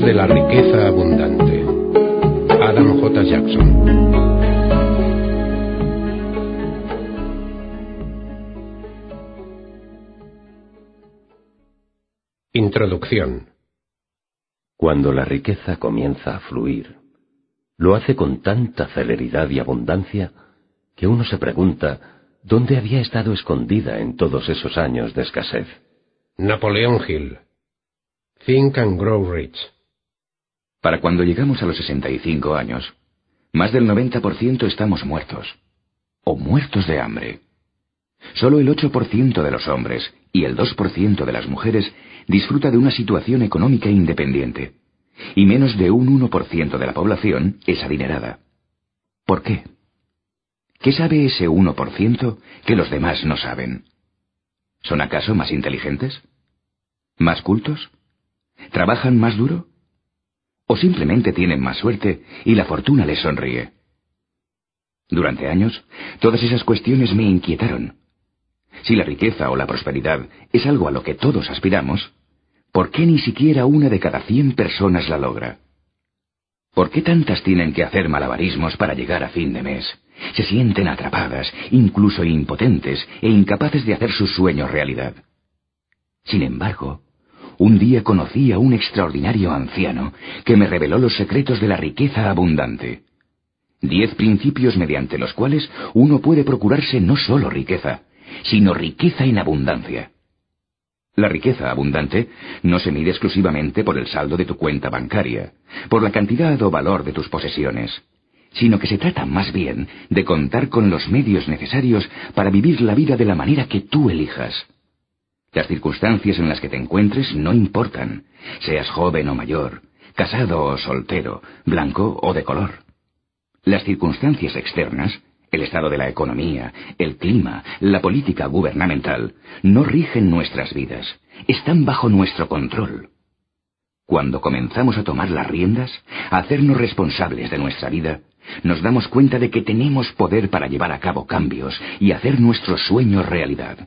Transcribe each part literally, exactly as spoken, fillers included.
de la riqueza abundante. Adam J. Jackson. Introducción. Cuando la riqueza comienza a fluir, lo hace con tanta celeridad y abundancia que uno se pregunta dónde había estado escondida en todos esos años de escasez. Napoleón Hill. Think and Grow Rich. Para cuando llegamos a los sesenta y cinco años, más del noventa por ciento estamos muertos, o muertos de hambre. Solo el ocho por ciento de los hombres y el dos por ciento de las mujeres disfruta de una situación económica independiente, y menos de un uno por ciento de la población es adinerada. ¿Por qué? ¿Qué sabe ese uno por ciento que los demás no saben? ¿Son acaso más inteligentes? ¿Más cultos? ¿Trabajan más duro? ¿O simplemente tienen más suerte y la fortuna les sonríe? Durante años, todas esas cuestiones me inquietaron. Si la riqueza o la prosperidad es algo a lo que todos aspiramos, ¿por qué ni siquiera una de cada cien personas la logra? ¿Por qué tantas tienen que hacer malabarismos para llegar a fin de mes? Se sienten atrapadas, incluso impotentes e incapaces de hacer sus sueños realidad. Sin embargo, un día conocí a un extraordinario anciano que me reveló los secretos de la riqueza abundante. Diez principios mediante los cuales uno puede procurarse no solo riqueza, sino riqueza en abundancia. La riqueza abundante no se mide exclusivamente por el saldo de tu cuenta bancaria, por la cantidad o valor de tus posesiones, sino que se trata más bien de contar con los medios necesarios para vivir la vida de la manera que tú elijas. Las circunstancias en las que te encuentres no importan, seas joven o mayor, casado o soltero, blanco o de color. Las circunstancias externas, el estado de la economía, el clima, la política gubernamental, no rigen nuestras vidas, están bajo nuestro control. Cuando comenzamos a tomar las riendas, a hacernos responsables de nuestra vida, nos damos cuenta de que tenemos poder para llevar a cabo cambios y hacer nuestros sueños realidad.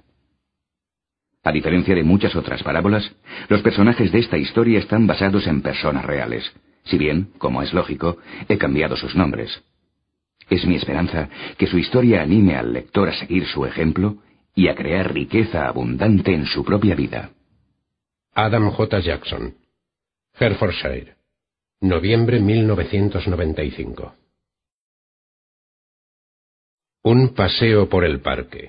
A diferencia de muchas otras parábolas, los personajes de esta historia están basados en personas reales, si bien, como es lógico, he cambiado sus nombres. Es mi esperanza que su historia anime al lector a seguir su ejemplo y a crear riqueza abundante en su propia vida. Adam J. Jackson. Hertfordshire. Noviembre mil novecientos noventa y cinco. Un paseo por el parque.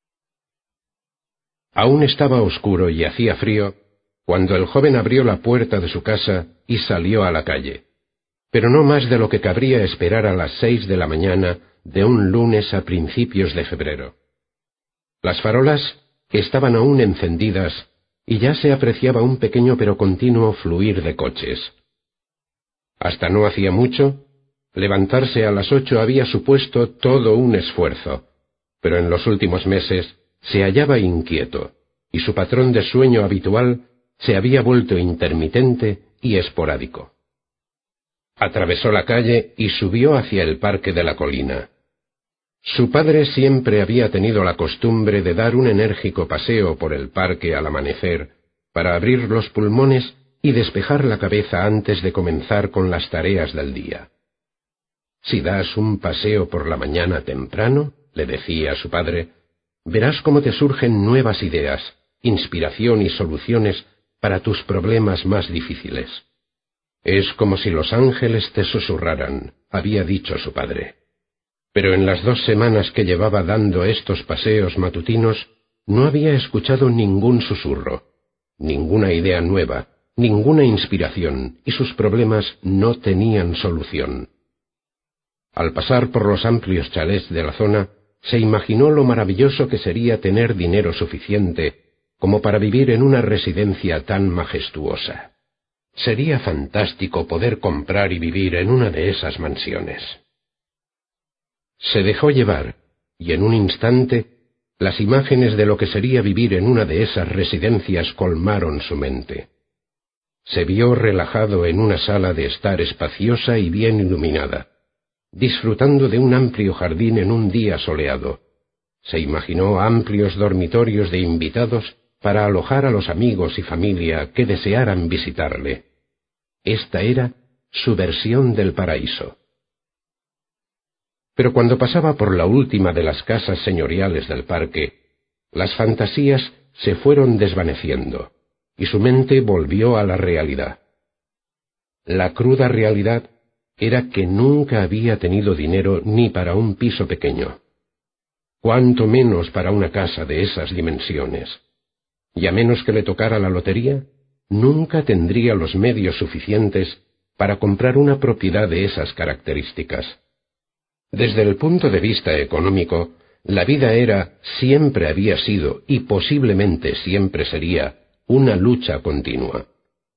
Aún estaba oscuro y hacía frío cuando el joven abrió la puerta de su casa y salió a la calle, pero no más de lo que cabría esperar a las seis de la mañana de un lunes a principios de febrero. Las farolas estaban aún encendidas y ya se apreciaba un pequeño pero continuo fluir de coches. Hasta no hacía mucho, levantarse a las ocho había supuesto todo un esfuerzo, pero en los últimos meses se hallaba inquieto, y su patrón de sueño habitual se había vuelto intermitente y esporádico. Atravesó la calle y subió hacia el parque de la colina. Su padre siempre había tenido la costumbre de dar un enérgico paseo por el parque al amanecer, para abrir los pulmones y despejar la cabeza antes de comenzar con las tareas del día. Si das un paseo por la mañana temprano, le decía a su padre, verás cómo te surgen nuevas ideas, inspiración y soluciones para tus problemas más difíciles. Es como si los ángeles te susurraran, había dicho su padre. Pero en las dos semanas que llevaba dando estos paseos matutinos, no había escuchado ningún susurro, ninguna idea nueva, ninguna inspiración, y sus problemas no tenían solución. Al pasar por los amplios chalés de la zona, se imaginó lo maravilloso que sería tener dinero suficiente como para vivir en una residencia tan majestuosa. Sería fantástico poder comprar y vivir en una de esas mansiones. Se dejó llevar, y en un instante, las imágenes de lo que sería vivir en una de esas residencias colmaron su mente. Se vio relajado en una sala de estar espaciosa y bien iluminada, disfrutando de un amplio jardín en un día soleado. Se imaginó amplios dormitorios de invitados para alojar a los amigos y familia que desearan visitarle. Esta era su versión del paraíso. Pero cuando pasaba por la última de las casas señoriales del parque, las fantasías se fueron desvaneciendo, y su mente volvió a la realidad. La cruda realidad era que nunca había tenido dinero ni para un piso pequeño, cuanto menos para una casa de esas dimensiones, y a menos que le tocara la lotería, nunca tendría los medios suficientes para comprar una propiedad de esas características. Desde el punto de vista económico, la vida era, siempre había sido y posiblemente siempre sería, una lucha continua.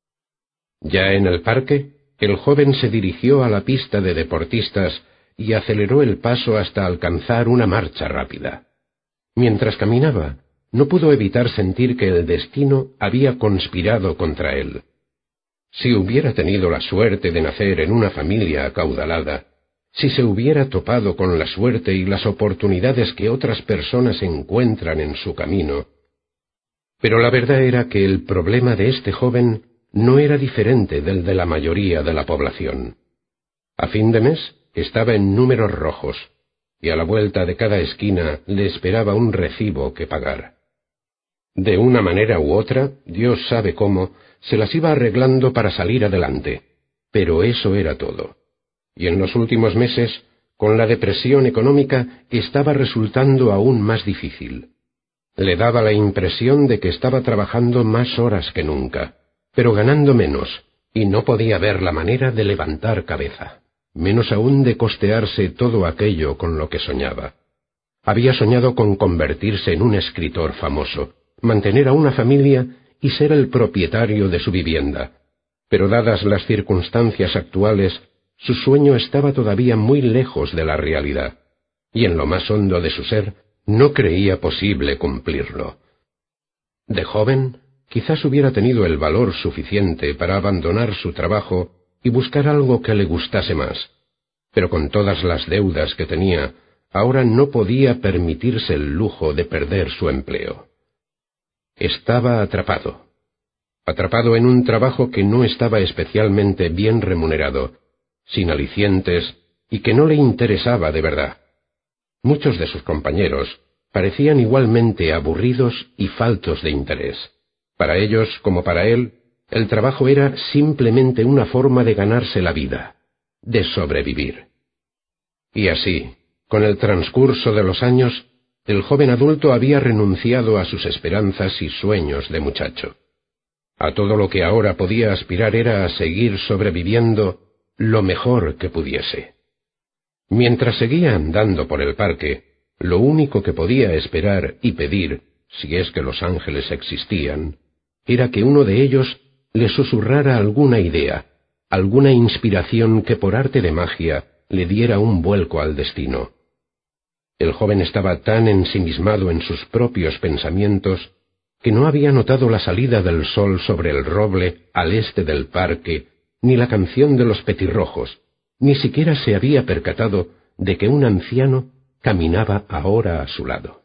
Ya en el parque, el joven se dirigió a la pista de deportistas y aceleró el paso hasta alcanzar una marcha rápida. Mientras caminaba, no pudo evitar sentir que el destino había conspirado contra él. Si hubiera tenido la suerte de nacer en una familia acaudalada, si se hubiera topado con la suerte y las oportunidades que otras personas encuentran en su camino. Pero la verdad era que el problema de este joven no era diferente del de la mayoría de la población. A fin de mes estaba en números rojos, y a la vuelta de cada esquina le esperaba un recibo que pagar. De una manera u otra, Dios sabe cómo, se las iba arreglando para salir adelante, pero eso era todo. Y en los últimos meses, con la depresión económica, estaba resultando aún más difícil. Le daba la impresión de que estaba trabajando más horas que nunca, pero ganando menos, y no podía ver la manera de levantar cabeza, menos aún de costearse todo aquello con lo que soñaba. Había soñado con convertirse en un escritor famoso, mantener a una familia y ser el propietario de su vivienda, pero dadas las circunstancias actuales, su sueño estaba todavía muy lejos de la realidad, y en lo más hondo de su ser no creía posible cumplirlo. De joven, quizás hubiera tenido el valor suficiente para abandonar su trabajo y buscar algo que le gustase más, pero con todas las deudas que tenía, ahora no podía permitirse el lujo de perder su empleo. Estaba atrapado, atrapado en un trabajo que no estaba especialmente bien remunerado, sin alicientes, y que no le interesaba de verdad. Muchos de sus compañeros parecían igualmente aburridos y faltos de interés. Para ellos, como para él, el trabajo era simplemente una forma de ganarse la vida, de sobrevivir. Y así, con el transcurso de los años, el joven adulto había renunciado a sus esperanzas y sueños de muchacho. A todo lo que ahora podía aspirar era a seguir sobreviviendo lo mejor que pudiese. Mientras seguía andando por el parque, lo único que podía esperar y pedir, si es que los ángeles existían, era que uno de ellos le susurrara alguna idea, alguna inspiración que por arte de magia le diera un vuelco al destino. El joven estaba tan ensimismado en sus propios pensamientos que no había notado la salida del sol sobre el roble al este del parque, ni la canción de los petirrojos, ni siquiera se había percatado de que un anciano caminaba ahora a su lado.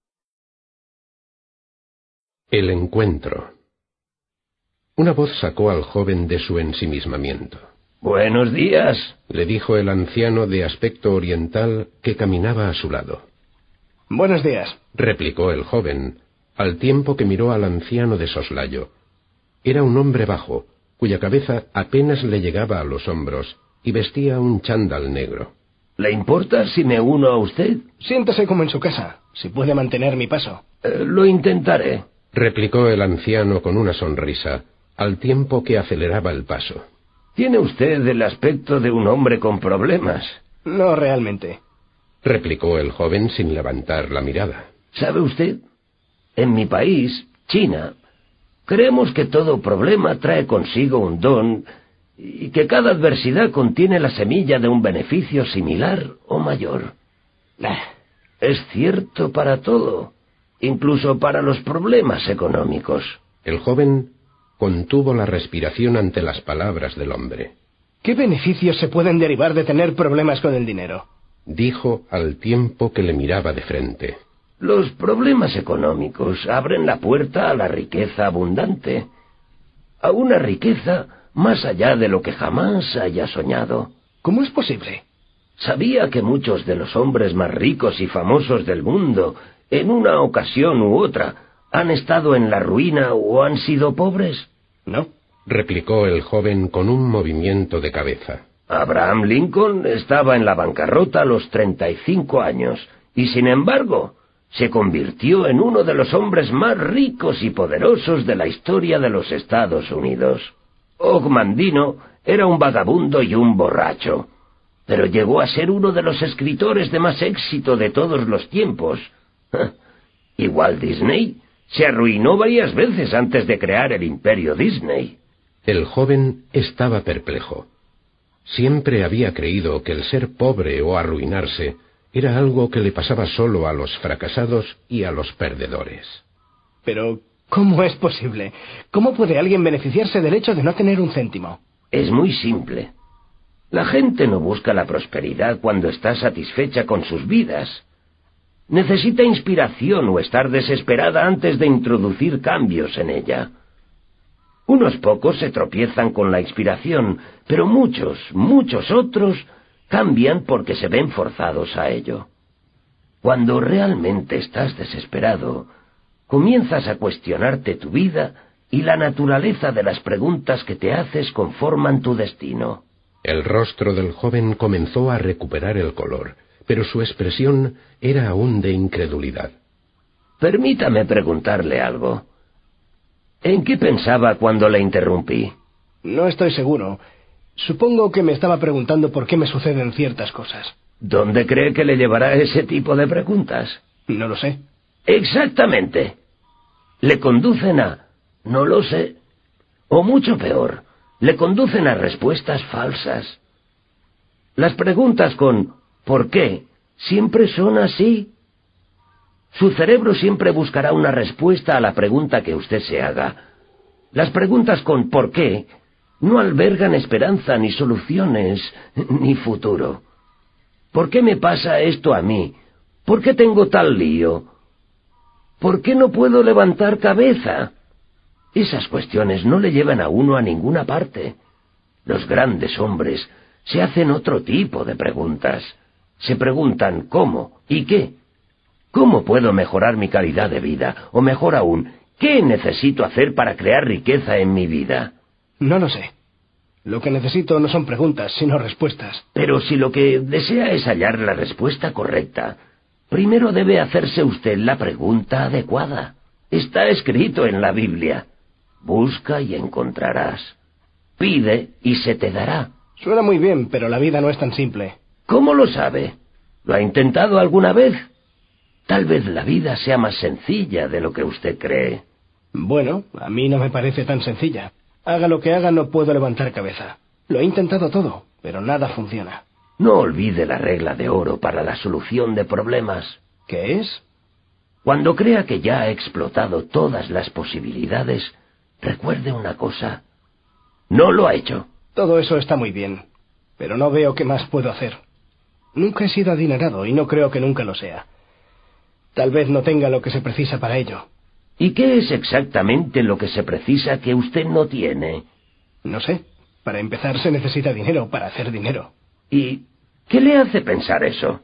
El encuentro. Una voz sacó al joven de su ensimismamiento. «Buenos días», le dijo el anciano de aspecto oriental que caminaba a su lado. «Buenos días», replicó el joven, al tiempo que miró al anciano de soslayo. Era un hombre bajo, cuya cabeza apenas le llegaba a los hombros, y vestía un chándal negro. «¿Le importa si me uno a usted?» «Siéntase como en su casa, si puede mantener mi paso». Eh, «Lo intentaré», replicó el anciano con una sonrisa, al tiempo que aceleraba el paso. «Tiene usted el aspecto de un hombre con problemas». «No realmente», replicó el joven sin levantar la mirada. «¿Sabe usted? En mi país, China, creemos que todo problema trae consigo un don y que cada adversidad contiene la semilla de un beneficio similar o mayor. Es cierto para todo, incluso para los problemas económicos». El joven contuvo la respiración ante las palabras del hombre. «¿Qué beneficios se pueden derivar de tener problemas con el dinero?», dijo al tiempo que le miraba de frente. «Los problemas económicos abren la puerta a la riqueza abundante, a una riqueza más allá de lo que jamás haya soñado. ¿Cómo es posible? Sabía que muchos de los hombres más ricos y famosos del mundo, en una ocasión u otra, han estado en la ruina o han sido pobres. No, replicó el joven con un movimiento de cabeza. Abraham Lincoln estaba en la bancarrota a los treinta y cinco años, y sin embargo, se convirtió en uno de los hombres más ricos y poderosos de la historia de los Estados Unidos. Og Mandino era un vagabundo y un borracho, pero llegó a ser uno de los escritores de más éxito de todos los tiempos. Y Walt Disney se arruinó varias veces antes de crear el imperio Disney. El joven estaba perplejo. Siempre había creído que el ser pobre o arruinarse era algo que le pasaba solo a los fracasados y a los perdedores. Pero, ¿cómo es posible? ¿Cómo puede alguien beneficiarse del hecho de no tener un céntimo? Es muy simple. La gente no busca la prosperidad cuando está satisfecha con sus vidas. Necesita inspiración o estar desesperada antes de introducir cambios en ella. Unos pocos se tropiezan con la inspiración, pero muchos, muchos otros cambian porque se ven forzados a ello. Cuando realmente estás desesperado, comienzas a cuestionarte tu vida y la naturaleza de las preguntas que te haces conforman tu destino. El rostro del joven comenzó a recuperar el color, pero su expresión era aún de incredulidad. Permítame preguntarle algo. ¿En qué pensaba cuando le interrumpí? No estoy seguro. Supongo que me estaba preguntando por qué me suceden ciertas cosas. ¿Dónde cree que le llevará ese tipo de preguntas? No lo sé. Exactamente. Le conducen a no lo sé, o mucho peor, le conducen a respuestas falsas. Las preguntas con ¿por qué? Siempre son así. Su cerebro siempre buscará una respuesta a la pregunta que usted se haga. Las preguntas con ¿por qué? No albergan esperanza, ni soluciones, ni futuro. ¿Por qué me pasa esto a mí? ¿Por qué tengo tal lío? ¿Por qué no puedo levantar cabeza? Esas cuestiones no le llevan a uno a ninguna parte. Los grandes hombres se hacen otro tipo de preguntas. Se preguntan ¿cómo? ¿Y qué? ¿Cómo puedo mejorar mi calidad de vida? O mejor aún, ¿qué necesito hacer para crear riqueza en mi vida? No lo sé. Lo que necesito no son preguntas, sino respuestas. Pero si lo que desea es hallar la respuesta correcta, primero debe hacerse usted la pregunta adecuada. Está escrito en la Biblia. Busca y encontrarás. Pide y se te dará. Suena muy bien, pero la vida no es tan simple. ¿Cómo lo sabe? ¿Lo ha intentado alguna vez? Tal vez la vida sea más sencilla de lo que usted cree. Bueno, a mí no me parece tan sencilla. Haga lo que haga, no puedo levantar cabeza. Lo he intentado todo, pero nada funciona. No olvide la regla de oro para la solución de problemas. ¿Qué es? Cuando crea que ya ha explotado todas las posibilidades, recuerde una cosa. No lo ha hecho. Todo eso está muy bien, pero no veo qué más puedo hacer. Nunca he sido adinerado y no creo que nunca lo sea. Tal vez no tenga lo que se precisa para ello. ¿Y qué es exactamente lo que se precisa que usted no tiene? No sé. Para empezar se necesita dinero para hacer dinero. ¿Y qué le hace pensar eso?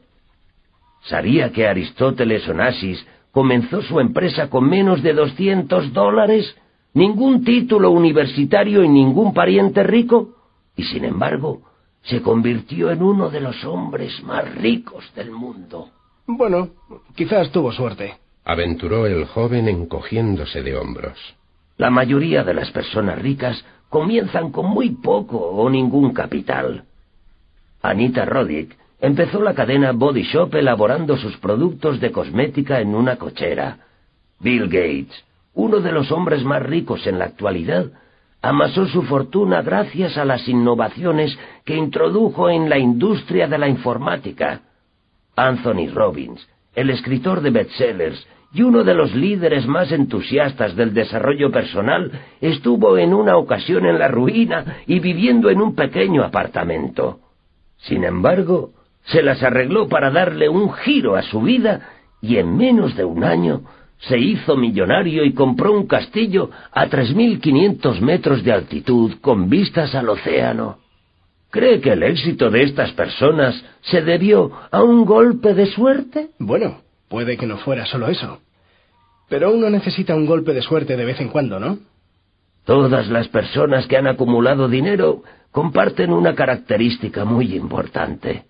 ¿Sabía que Aristóteles Onassis comenzó su empresa con menos de doscientos dólares? Ningún título universitario y ningún pariente rico. Y sin embargo, se convirtió en uno de los hombres más ricos del mundo. Bueno, quizás tuvo suerte. Aventuró el joven encogiéndose de hombros. La mayoría de las personas ricas comienzan con muy poco o ningún capital. Anita Roddick empezó la cadena Body Shop elaborando sus productos de cosmética en una cochera. Bill Gates, uno de los hombres más ricos en la actualidad, amasó su fortuna gracias a las innovaciones que introdujo en la industria de la informática. Anthony Robbins, el escritor de bestsellers y uno de los líderes más entusiastas del desarrollo personal, estuvo en una ocasión en la ruina y viviendo en un pequeño apartamento. Sin embargo, se las arregló para darle un giro a su vida y en menos de un año se hizo millonario y compró un castillo a tres mil quinientos metros de altitud con vistas al océano. ¿Cree que el éxito de estas personas se debió a un golpe de suerte? Bueno, puede que no fuera solo eso. Pero uno necesita un golpe de suerte de vez en cuando, ¿no? Todas las personas que han acumulado dinero comparten una característica muy importante: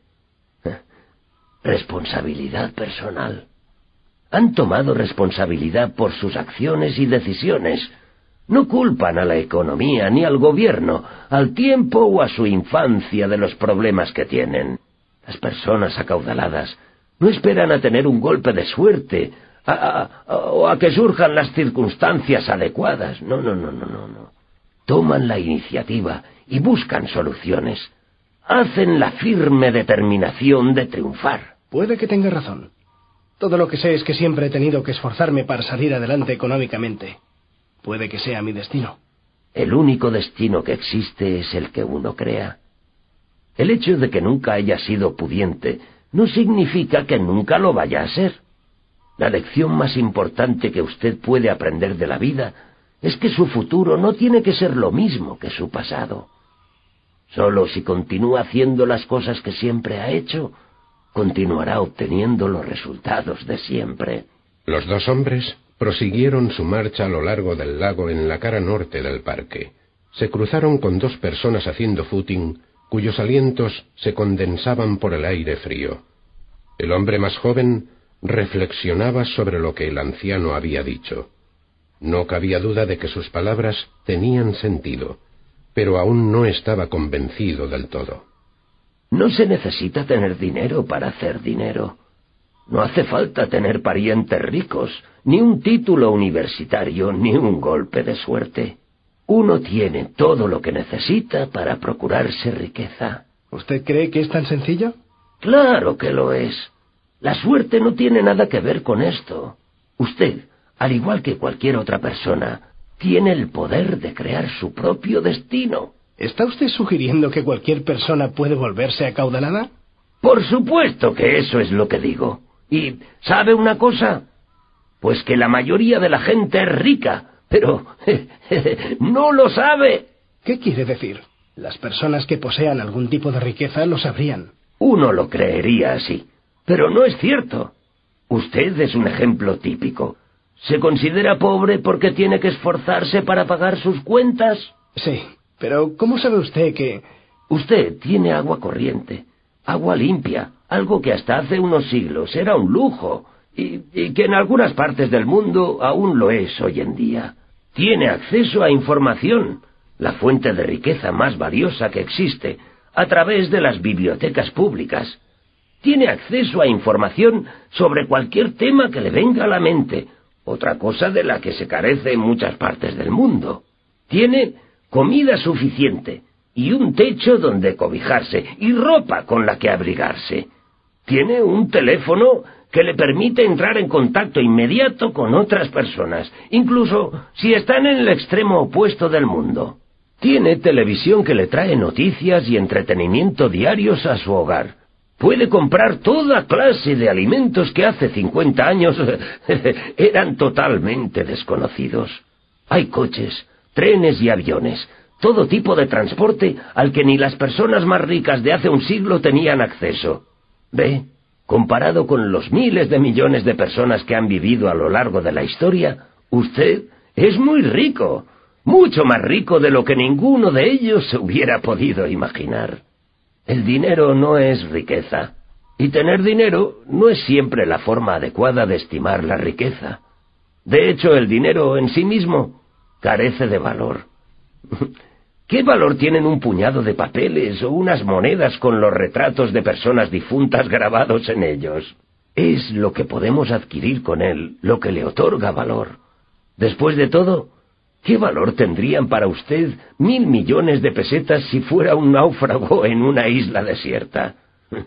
responsabilidad personal. Han tomado responsabilidad por sus acciones y decisiones. No culpan a la economía ni al gobierno, al tiempo o a su infancia de los problemas que tienen. Las personas acaudaladas no esperan a tener un golpe de suerte a, a, a, o a que surjan las circunstancias adecuadas. No, no, no, no, no, no. Toman la iniciativa y buscan soluciones. Hacen la firme determinación de triunfar. Puede que tenga razón. Todo lo que sé es que siempre he tenido que esforzarme para salir adelante económicamente. Puede que sea mi destino. El único destino que existe es el que uno crea. El hecho de que nunca haya sido pudiente no significa que nunca lo vaya a ser. La lección más importante que usted puede aprender de la vida es que su futuro no tiene que ser lo mismo que su pasado. Solo si continúa haciendo las cosas que siempre ha hecho, continuará obteniendo los resultados de siempre. Los dos hombres prosiguieron su marcha a lo largo del lago en la cara norte del parque. Se cruzaron con dos personas haciendo footing, cuyos alientos se condensaban por el aire frío. El hombre más joven reflexionaba sobre lo que el anciano había dicho. No cabía duda de que sus palabras tenían sentido, pero aún no estaba convencido del todo. No se necesita tener dinero para hacer dinero. No hace falta tener parientes ricos, ni un título universitario, ni un golpe de suerte. Uno tiene todo lo que necesita para procurarse riqueza. ¿Usted cree que es tan sencillo? Claro que lo es. La suerte no tiene nada que ver con esto. Usted, al igual que cualquier otra persona, tiene el poder de crear su propio destino. ¿Está usted sugiriendo que cualquier persona puede volverse acaudalada? Por supuesto que eso es lo que digo. ¿Y sabe una cosa? Pues que la mayoría de la gente es rica, pero no lo sabe. ¿Qué quiere decir? Las personas que posean algún tipo de riqueza lo sabrían. Uno lo creería así, pero no es cierto. Usted es un ejemplo típico. ¿Se considera pobre porque tiene que esforzarse para pagar sus cuentas? Sí, pero ¿cómo sabe usted que...? Usted tiene agua corriente, agua limpia, algo que hasta hace unos siglos era un lujo, y, y que en algunas partes del mundo aún lo es hoy en día. Tiene acceso a información, la fuente de riqueza más valiosa que existe, a través de las bibliotecas públicas. Tiene acceso a información sobre cualquier tema que le venga a la mente, otra cosa de la que se carece en muchas partes del mundo. Tiene comida suficiente, y un techo donde cobijarse, y ropa con la que abrigarse. Tiene un teléfono que le permite entrar en contacto inmediato con otras personas, incluso si están en el extremo opuesto del mundo. Tiene televisión que le trae noticias y entretenimiento diarios a su hogar. Puede comprar toda clase de alimentos que hace cincuenta años eran totalmente desconocidos. Hay coches, trenes y aviones, todo tipo de transporte al que ni las personas más ricas de hace un siglo tenían acceso. ¿Ve? Comparado con los miles de millones de personas que han vivido a lo largo de la historia, usted es muy rico, mucho más rico de lo que ninguno de ellos se hubiera podido imaginar. El dinero no es riqueza, y tener dinero no es siempre la forma adecuada de estimar la riqueza. De hecho, el dinero en sí mismo carece de valor. ¿Qué valor tienen un puñado de papeles o unas monedas con los retratos de personas difuntas grabados en ellos? Es lo que podemos adquirir con él lo que le otorga valor. Después de todo, ¿qué valor tendrían para usted mil millones de pesetas si fuera un náufrago en una isla desierta?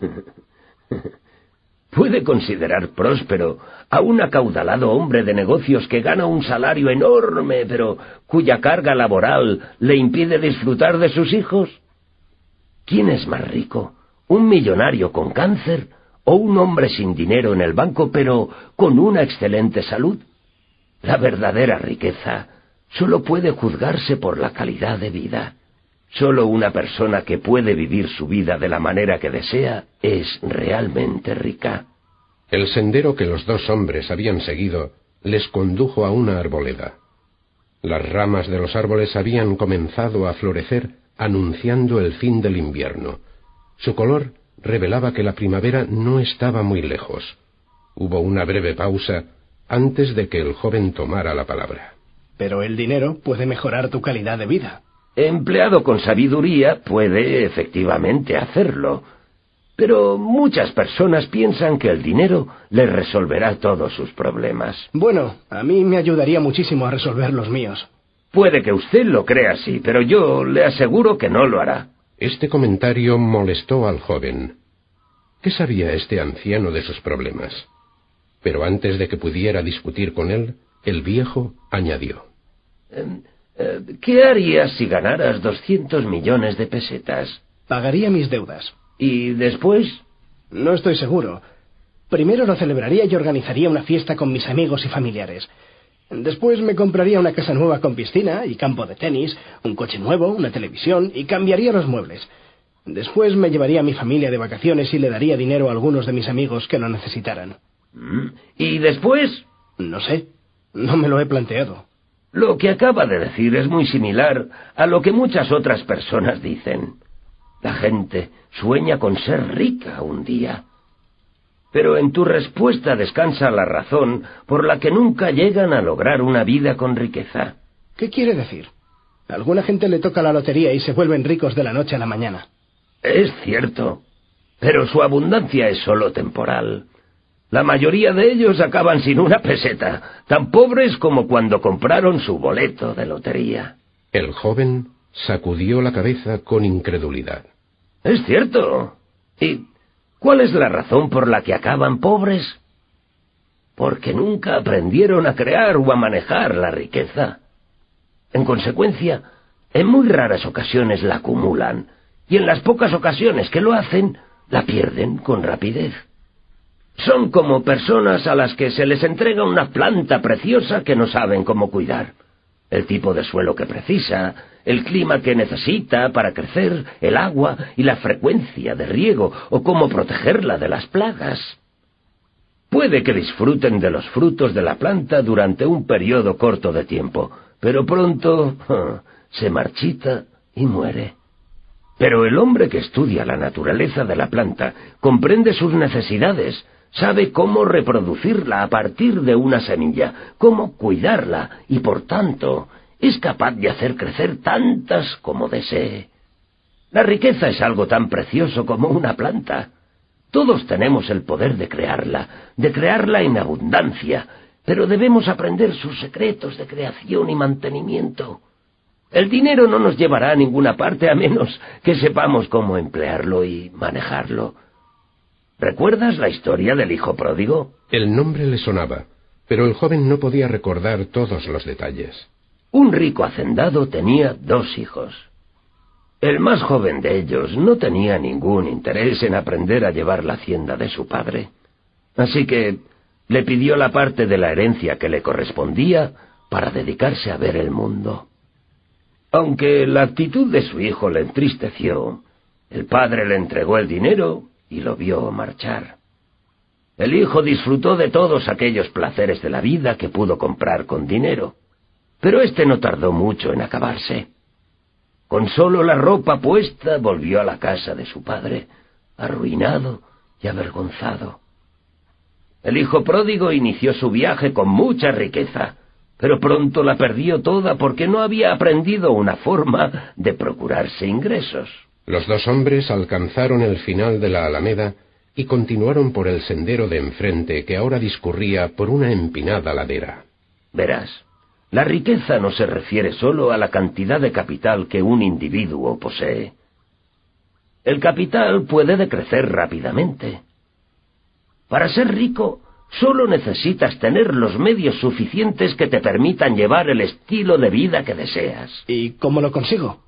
Puede considerar próspero a un acaudalado hombre de negocios que gana un salario enorme, pero cuya carga laboral le impide disfrutar de sus hijos. ¿Quién es más rico? ¿Un millonario con cáncer o un hombre sin dinero en el banco, pero con una excelente salud? La verdadera riqueza solo puede juzgarse por la calidad de vida. Solo una persona que puede vivir su vida de la manera que desea es realmente rica. El sendero que los dos hombres habían seguido les condujo a una arboleda. Las ramas de los árboles habían comenzado a florecer, anunciando el fin del invierno. Su color revelaba que la primavera no estaba muy lejos. Hubo una breve pausa antes de que el joven tomara la palabra. Pero el dinero puede mejorar tu calidad de vida. Empleado con sabiduría puede efectivamente hacerlo, pero muchas personas piensan que el dinero les resolverá todos sus problemas. Bueno, a mí me ayudaría muchísimo a resolver los míos. Puede que usted lo crea así, pero yo le aseguro que no lo hará. Este comentario molestó al joven. ¿Qué sabía este anciano de sus problemas? Pero antes de que pudiera discutir con él, el viejo añadió. Eh, eh, ¿Qué harías si ganaras doscientos millones de pesetas? Pagaría mis deudas. ¿Y después? No estoy seguro. Primero lo celebraría y organizaría una fiesta con mis amigos y familiares. Después me compraría una casa nueva con piscina y campo de tenis, un coche nuevo, una televisión y cambiaría los muebles. Después me llevaría a mi familia de vacaciones y le daría dinero a algunos de mis amigos que lo necesitaran. ¿Y después? No sé. No me lo he planteado. Lo que acaba de decir es muy similar a lo que muchas otras personas dicen. La gente sueña con ser rica un día. Pero en tu respuesta descansa la razón por la que nunca llegan a lograr una vida con riqueza. ¿Qué quiere decir? A alguna gente le toca la lotería y se vuelven ricos de la noche a la mañana. Es cierto, pero su abundancia es solo temporal. La mayoría de ellos acaban sin una peseta, tan pobres como cuando compraron su boleto de lotería. El joven sacudió la cabeza con incredulidad. Es cierto. ¿Y cuál es la razón por la que acaban pobres? Porque nunca aprendieron a crear o a manejar la riqueza. En consecuencia, en muy raras ocasiones la acumulan, y en las pocas ocasiones que lo hacen, la pierden con rapidez. Son como personas a las que se les entrega una planta preciosa que no saben cómo cuidar. El tipo de suelo que precisa, el clima que necesita para crecer, el agua y la frecuencia de riego, o cómo protegerla de las plagas. Puede que disfruten de los frutos de la planta durante un periodo corto de tiempo, pero pronto oh, se marchita y muere. Pero el hombre que estudia la naturaleza de la planta comprende sus necesidades, sabe cómo reproducirla a partir de una semilla, cómo cuidarla, y por tanto es capaz de hacer crecer tantas como desee. La riqueza es algo tan precioso como una planta. Todos tenemos el poder de crearla, de crearla en abundancia, pero debemos aprender sus secretos de creación y mantenimiento. El dinero no nos llevará a ninguna parte a menos que sepamos cómo emplearlo y manejarlo. ¿Recuerdas la historia del hijo pródigo? El nombre le sonaba, pero el joven no podía recordar todos los detalles. Un rico hacendado tenía dos hijos. El más joven de ellos no tenía ningún interés en aprender a llevar la hacienda de su padre, así que le pidió la parte de la herencia que le correspondía para dedicarse a ver el mundo. Aunque la actitud de su hijo le entristeció, el padre le entregó el dinero y lo vio marchar. El hijo disfrutó de todos aquellos placeres de la vida que pudo comprar con dinero, pero éste no tardó mucho en acabarse. Con solo la ropa puesta volvió a la casa de su padre, arruinado y avergonzado. El hijo pródigo inició su viaje con mucha riqueza, pero pronto la perdió toda porque no había aprendido una forma de procurarse ingresos. Los dos hombres alcanzaron el final de la alameda y continuaron por el sendero de enfrente que ahora discurría por una empinada ladera. Verás, la riqueza no se refiere solo a la cantidad de capital que un individuo posee. El capital puede decrecer rápidamente. Para ser rico, solo necesitas tener los medios suficientes que te permitan llevar el estilo de vida que deseas. ¿Y cómo lo consigo?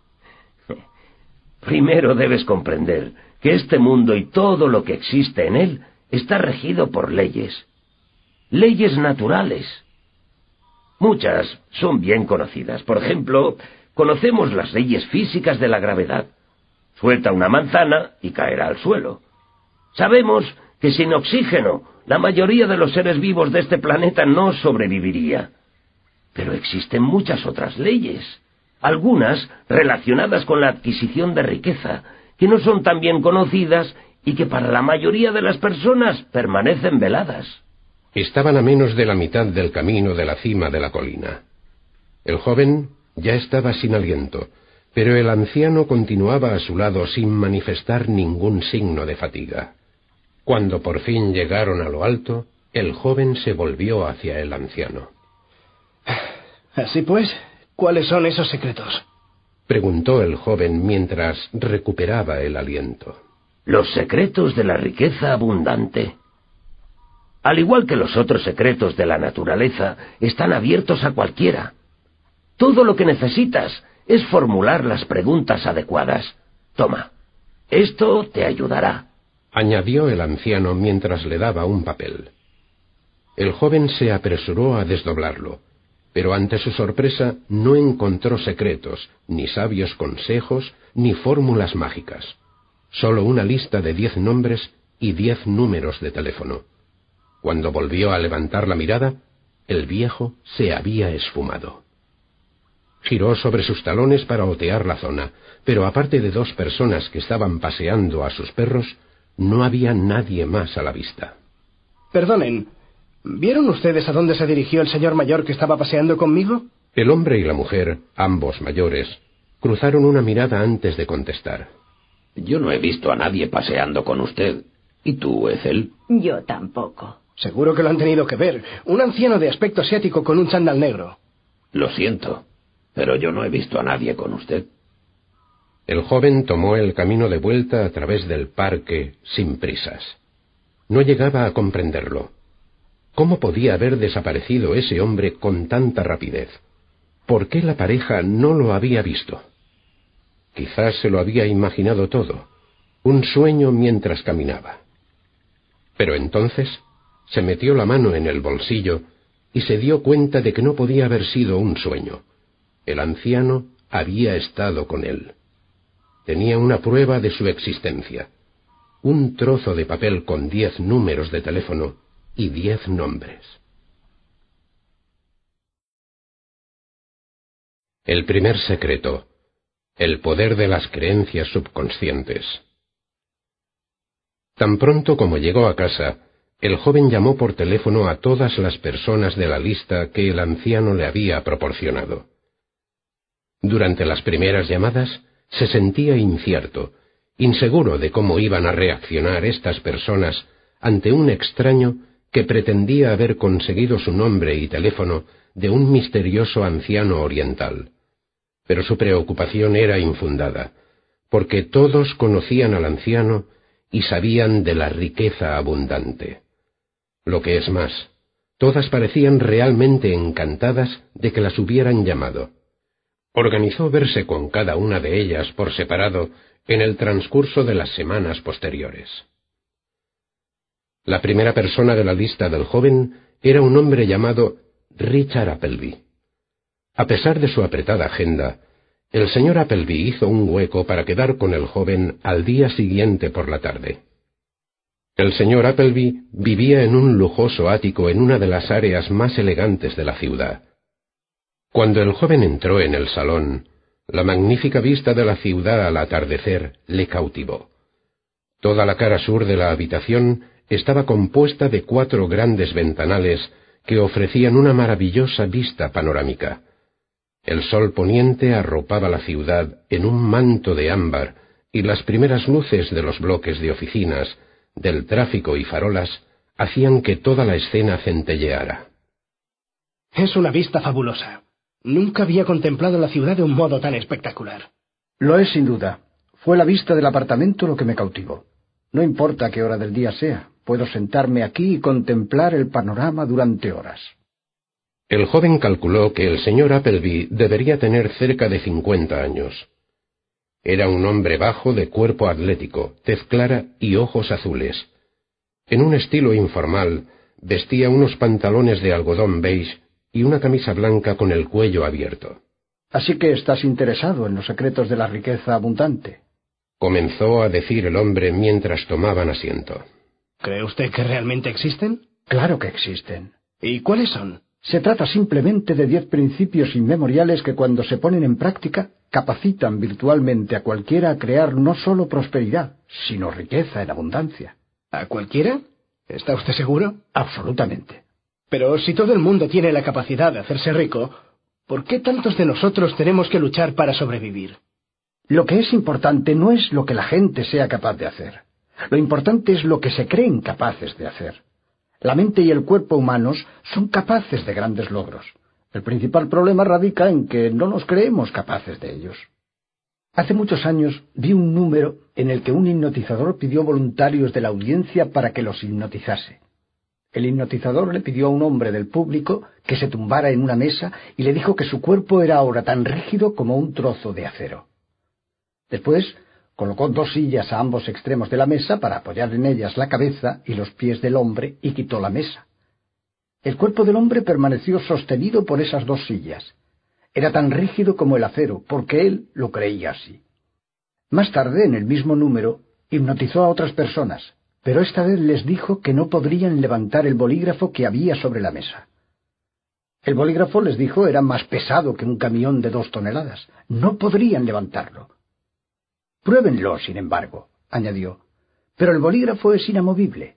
Primero debes comprender que este mundo y todo lo que existe en él está regido por leyes. Leyes naturales. Muchas son bien conocidas. Por ejemplo, conocemos las leyes físicas de la gravedad. Suelta una manzana y caerá al suelo. Sabemos que sin oxígeno, la mayoría de los seres vivos de este planeta no sobreviviría. Pero existen muchas otras leyes, algunas relacionadas con la adquisición de riqueza, que no son tan bien conocidas y que para la mayoría de las personas permanecen veladas. Estaban a menos de la mitad del camino de la cima de la colina. El joven ya estaba sin aliento, pero el anciano continuaba a su lado sin manifestar ningún signo de fatiga. Cuando por fin llegaron a lo alto, el joven se volvió hacia el anciano. Así pues, ¿cuáles son esos secretos? Preguntó el joven mientras recuperaba el aliento. Los secretos de la riqueza abundante. Al igual que los otros secretos de la naturaleza, están abiertos a cualquiera. Todo lo que necesitas es formular las preguntas adecuadas. Toma, esto te ayudará, añadió el anciano mientras le daba un papel. El joven se apresuró a desdoblarlo, pero ante su sorpresa no encontró secretos, ni sabios consejos, ni fórmulas mágicas. Solo una lista de diez nombres y diez números de teléfono. Cuando volvió a levantar la mirada, el viejo se había esfumado. Giró sobre sus talones para otear la zona, pero aparte de dos personas que estaban paseando a sus perros, no había nadie más a la vista. Perdonen, ¿vieron ustedes a dónde se dirigió el señor mayor que estaba paseando conmigo? El hombre y la mujer, ambos mayores, cruzaron una mirada antes de contestar. Yo no he visto a nadie paseando con usted. ¿Y tú, Ethel? Yo tampoco. Seguro que lo han tenido que ver. Un anciano de aspecto asiático con un chándal negro. Lo siento, pero yo no he visto a nadie con usted. El joven tomó el camino de vuelta a través del parque sin prisas. No llegaba a comprenderlo. ¿Cómo podía haber desaparecido ese hombre con tanta rapidez? ¿Por qué la pareja no lo había visto? Quizás se lo había imaginado todo, un sueño mientras caminaba. Pero entonces se metió la mano en el bolsillo y se dio cuenta de que no podía haber sido un sueño. El anciano había estado con él. Tenía una prueba de su existencia, un trozo de papel con diez números de teléfono y diez nombres. El primer secreto: el poder de las creencias subconscientes. Tan pronto como llegó a casa, el joven llamó por teléfono a todas las personas de la lista que el anciano le había proporcionado. Durante las primeras llamadas se sentía incierto, inseguro de cómo iban a reaccionar estas personas ante un extraño que pretendía haber conseguido su nombre y teléfono de un misterioso anciano oriental. Pero su preocupación era infundada, porque todos conocían al anciano y sabían de la riqueza abundante. Lo que es más, todas parecían realmente encantadas de que las hubieran llamado. Organizó verse con cada una de ellas por separado en el transcurso de las semanas posteriores. La primera persona de la lista del joven era un hombre llamado Richard Appleby. A pesar de su apretada agenda, el señor Appleby hizo un hueco para quedar con el joven al día siguiente por la tarde. El señor Appleby vivía en un lujoso ático en una de las áreas más elegantes de la ciudad. Cuando el joven entró en el salón, la magnífica vista de la ciudad al atardecer le cautivó. Toda la cara sur de la habitación estaba compuesta de cuatro grandes ventanales que ofrecían una maravillosa vista panorámica. El sol poniente arropaba la ciudad en un manto de ámbar y las primeras luces de los bloques de oficinas, del tráfico y farolas hacían que toda la escena centelleara. Es una vista fabulosa. Nunca había contemplado la ciudad de un modo tan espectacular. Lo es sin duda. Fue la vista del apartamento lo que me cautivó. No importa qué hora del día sea, puedo sentarme aquí y contemplar el panorama durante horas. El joven calculó que el señor Appleby debería tener cerca de cincuenta años. Era un hombre bajo de cuerpo atlético, tez clara y ojos azules. En un estilo informal, vestía unos pantalones de algodón beige y una camisa blanca con el cuello abierto. Así que estás interesado en los secretos de la riqueza abundante, comenzó a decir el hombre mientras tomaban asiento. ¿Cree usted que realmente existen? Claro que existen. ¿Y cuáles son? Se trata simplemente de diez principios inmemoriales que cuando se ponen en práctica capacitan virtualmente a cualquiera a crear no solo prosperidad, sino riqueza en abundancia. ¿A cualquiera? ¿Está usted seguro? Absolutamente. Pero si todo el mundo tiene la capacidad de hacerse rico, ¿por qué tantos de nosotros tenemos que luchar para sobrevivir? Lo que es importante no es lo que la gente sea capaz de hacer. Lo importante es lo que se creen capaces de hacer. La mente y el cuerpo humanos son capaces de grandes logros. El principal problema radica en que no nos creemos capaces de ellos. Hace muchos años vi un número en el que un hipnotizador pidió voluntarios de la audiencia para que los hipnotizase. El hipnotizador le pidió a un hombre del público que se tumbara en una mesa y le dijo que su cuerpo era ahora tan rígido como un trozo de acero. Después colocó dos sillas a ambos extremos de la mesa para apoyar en ellas la cabeza y los pies del hombre y quitó la mesa. El cuerpo del hombre permaneció sostenido por esas dos sillas. Era tan rígido como el acero, porque él lo creía así. Más tarde, en el mismo número, hipnotizó a otras personas, pero esta vez les dijo que no podrían levantar el bolígrafo que había sobre la mesa. El bolígrafo, les dijo, era más pesado que un camión de dos toneladas. No podrían levantarlo. Pruébenlo, sin embargo, añadió, pero el bolígrafo es inamovible.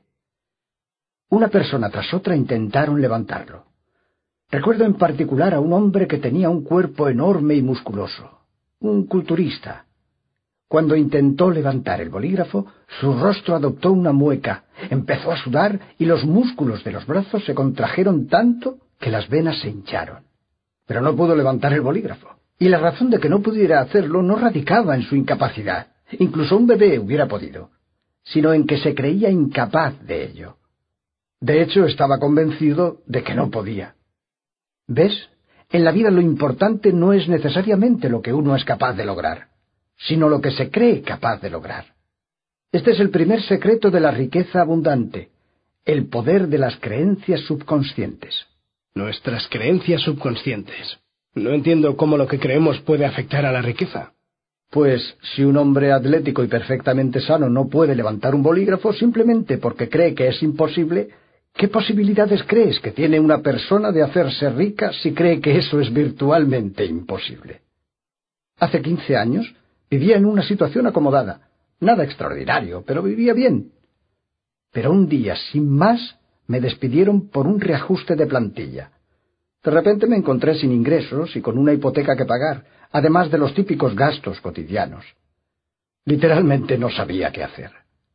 Una persona tras otra intentaron levantarlo. Recuerdo en particular a un hombre que tenía un cuerpo enorme y musculoso, un culturista. Cuando intentó levantar el bolígrafo, su rostro adoptó una mueca, empezó a sudar y los músculos de los brazos se contrajeron tanto que las venas se hincharon. Pero no pudo levantar el bolígrafo. Y la razón de que no pudiera hacerlo no radicaba en su incapacidad, incluso un bebé hubiera podido, sino en que se creía incapaz de ello. De hecho, estaba convencido de que no podía. ¿Ves? En la vida lo importante no es necesariamente lo que uno es capaz de lograr, sino lo que se cree capaz de lograr. Este es el primer secreto de la riqueza abundante, el poder de las creencias subconscientes. Nuestras creencias subconscientes. No entiendo cómo lo que creemos puede afectar a la riqueza. Pues si un hombre atlético y perfectamente sano no puede levantar un bolígrafo simplemente porque cree que es imposible, ¿qué posibilidades crees que tiene una persona de hacerse rica si cree que eso es virtualmente imposible? Hace quince años vivía en una situación acomodada, nada extraordinario, pero vivía bien. Pero un día, sin más, me despidieron por un reajuste de plantilla. De repente me encontré sin ingresos y con una hipoteca que pagar, además de los típicos gastos cotidianos. Literalmente no sabía qué hacer.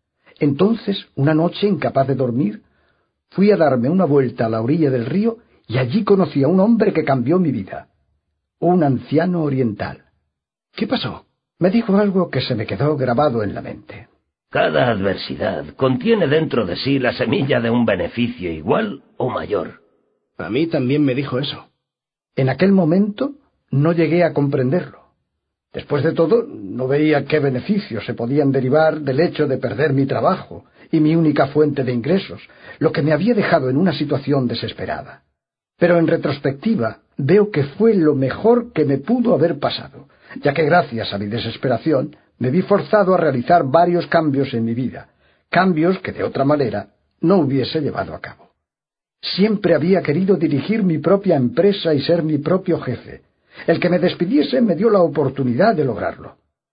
Entonces, una noche, incapaz de dormir, fui a darme una vuelta a la orilla del río y allí conocí a un hombre que cambió mi vida. Un anciano oriental. ¿Qué pasó? Me dijo algo que se me quedó grabado en la mente. Cada adversidad contiene dentro de sí la semilla de un beneficio igual o mayor. A mí también me dijo eso. En aquel momento no llegué a comprenderlo. Después de todo, no veía qué beneficios se podían derivar del hecho de perder mi trabajo y mi única fuente de ingresos, lo que me había dejado en una situación desesperada. Pero en retrospectiva, veo que fue lo mejor que me pudo haber pasado, ya que gracias a mi desesperación me vi forzado a realizar varios cambios en mi vida, cambios que de otra manera no hubiese llevado a cabo. Siempre había querido dirigir mi propia empresa y ser mi propio jefe. El que me despidiese me dio la oportunidad de lograrlo.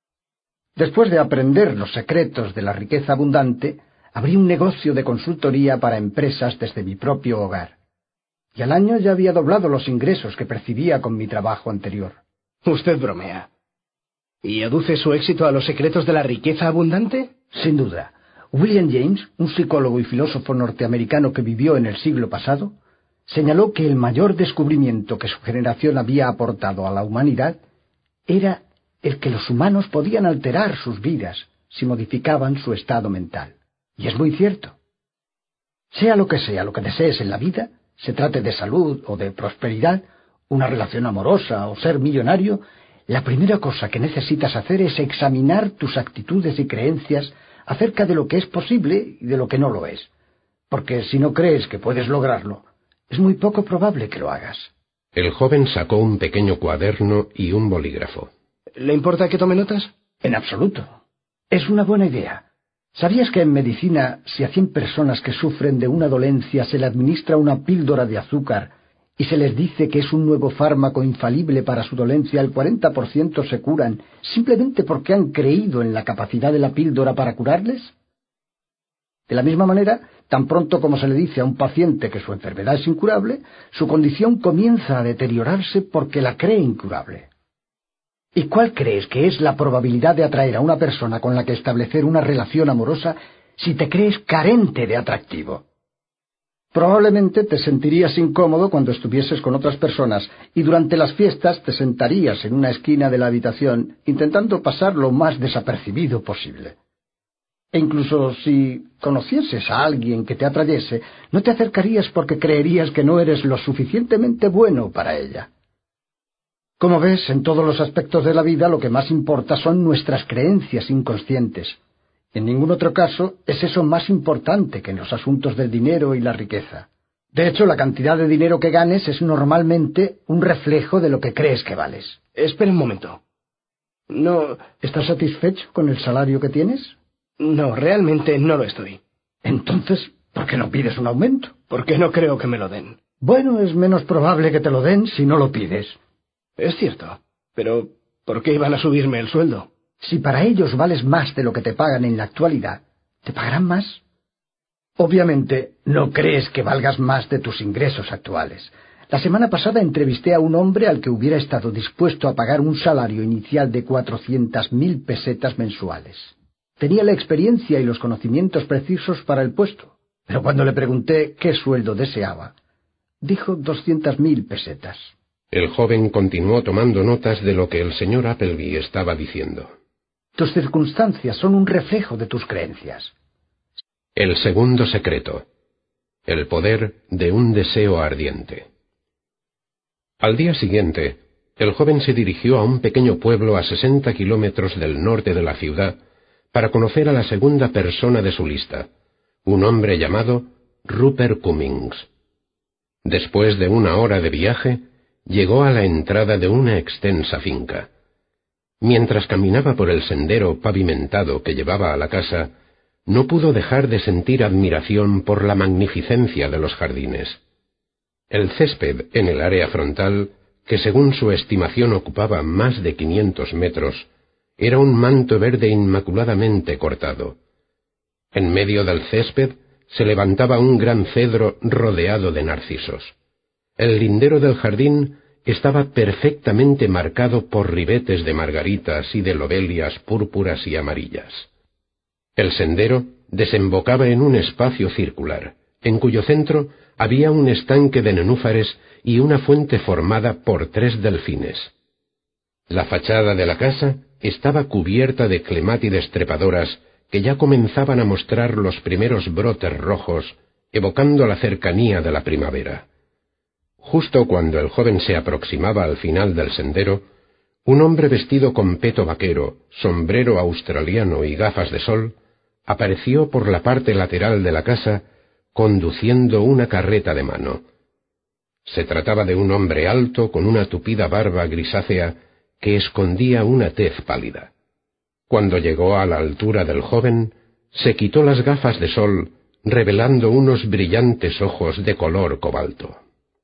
Después de aprender los secretos de la riqueza abundante, abrí un negocio de consultoría para empresas desde mi propio hogar. Y al año ya había doblado los ingresos que percibía con mi trabajo anterior. Usted bromea. ¿Y aduce su éxito a los secretos de la riqueza abundante? Sin duda. William James, un psicólogo y filósofo norteamericano que vivió en el siglo pasado, señaló que el mayor descubrimiento que su generación había aportado a la humanidad era el que los humanos podían alterar sus vidas si modificaban su estado mental. Y es muy cierto. Sea lo que sea lo que desees en la vida, se trate de salud o de prosperidad, una relación amorosa o ser millonario, la primera cosa que necesitas hacer es examinar tus actitudes y creencias acerca de lo que es posible y de lo que no lo es. Porque si no crees que puedes lograrlo, es muy poco probable que lo hagas. El joven sacó un pequeño cuaderno y un bolígrafo. ¿Le importa que tome notas? En absoluto. Es una buena idea. ¿Sabías que en medicina, si a cien personas que sufren de una dolencia se le administra una píldora de azúcar y se les dice que es un nuevo fármaco infalible para su dolencia, el cuarenta por ciento se curan simplemente porque han creído en la capacidad de la píldora para curarles? De la misma manera, tan pronto como se le dice a un paciente que su enfermedad es incurable, su condición comienza a deteriorarse porque la cree incurable. ¿Y cuál crees que es la probabilidad de atraer a una persona con la que establecer una relación amorosa si te crees carente de atractivo? Probablemente te sentirías incómodo cuando estuvieses con otras personas y durante las fiestas te sentarías en una esquina de la habitación intentando pasar lo más desapercibido posible. E incluso si conocieses a alguien que te atrayese, no te acercarías porque creerías que no eres lo suficientemente bueno para ella. Como ves, en todos los aspectos de la vida lo que más importa son nuestras creencias inconscientes. En ningún otro caso es eso más importante que en los asuntos del dinero y la riqueza. De hecho, la cantidad de dinero que ganes es normalmente un reflejo de lo que crees que vales. Espera un momento. No... ¿Estás satisfecho con el salario que tienes? No, realmente no lo estoy. Entonces, ¿por qué no pides un aumento? Porque no creo que me lo den. Bueno, es menos probable que te lo den si no lo pides. Es cierto, pero ¿por qué iban a subirme el sueldo? Si para ellos vales más de lo que te pagan en la actualidad, ¿te pagarán más? Obviamente, no crees que valgas más de tus ingresos actuales. La semana pasada entrevisté a un hombre al que hubiera estado dispuesto a pagar un salario inicial de cuatrocientas mil pesetas mensuales. Tenía la experiencia y los conocimientos precisos para el puesto, pero cuando le pregunté qué sueldo deseaba, dijo doscientas mil pesetas. El joven continuó tomando notas de lo que el señor Appleby estaba diciendo. Tus circunstancias son un reflejo de tus creencias. El segundo secreto. El poder de un deseo ardiente. Al día siguiente, el joven se dirigió a un pequeño pueblo a sesenta kilómetros del norte de la ciudad para conocer a la segunda persona de su lista, un hombre llamado Rupert Cummings. Después de una hora de viaje, llegó a la entrada de una extensa finca. Mientras caminaba por el sendero pavimentado que llevaba a la casa, no pudo dejar de sentir admiración por la magnificencia de los jardines. El césped en el área frontal, que según su estimación ocupaba más de quinientos metros, era un manto verde inmaculadamente cortado. En medio del césped se levantaba un gran cedro rodeado de narcisos. El lindero del jardín estaba perfectamente marcado por ribetes de margaritas y de lobelias púrpuras y amarillas. El sendero desembocaba en un espacio circular, en cuyo centro había un estanque de nenúfares y una fuente formada por tres delfines. La fachada de la casa estaba cubierta de clemátides trepadoras que ya comenzaban a mostrar los primeros brotes rojos, evocando la cercanía de la primavera. Justo cuando el joven se aproximaba al final del sendero, un hombre vestido con peto vaquero, sombrero australiano y gafas de sol, apareció por la parte lateral de la casa, conduciendo una carreta de mano. Se trataba de un hombre alto con una tupida barba grisácea que escondía una tez pálida. Cuando llegó a la altura del joven, se quitó las gafas de sol, revelando unos brillantes ojos de color cobalto.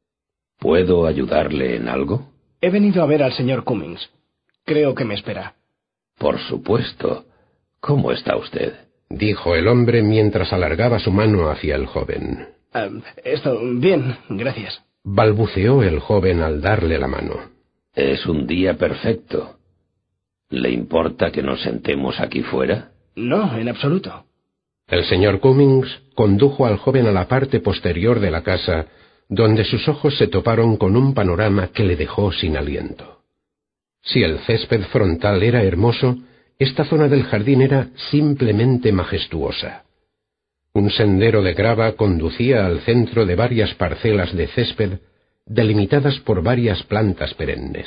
¿Puedo ayudarle en algo? He venido a ver al señor Cummings. Creo que me espera. Por supuesto. ¿Cómo está usted? Dijo el hombre mientras alargaba su mano hacia el joven. Uh, esto, bien, gracias. Balbuceó el joven al darle la mano. Es un día perfecto. ¿Le importa que nos sentemos aquí fuera? No, en absoluto. El señor Cummings condujo al joven a la parte posterior de la casa, donde sus ojos se toparon con un panorama que le dejó sin aliento. Si el césped frontal era hermoso, esta zona del jardín era simplemente majestuosa. Un sendero de grava conducía al centro de varias parcelas de césped, delimitadas por varias plantas perennes.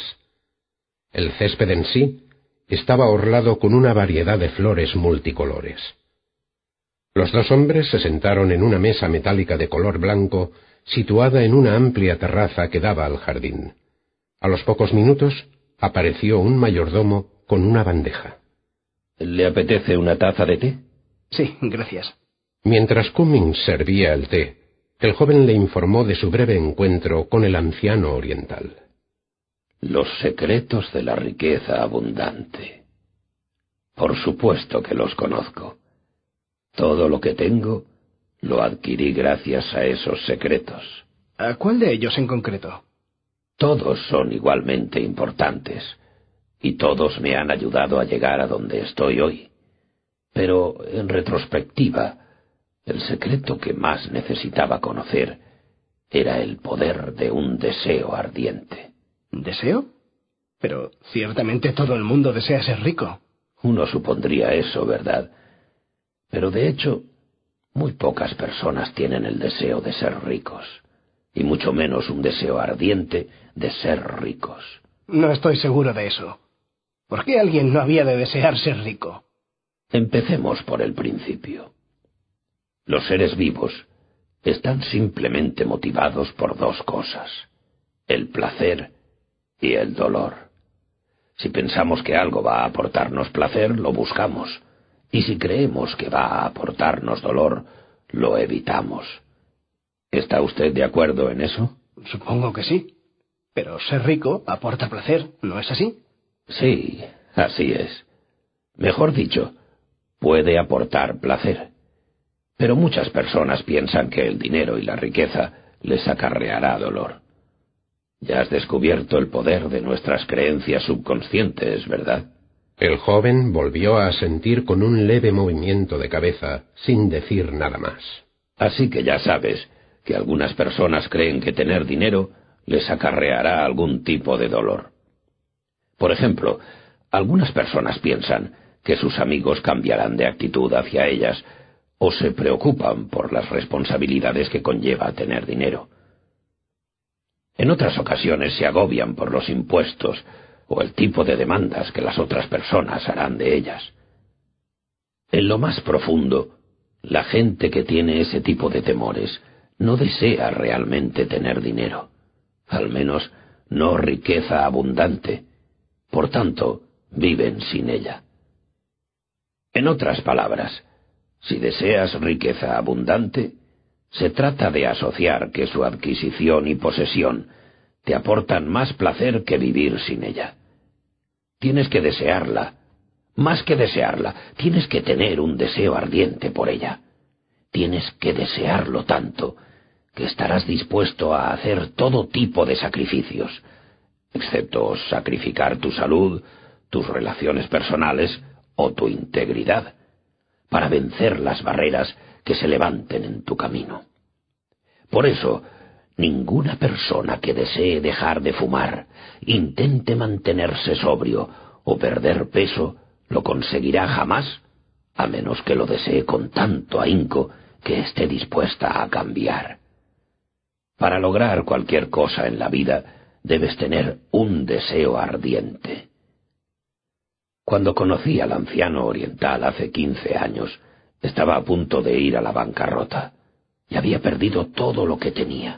El césped en sí estaba orlado con una variedad de flores multicolores. Los dos hombres se sentaron en una mesa metálica de color blanco situada en una amplia terraza que daba al jardín. A los pocos minutos apareció un mayordomo con una bandeja. ¿Le apetece una taza de té? Sí, gracias. Mientras Cummings servía el té, el joven le informó de su breve encuentro con el anciano oriental. Los secretos de la riqueza abundante. Por supuesto que los conozco. Todo lo que tengo lo adquirí gracias a esos secretos. ¿A cuál de ellos en concreto? Todos son igualmente importantes, y todos me han ayudado a llegar a donde estoy hoy. Pero, en retrospectiva, el secreto que más necesitaba conocer era el poder de un deseo ardiente. ¿Deseo? Pero ciertamente todo el mundo desea ser rico. Uno supondría eso, ¿verdad? Pero de hecho, muy pocas personas tienen el deseo de ser ricos, y mucho menos un deseo ardiente de ser ricos. No estoy seguro de eso. ¿Por qué alguien no había de desear ser rico? Empecemos por el principio. Los seres vivos están simplemente motivados por dos cosas: el placer y el dolor. Si pensamos que algo va a aportarnos placer, lo buscamos, y si creemos que va a aportarnos dolor, lo evitamos. ¿Está usted de acuerdo en eso? Supongo que sí. Pero ser rico aporta placer, ¿no es así? Sí, así es. Mejor dicho, puede aportar placer. Pero muchas personas piensan que el dinero y la riqueza les acarreará dolor. Ya has descubierto el poder de nuestras creencias subconscientes, ¿verdad? El joven volvió a asentir con un leve movimiento de cabeza, sin decir nada más. Así que ya sabes que algunas personas creen que tener dinero les acarreará algún tipo de dolor. Por ejemplo, algunas personas piensan que sus amigos cambiarán de actitud hacia ellas o se preocupan por las responsabilidades que conlleva tener dinero. En otras ocasiones se agobian por los impuestos o el tipo de demandas que las otras personas harán de ellas. En lo más profundo, la gente que tiene ese tipo de temores no desea realmente tener dinero, al menos no riqueza abundante. Por tanto, viven sin ella. En otras palabras, si deseas riqueza abundante, se trata de asociar que su adquisición y posesión te aportan más placer que vivir sin ella. Tienes que desearla. Más que desearla, tienes que tener un deseo ardiente por ella. Tienes que desearlo tanto que estarás dispuesto a hacer todo tipo de sacrificios, excepto sacrificar tu salud, tus relaciones personales o tu integridad, para vencer las barreras que se levanten en tu camino. Por eso, ninguna persona que desee dejar de fumar, intente mantenerse sobrio o perder peso, lo conseguirá jamás, a menos que lo desee con tanto ahínco que esté dispuesta a cambiar. Para lograr cualquier cosa en la vida, debes tener un deseo ardiente. Cuando conocí al anciano oriental hace quince años, estaba a punto de ir a la bancarrota y había perdido todo lo que tenía.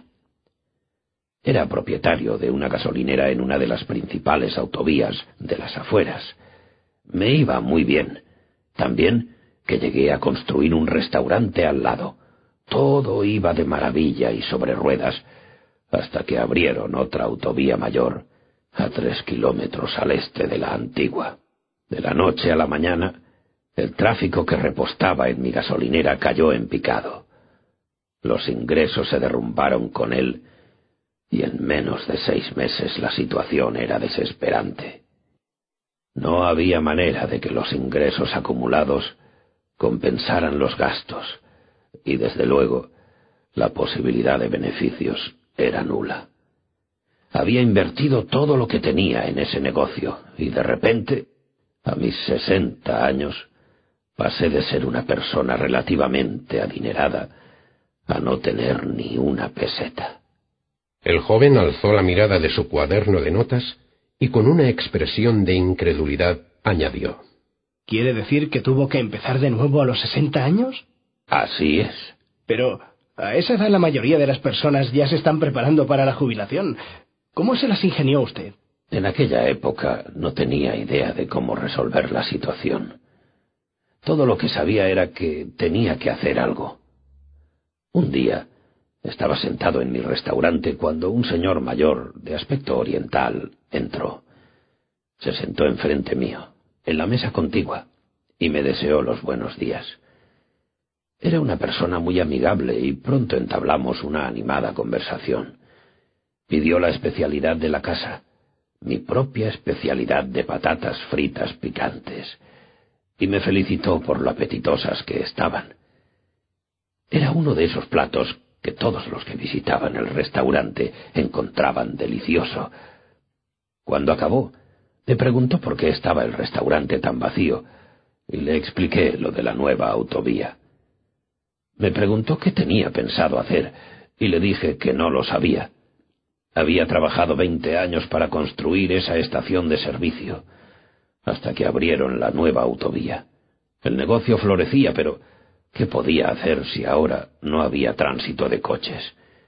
Era propietario de una gasolinera en una de las principales autovías de las afueras. Me iba muy bien. También que llegué a construir un restaurante al lado. Todo iba de maravilla y sobre ruedas, hasta que abrieron otra autovía mayor, a tres kilómetros al este de la antigua. De la noche a la mañana, el tráfico que repostaba en mi gasolinera cayó en picado. Los ingresos se derrumbaron con él, y en menos de seis meses la situación era desesperante. No había manera de que los ingresos acumulados compensaran los gastos, y desde luego la posibilidad de beneficios era nula. Había invertido todo lo que tenía en ese negocio, y de repente, a mis sesenta años, pasé de ser una persona relativamente adinerada a no tener ni una peseta. El joven alzó la mirada de su cuaderno de notas y con una expresión de incredulidad añadió: ¿Quiere decir que tuvo que empezar de nuevo a los sesenta años? Así es. Pero A esa edad la mayoría de las personas ya se están preparando para la jubilación. ¿Cómo se las ingenió usted? En aquella época no tenía idea de cómo resolver la situación. Todo lo que sabía era que tenía que hacer algo. Un día estaba sentado en mi restaurante cuando un señor mayor, de aspecto oriental, entró. Se sentó enfrente mío, en la mesa contigua, y me deseó los buenos días. Era una persona muy amigable y pronto entablamos una animada conversación. Pidió la especialidad de la casa, mi propia especialidad de patatas fritas picantes, y me felicitó por lo apetitosas que estaban. Era uno de esos platos que todos los que visitaban el restaurante encontraban delicioso. Cuando acabó, me preguntó por qué estaba el restaurante tan vacío, y le expliqué lo de la nueva autovía. Me preguntó qué tenía pensado hacer, y le dije que no lo sabía. Había trabajado veinte años para construir esa estación de servicio, hasta que abrieron la nueva autovía. El negocio florecía, pero ¿qué podía hacer si ahora no había tránsito de coches?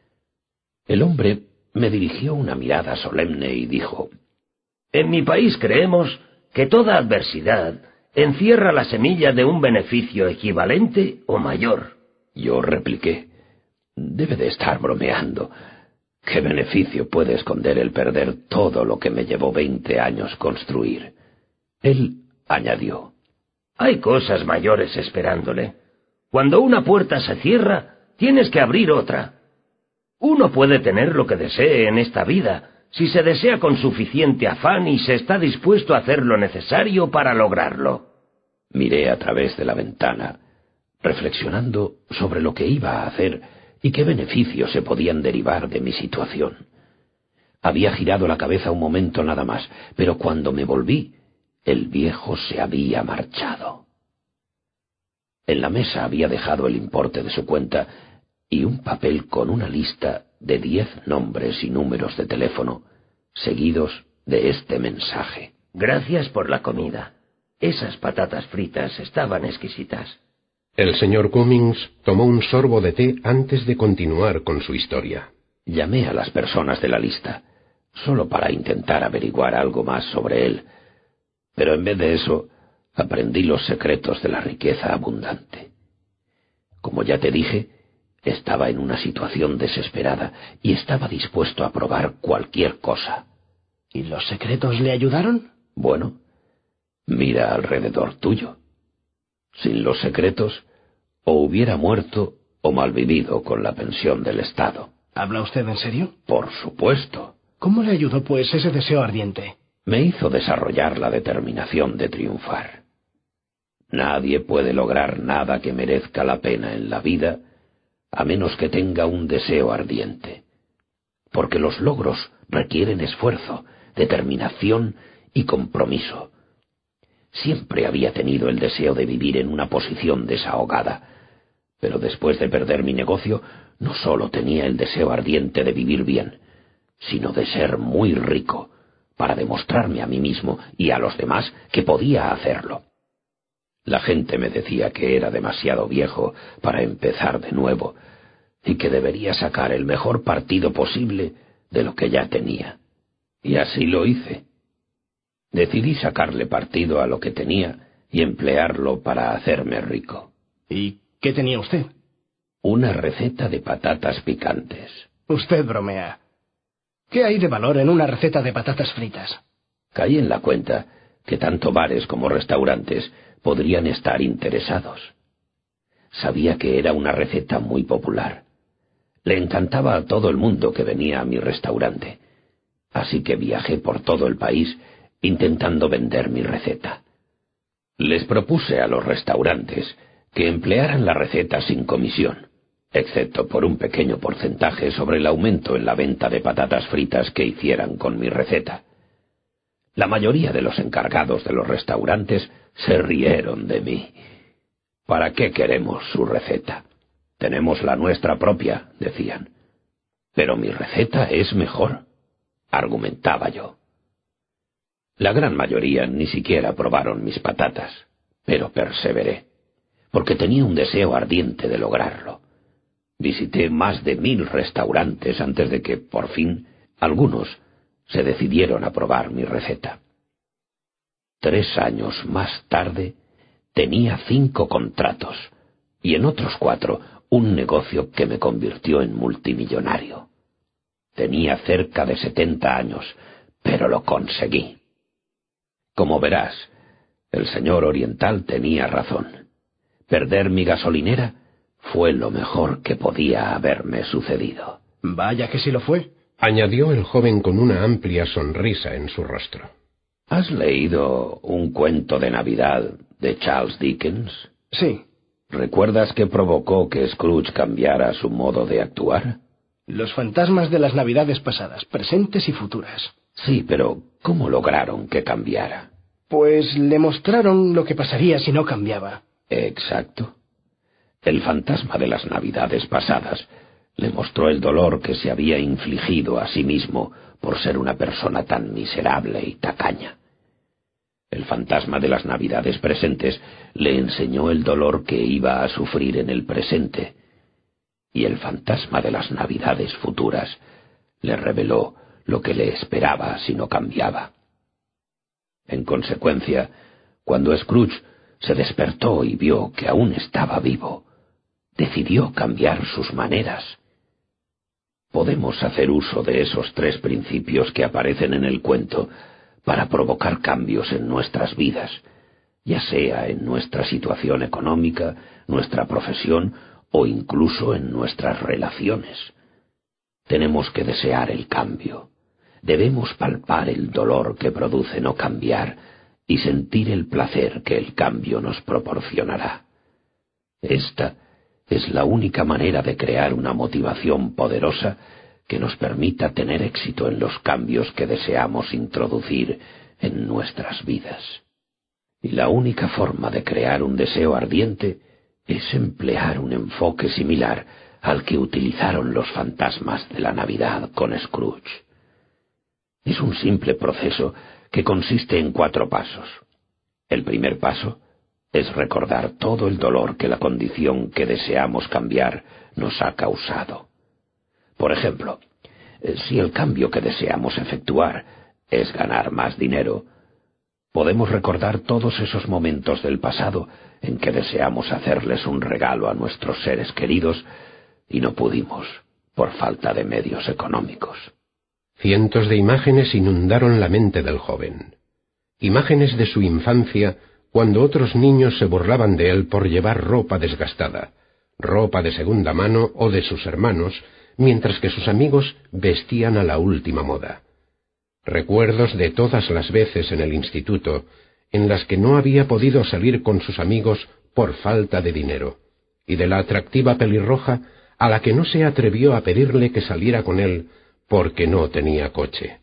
El hombre me dirigió una mirada solemne y dijo: «En mi país creemos que toda adversidad encierra la semilla de un beneficio equivalente o mayor». Yo repliqué: «Debe de estar bromeando. ¿Qué beneficio puede esconder el perder todo lo que me llevó veinte años construir?» Él añadió: «Hay cosas mayores esperándole. Cuando una puerta se cierra, tienes que abrir otra. Uno puede tener lo que desee en esta vida, si se desea con suficiente afán y se está dispuesto a hacer lo necesario para lograrlo». Miré a través de la ventana, reflexionando sobre lo que iba a hacer y qué beneficios se podían derivar de mi situación. Había girado la cabeza un momento nada más, pero cuando me volví, el viejo se había marchado. En la mesa había dejado el importe de su cuenta y un papel con una lista de diez nombres y números de teléfono, seguidos de este mensaje: «Gracias por la comida. Esas patatas fritas estaban exquisitas». El señor Cummings tomó un sorbo de té antes de continuar con su historia. Llamé a las personas de la lista, solo para intentar averiguar algo más sobre él, pero en vez de eso, aprendí los secretos de la riqueza abundante. Como ya te dije, estaba en una situación desesperada y estaba dispuesto a probar cualquier cosa. ¿Y los secretos le ayudaron? Bueno, mira alrededor tuyo. Sin los secretos, o hubiera muerto o malvivido con la pensión del Estado. ¿Habla usted en serio? Por supuesto. ¿Cómo le ayudó, pues, ese deseo ardiente? Me hizo desarrollar la determinación de triunfar. Nadie puede lograr nada que merezca la pena en la vida a menos que tenga un deseo ardiente. Porque los logros requieren esfuerzo, determinación y compromiso. Siempre había tenido el deseo de vivir en una posición desahogada, pero después de perder mi negocio, no solo tenía el deseo ardiente de vivir bien, sino de ser muy rico, para demostrarme a mí mismo y a los demás que podía hacerlo. La gente me decía que era demasiado viejo para empezar de nuevo, y que debería sacar el mejor partido posible de lo que ya tenía. Y así lo hice. Decidí sacarle partido a lo que tenía y emplearlo para hacerme rico. ¿Y qué tenía usted? Una receta de patatas picantes. Usted bromea. ¿Qué hay de valor en una receta de patatas fritas? Caí en la cuenta que tanto bares como restaurantes podrían estar interesados. Sabía que era una receta muy popular. Le encantaba a todo el mundo que venía a mi restaurante. Así que viajé por todo el país intentando vender mi receta. Les propuse a los restaurantes que emplearan la receta sin comisión, excepto por un pequeño porcentaje sobre el aumento en la venta de patatas fritas que hicieran con mi receta. La mayoría de los encargados de los restaurantes se rieron de mí. ¿Para qué queremos su receta? Tenemos la nuestra propia, decían. Pero mi receta es mejor, argumentaba yo. La gran mayoría ni siquiera probaron mis patatas, pero perseveré, porque tenía un deseo ardiente de lograrlo. Visité más de mil restaurantes antes de que, por fin, algunos se decidieron a probar mi receta. Tres años más tarde, tenía cinco contratos, y en otros cuatro, un negocio que me convirtió en multimillonario. Tenía cerca de setenta años, pero lo conseguí. Como verás, el señor Oriental tenía razón. Perder mi gasolinera fue lo mejor que podía haberme sucedido. Vaya que sí lo fue, añadió el joven con una amplia sonrisa en su rostro. ¿Has leído un cuento de Navidad de Charles Dickens? Sí. ¿Recuerdas qué provocó que Scrooge cambiara su modo de actuar? Los fantasmas de las Navidades pasadas, presentes y futuras. Sí, pero ¿cómo lograron que cambiara? Pues le mostraron lo que pasaría si no cambiaba. Exacto. El fantasma de las Navidades pasadas le mostró el dolor que se había infligido a sí mismo por ser una persona tan miserable y tacaña. El fantasma de las Navidades presentes le enseñó el dolor que iba a sufrir en el presente, y el fantasma de las Navidades futuras le reveló lo que le esperaba si no cambiaba. En consecuencia, cuando Scrooge se despertó y vio que aún estaba vivo, decidió cambiar sus maneras. Podemos hacer uso de esos tres principios que aparecen en el cuento para provocar cambios en nuestras vidas, ya sea en nuestra situación económica, nuestra profesión o incluso en nuestras relaciones. Tenemos que desear el cambio. Debemos palpar el dolor que produce no cambiar y sentir el placer que el cambio nos proporcionará. Esta es la única manera de crear una motivación poderosa que nos permita tener éxito en los cambios que deseamos introducir en nuestras vidas. Y la única forma de crear un deseo ardiente es emplear un enfoque similar al que utilizaron los fantasmas de la Navidad con Scrooge. Es un simple proceso que consiste en cuatro pasos. El primer paso es recordar todo el dolor que la condición que deseamos cambiar nos ha causado. Por ejemplo, si el cambio que deseamos efectuar es ganar más dinero, podemos recordar todos esos momentos del pasado en que deseamos hacerles un regalo a nuestros seres queridos y no pudimos por falta de medios económicos. Cientos de imágenes inundaron la mente del joven. Imágenes de su infancia, cuando otros niños se burlaban de él por llevar ropa desgastada, ropa de segunda mano o de sus hermanos, mientras que sus amigos vestían a la última moda. Recuerdos de todas las veces en el instituto en las que no había podido salir con sus amigos por falta de dinero, y de la atractiva pelirroja a la que no se atrevió a pedirle que saliera con él porque no tenía coche.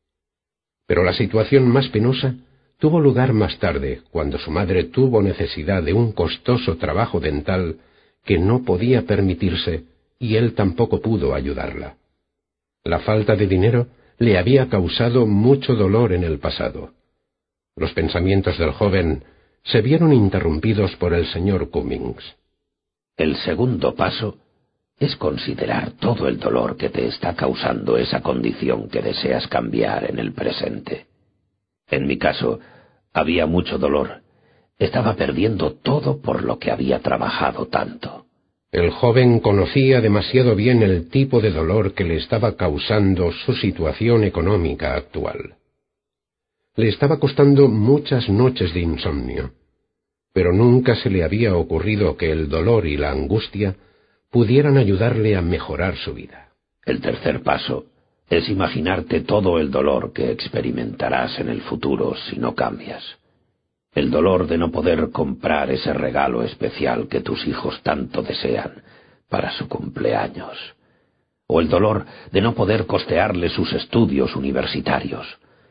Pero la situación más penosa tuvo lugar más tarde, cuando su madre tuvo necesidad de un costoso trabajo dental que no podía permitirse, y él tampoco pudo ayudarla. La falta de dinero le había causado mucho dolor en el pasado. Los pensamientos del joven se vieron interrumpidos por el señor Cummings. El segundo paso es considerar todo el dolor que te está causando esa condición que deseas cambiar en el presente. En mi caso, había mucho dolor. Estaba perdiendo todo por lo que había trabajado tanto. El joven conocía demasiado bien el tipo de dolor que le estaba causando su situación económica actual. Le estaba costando muchas noches de insomnio, pero nunca se le había ocurrido que el dolor y la angustia pudieran ayudarle a mejorar su vida. El tercer paso es imaginarte todo el dolor que experimentarás en el futuro si no cambias. El dolor de no poder comprar ese regalo especial que tus hijos tanto desean para su cumpleaños. O el dolor de no poder costearle sus estudios universitarios.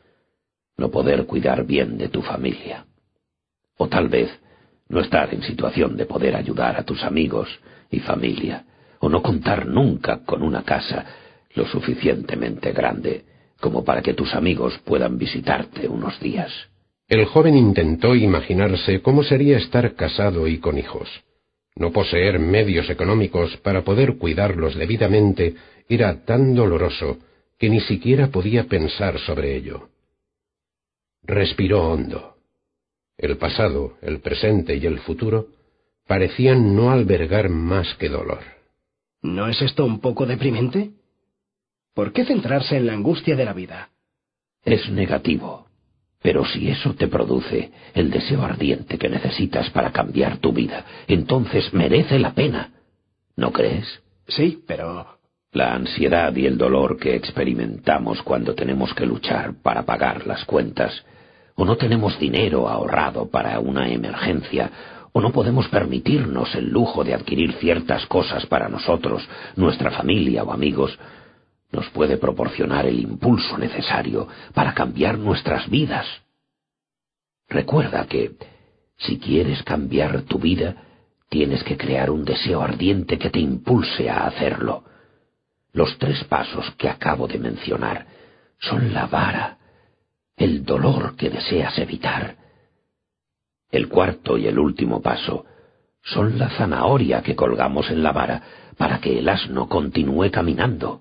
No poder cuidar bien de tu familia. O tal vez no estar en situación de poder ayudar a tus amigos y familia. O no contar nunca con una casa lo suficientemente grande como para que tus amigos puedan visitarte unos días. El joven intentó imaginarse cómo sería estar casado y con hijos. No poseer medios económicos para poder cuidarlos debidamente era tan doloroso que ni siquiera podía pensar sobre ello. Respiró hondo. El pasado, el presente y el futuro parecían no albergar más que dolor. ¿No es esto un poco deprimente? ¿Por qué centrarse en la angustia de la vida? Es negativo. Pero si eso te produce el deseo ardiente que necesitas para cambiar tu vida, entonces merece la pena. ¿No crees? Sí, pero... La ansiedad y el dolor que experimentamos cuando tenemos que luchar para pagar las cuentas, o no tenemos dinero ahorrado para una emergencia, o no podemos permitirnos el lujo de adquirir ciertas cosas para nosotros, nuestra familia o amigos, nos puede proporcionar el impulso necesario para cambiar nuestras vidas. Recuerda que, si quieres cambiar tu vida, tienes que crear un deseo ardiente que te impulse a hacerlo. Los tres pasos que acabo de mencionar son la vara, el dolor que deseas evitar. El cuarto y el último paso son la zanahoria que colgamos en la vara para que el asno continúe caminando.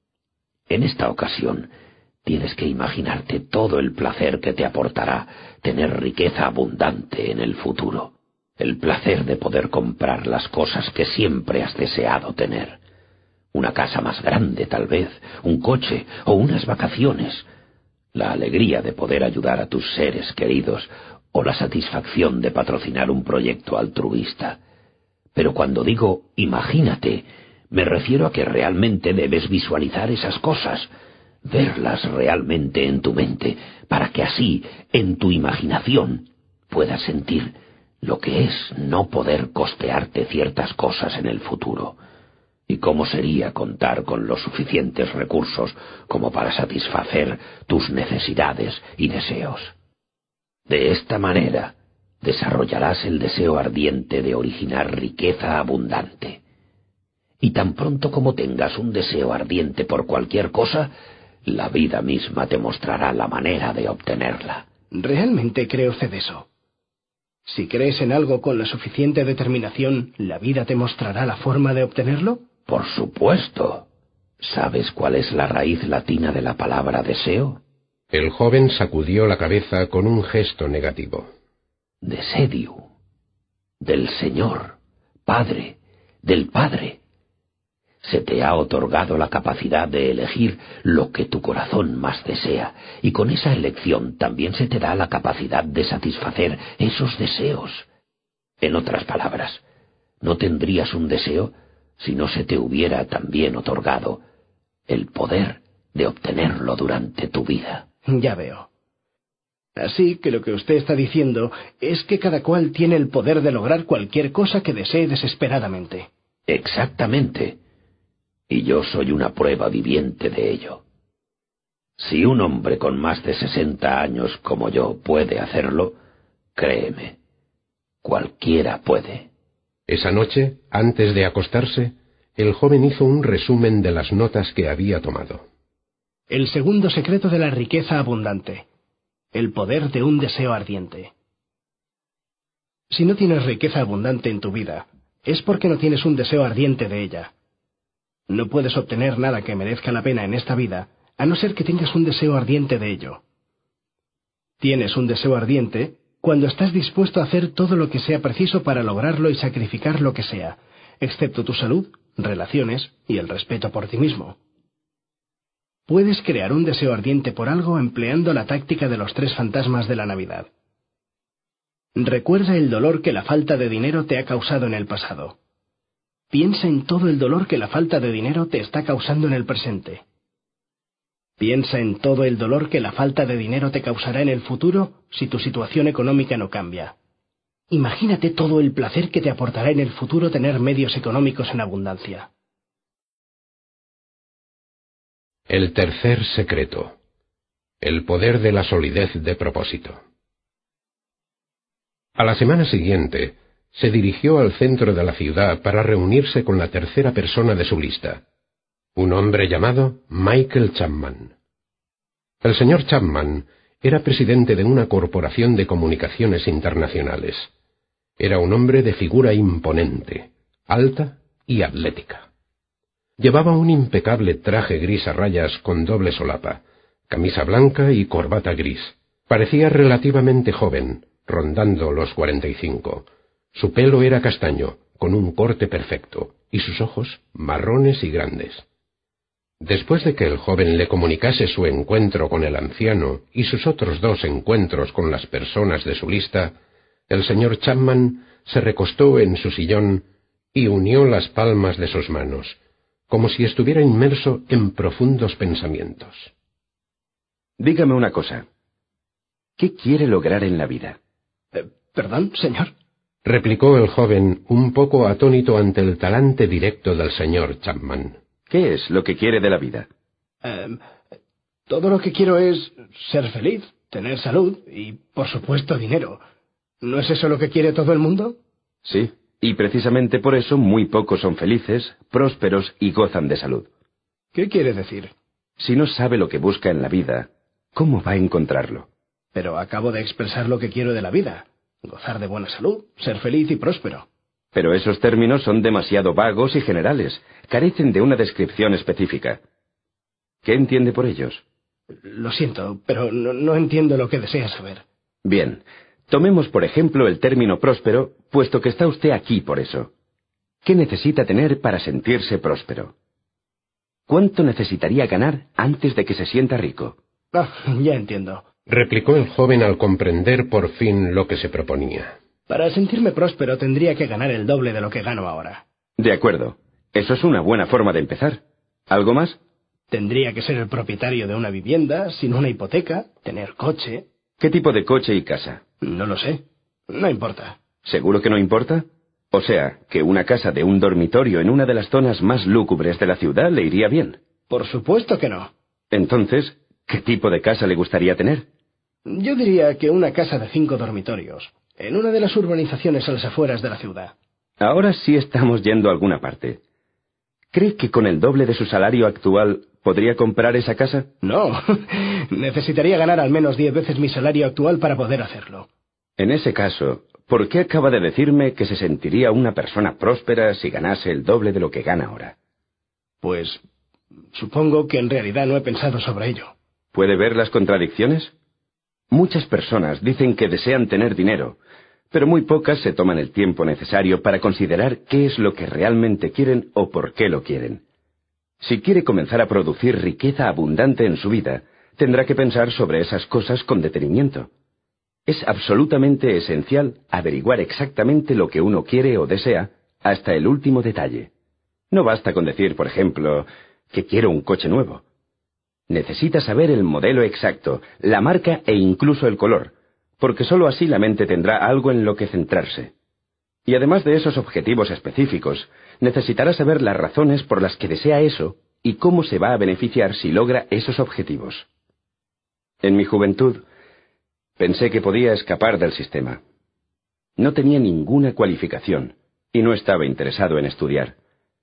En esta ocasión, tienes que imaginarte todo el placer que te aportará tener riqueza abundante en el futuro. El placer de poder comprar las cosas que siempre has deseado tener. Una casa más grande, tal vez, un coche o unas vacaciones. La alegría de poder ayudar a tus seres queridos o la satisfacción de patrocinar un proyecto altruista. Pero cuando digo imagínate, me refiero a que realmente debes visualizar esas cosas, verlas realmente en tu mente, para que así, en tu imaginación, puedas sentir lo que es no poder costearte ciertas cosas en el futuro, y cómo sería contar con los suficientes recursos como para satisfacer tus necesidades y deseos. De esta manera, desarrollarás el deseo ardiente de originar riqueza abundante. Y tan pronto como tengas un deseo ardiente por cualquier cosa, la vida misma te mostrará la manera de obtenerla. ¿Realmente cree usted eso? Si crees en algo con la suficiente determinación, ¿la vida te mostrará la forma de obtenerlo? Por supuesto. ¿Sabes cuál es la raíz latina de la palabra deseo? El joven sacudió la cabeza con un gesto negativo. Desediu. Del Señor, Padre, del Padre. Se te ha otorgado la capacidad de elegir lo que tu corazón más desea, y con esa elección también se te da la capacidad de satisfacer esos deseos. En otras palabras, no tendrías un deseo si no se te hubiera también otorgado el poder de obtenerlo durante tu vida. Ya veo. Así que lo que usted está diciendo es que cada cual tiene el poder de lograr cualquier cosa que desee desesperadamente. Exactamente. Y yo soy una prueba viviente de ello. Si un hombre con más de sesenta años como yo puede hacerlo, créeme, cualquiera puede. Esa noche, antes de acostarse, el joven hizo un resumen de las notas que había tomado. El segundo secreto de la riqueza abundante. El poder de un deseo ardiente. Si no tienes riqueza abundante en tu vida, es porque no tienes un deseo ardiente de ella. No puedes obtener nada que merezca la pena en esta vida, a no ser que tengas un deseo ardiente de ello. Tienes un deseo ardiente cuando estás dispuesto a hacer todo lo que sea preciso para lograrlo y sacrificar lo que sea, excepto tu salud, relaciones y el respeto por ti mismo. Puedes crear un deseo ardiente por algo empleando la táctica de los tres fantasmas de la Navidad. Recuerda el dolor que la falta de dinero te ha causado en el pasado. Piensa en todo el dolor que la falta de dinero te está causando en el presente. Piensa en todo el dolor que la falta de dinero te causará en el futuro si tu situación económica no cambia. Imagínate todo el placer que te aportará en el futuro tener medios económicos en abundancia. El tercer secreto. El poder de la solidez de propósito. A la semana siguiente, se dirigió al centro de la ciudad para reunirse con la tercera persona de su lista, un hombre llamado Michael Chapman. El señor Chapman era presidente de una corporación de comunicaciones internacionales. Era un hombre de figura imponente, alta y atlética. Llevaba un impecable traje gris a rayas con doble solapa, camisa blanca y corbata gris. Parecía relativamente joven, rondando los cuarenta y cinco. Su pelo era castaño, con un corte perfecto, y sus ojos marrones y grandes. Después de que el joven le comunicase su encuentro con el anciano y sus otros dos encuentros con las personas de su lista, el señor Chapman se recostó en su sillón y unió las palmas de sus manos, como si estuviera inmerso en profundos pensamientos. Dígame una cosa. ¿Qué quiere lograr en la vida? Eh, ¿Perdón, señor? Replicó el joven, un poco atónito ante el talante directo del señor Chapman. ¿Qué es lo que quiere de la vida? Eh, todo lo que quiero es ser feliz, tener salud y, por supuesto, dinero. ¿No es eso lo que quiere todo el mundo? Sí, y precisamente por eso muy pocos son felices, prósperos y gozan de salud. ¿Qué quiere decir? Si no sabe lo que busca en la vida, ¿cómo va a encontrarlo? Pero acabo de expresar lo que quiero de la vida. Gozar de buena salud, ser feliz y próspero. Pero esos términos son demasiado vagos y generales. Carecen de una descripción específica. ¿Qué entiende por ellos? Lo siento, pero no, no entiendo lo que desea saber. Bien, tomemos por ejemplo el término próspero, puesto que está usted aquí por eso. ¿Qué necesita tener para sentirse próspero? ¿Cuánto necesitaría ganar antes de que se sienta rico? Ah, ya entiendo. Replicó el joven al comprender por fin lo que se proponía. Para sentirme próspero tendría que ganar el doble de lo que gano ahora. De acuerdo. Eso es una buena forma de empezar. ¿Algo más? Tendría que ser el propietario de una vivienda, sin una hipoteca, tener coche. ¿Qué tipo de coche y casa? No lo sé. No importa. ¿Seguro que no importa? O sea, que una casa de un dormitorio en una de las zonas más lúgubres de la ciudad le iría bien. Por supuesto que no. Entonces, ¿qué tipo de casa le gustaría tener? Yo diría que una casa de cinco dormitorios, en una de las urbanizaciones a las afueras de la ciudad. Ahora sí estamos yendo a alguna parte. ¿Cree que con el doble de su salario actual podría comprar esa casa? No, necesitaría ganar al menos diez veces mi salario actual para poder hacerlo. En ese caso, ¿por qué acaba de decirme que se sentiría una persona próspera si ganase el doble de lo que gana ahora? Pues supongo que en realidad no he pensado sobre ello. ¿Puede ver las contradicciones? Muchas personas dicen que desean tener dinero, pero muy pocas se toman el tiempo necesario para considerar qué es lo que realmente quieren o por qué lo quieren. Si quiere comenzar a producir riqueza abundante en su vida, tendrá que pensar sobre esas cosas con detenimiento. Es absolutamente esencial averiguar exactamente lo que uno quiere o desea hasta el último detalle. No basta con decir, por ejemplo, que quiero un coche nuevo. Necesita saber el modelo exacto, la marca e incluso el color, porque sólo así la mente tendrá algo en lo que centrarse. Y además de esos objetivos específicos, necesitará saber las razones por las que desea eso y cómo se va a beneficiar si logra esos objetivos. En mi juventud, pensé que podía escapar del sistema. No tenía ninguna cualificación y no estaba interesado en estudiar.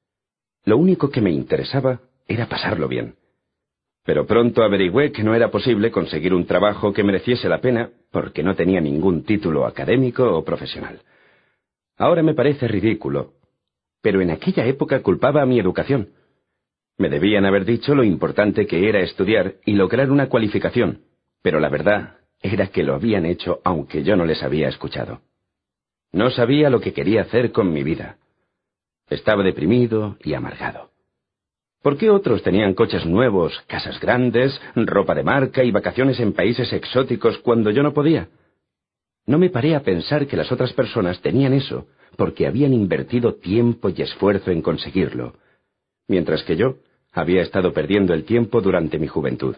Lo único que me interesaba era pasarlo bien. Pero pronto averigüé que no era posible conseguir un trabajo que mereciese la pena porque no tenía ningún título académico o profesional. Ahora me parece ridículo, pero en aquella época culpaba a mi educación. Me debían haber dicho lo importante que era estudiar y lograr una cualificación, pero la verdad era que lo habían hecho aunque yo no les había escuchado. No sabía lo que quería hacer con mi vida. Estaba deprimido y amargado. ¿Por qué otros tenían coches nuevos, casas grandes, ropa de marca y vacaciones en países exóticos cuando yo no podía? No me paré a pensar que las otras personas tenían eso porque habían invertido tiempo y esfuerzo en conseguirlo, mientras que yo había estado perdiendo el tiempo durante mi juventud.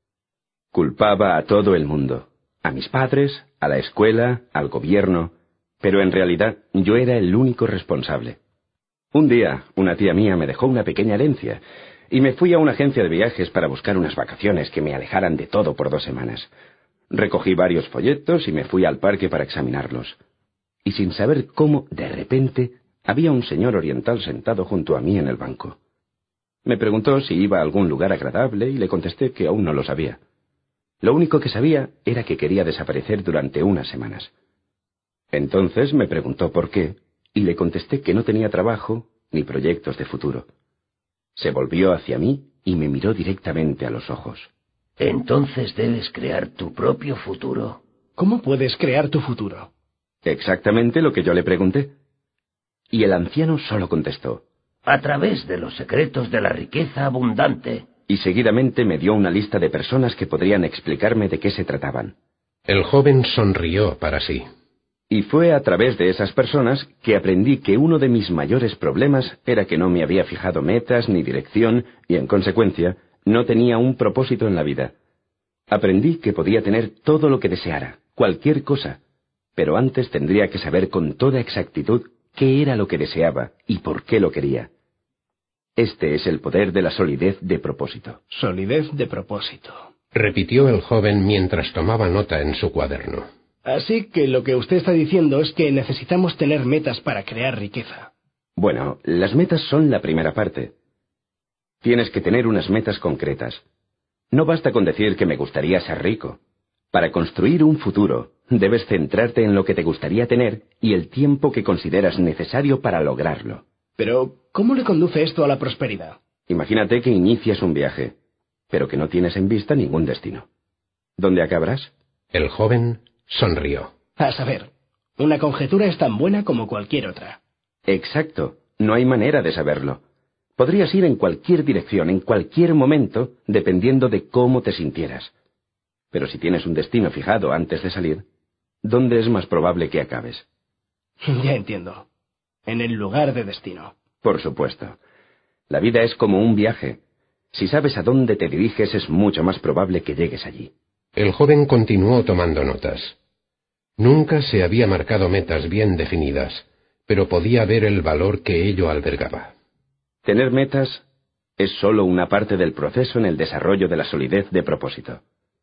Culpaba a todo el mundo, a mis padres, a la escuela, al gobierno, pero en realidad yo era el único responsable. Un día, una tía mía me dejó una pequeña herencia y me fui a una agencia de viajes para buscar unas vacaciones que me alejaran de todo por dos semanas. Recogí varios folletos y me fui al parque para examinarlos. Y sin saber cómo, de repente, había un señor oriental sentado junto a mí en el banco. Me preguntó si iba a algún lugar agradable y le contesté que aún no lo sabía. Lo único que sabía era que quería desaparecer durante unas semanas. Entonces me preguntó por qué, y le contesté que no tenía trabajo ni proyectos de futuro. Se volvió hacia mí y me miró directamente a los ojos. Entonces debes crear tu propio futuro. ¿Cómo puedes crear tu futuro? Exactamente lo que yo le pregunté. Y el anciano solo contestó: A través de los secretos de la riqueza abundante. Y seguidamente me dio una lista de personas que podrían explicarme de qué se trataban. El joven sonrió para sí. Y fue a través de esas personas que aprendí que uno de mis mayores problemas era que no me había fijado metas ni dirección y, en consecuencia, no tenía un propósito en la vida. Aprendí que podía tener todo lo que deseara, cualquier cosa, pero antes tendría que saber con toda exactitud qué era lo que deseaba y por qué lo quería. Este es el poder de la solidez de propósito. Solidez de propósito. Repitió el joven mientras tomaba nota en su cuaderno. Así que lo que usted está diciendo es que necesitamos tener metas para crear riqueza. Bueno, las metas son la primera parte. Tienes que tener unas metas concretas. No basta con decir que me gustaría ser rico. Para construir un futuro, debes centrarte en lo que te gustaría tener y el tiempo que consideras necesario para lograrlo. Pero, ¿cómo le conduce esto a la prosperidad? Imagínate que inicias un viaje, pero que no tienes en vista ningún destino. ¿Dónde acabarás? El joven sonrió. A saber, una conjetura es tan buena como cualquier otra. Exacto, no hay manera de saberlo. Podrías ir en cualquier dirección, en cualquier momento, dependiendo de cómo te sintieras. Pero si tienes un destino fijado antes de salir, ¿dónde es más probable que acabes? Ya entiendo. En el lugar de destino. Por supuesto. La vida es como un viaje. Si sabes a dónde te diriges, es mucho más probable que llegues allí. El joven continuó tomando notas. Nunca se había marcado metas bien definidas, pero podía ver el valor que ello albergaba. Tener metas es solo una parte del proceso en el desarrollo de la solidez de propósito.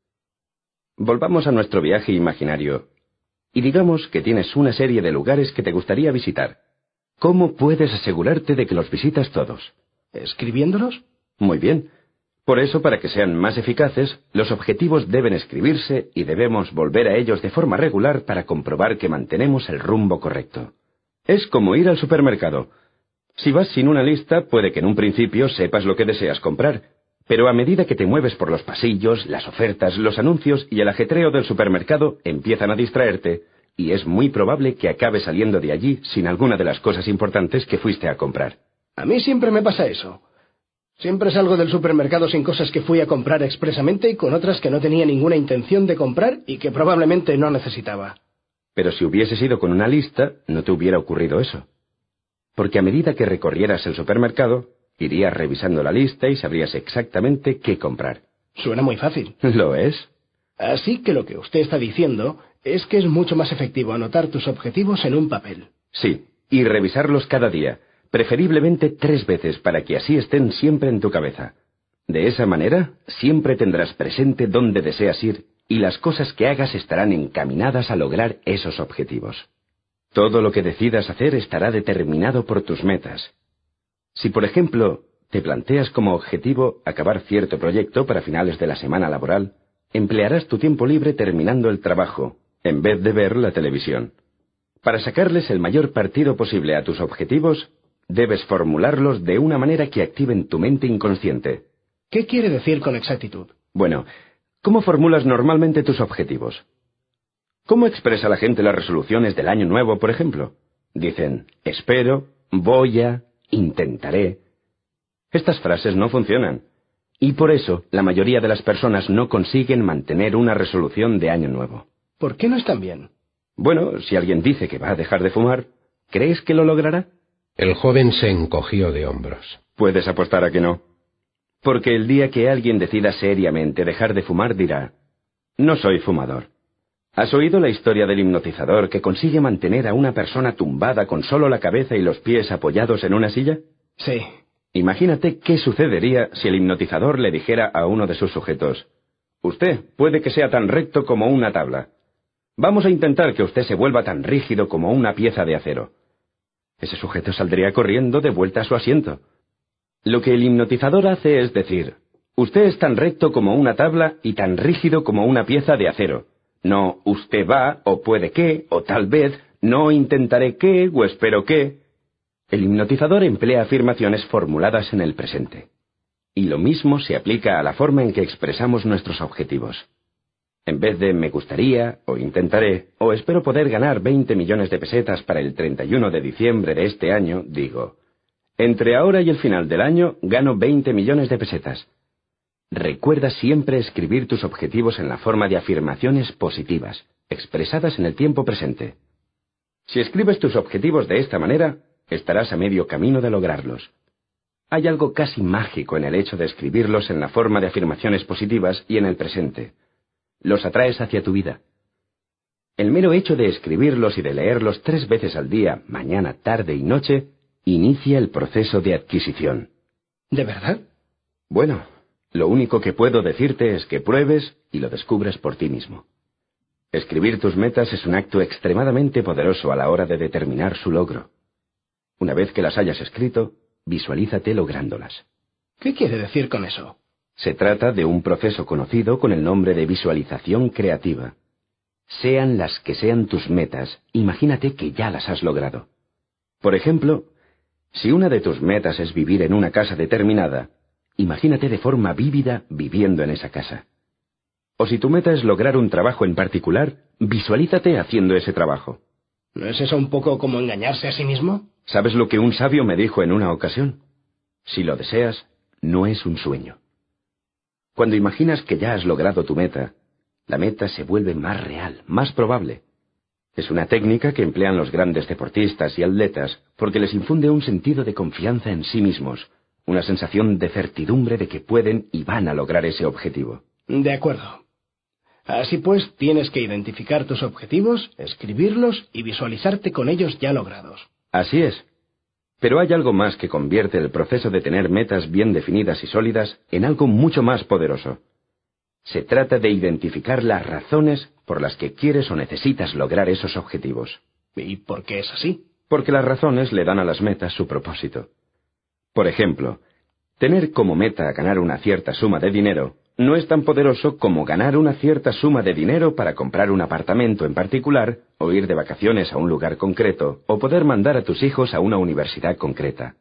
Volvamos a nuestro viaje imaginario, y digamos que tienes una serie de lugares que te gustaría visitar. ¿Cómo puedes asegurarte de que los visitas todos? ¿Escribiéndolos? Muy bien. Por eso, para que sean más eficaces, los objetivos deben escribirse y debemos volver a ellos de forma regular para comprobar que mantenemos el rumbo correcto. Es como ir al supermercado. Si vas sin una lista, puede que en un principio sepas lo que deseas comprar, pero a medida que te mueves por los pasillos, las ofertas, los anuncios y el ajetreo del supermercado empiezan a distraerte, y es muy probable que acabes saliendo de allí sin alguna de las cosas importantes que fuiste a comprar. A mí siempre me pasa eso. Siempre salgo del supermercado sin cosas que fui a comprar expresamente y con otras que no tenía ninguna intención de comprar y que probablemente no necesitaba. Pero si hubieses ido con una lista, no te hubiera ocurrido eso. Porque a medida que recorrieras el supermercado, irías revisando la lista y sabrías exactamente qué comprar. Suena muy fácil. ¿Lo es? Así que lo que usted está diciendo es que es mucho más efectivo anotar tus objetivos en un papel. Sí, y revisarlos cada día, preferiblemente tres veces para que así estén siempre en tu cabeza. De esa manera, siempre tendrás presente dónde deseas ir y las cosas que hagas estarán encaminadas a lograr esos objetivos. Todo lo que decidas hacer estará determinado por tus metas. Si, por ejemplo, te planteas como objetivo acabar cierto proyecto para finales de la semana laboral, emplearás tu tiempo libre terminando el trabajo, en vez de ver la televisión. Para sacarles el mayor partido posible a tus objetivos, debes formularlos de una manera que activen tu mente inconsciente. ¿Qué quiere decir con exactitud? Bueno, ¿cómo formulas normalmente tus objetivos? ¿Cómo expresa la gente las resoluciones del año nuevo, por ejemplo? Dicen, espero, voy a, intentaré. Estas frases no funcionan. Y por eso, la mayoría de las personas no consiguen mantener una resolución de año nuevo. ¿Por qué no están bien? Bueno, si alguien dice que va a dejar de fumar, ¿crees que lo logrará? El joven se encogió de hombros. Puedes apostar a que no. Porque el día que alguien decida seriamente dejar de fumar dirá, no soy fumador. ¿Has oído la historia del hipnotizador que consigue mantener a una persona tumbada con solo la cabeza y los pies apoyados en una silla? Sí. Imagínate qué sucedería si el hipnotizador le dijera a uno de sus sujetos, usted puede que sea tan recto como una tabla. Vamos a intentar que usted se vuelva tan rígido como una pieza de acero. Ese sujeto saldría corriendo de vuelta a su asiento. Lo que el hipnotizador hace es decir, usted es tan recto como una tabla y tan rígido como una pieza de acero. No, usted va, o puede que, o tal vez, no intentaré que o espero que. El hipnotizador emplea afirmaciones formuladas en el presente. Y lo mismo se aplica a la forma en que expresamos nuestros objetivos. En vez de me gustaría, o intentaré, o espero poder ganar veinte millones de pesetas para el treinta y uno de diciembre de este año, digo, entre ahora y el final del año gano veinte millones de pesetas. Recuerda siempre escribir tus objetivos en la forma de afirmaciones positivas, expresadas en el tiempo presente. Si escribes tus objetivos de esta manera, estarás a medio camino de lograrlos. Hay algo casi mágico en el hecho de escribirlos en la forma de afirmaciones positivas y en el presente. Los atraes hacia tu vida. El mero hecho de escribirlos y de leerlos tres veces al día, mañana, tarde y noche, inicia el proceso de adquisición. ¿De verdad? Bueno, lo único que puedo decirte es que pruebes y lo descubres por ti mismo. Escribir tus metas es un acto extremadamente poderoso a la hora de determinar su logro. Una vez que las hayas escrito, visualízate lográndolas. ¿Qué quiere decir con eso? Se trata de un proceso conocido con el nombre de visualización creativa. Sean las que sean tus metas, imagínate que ya las has logrado. Por ejemplo, si una de tus metas es vivir en una casa determinada, imagínate de forma vívida viviendo en esa casa. O si tu meta es lograr un trabajo en particular, visualízate haciendo ese trabajo. ¿No es eso un poco como engañarse a sí mismo? ¿Sabes lo que un sabio me dijo en una ocasión? Si lo deseas, no es un sueño. Cuando imaginas que ya has logrado tu meta, la meta se vuelve más real, más probable. Es una técnica que emplean los grandes deportistas y atletas porque les infunde un sentido de confianza en sí mismos, una sensación de certidumbre de que pueden y van a lograr ese objetivo. De acuerdo. Así pues, tienes que identificar tus objetivos, escribirlos y visualizarte con ellos ya logrados. Así es. Pero hay algo más que convierte el proceso de tener metas bien definidas y sólidas en algo mucho más poderoso. Se trata de identificar las razones por las que quieres o necesitas lograr esos objetivos. ¿Y por qué es así? Porque las razones le dan a las metas su propósito. Por ejemplo, tener como meta ganar una cierta suma de dinero no es tan poderoso como ganar una cierta suma de dinero para comprar un apartamento en particular, o ir de vacaciones a un lugar concreto, o poder mandar a tus hijos a una universidad concreta.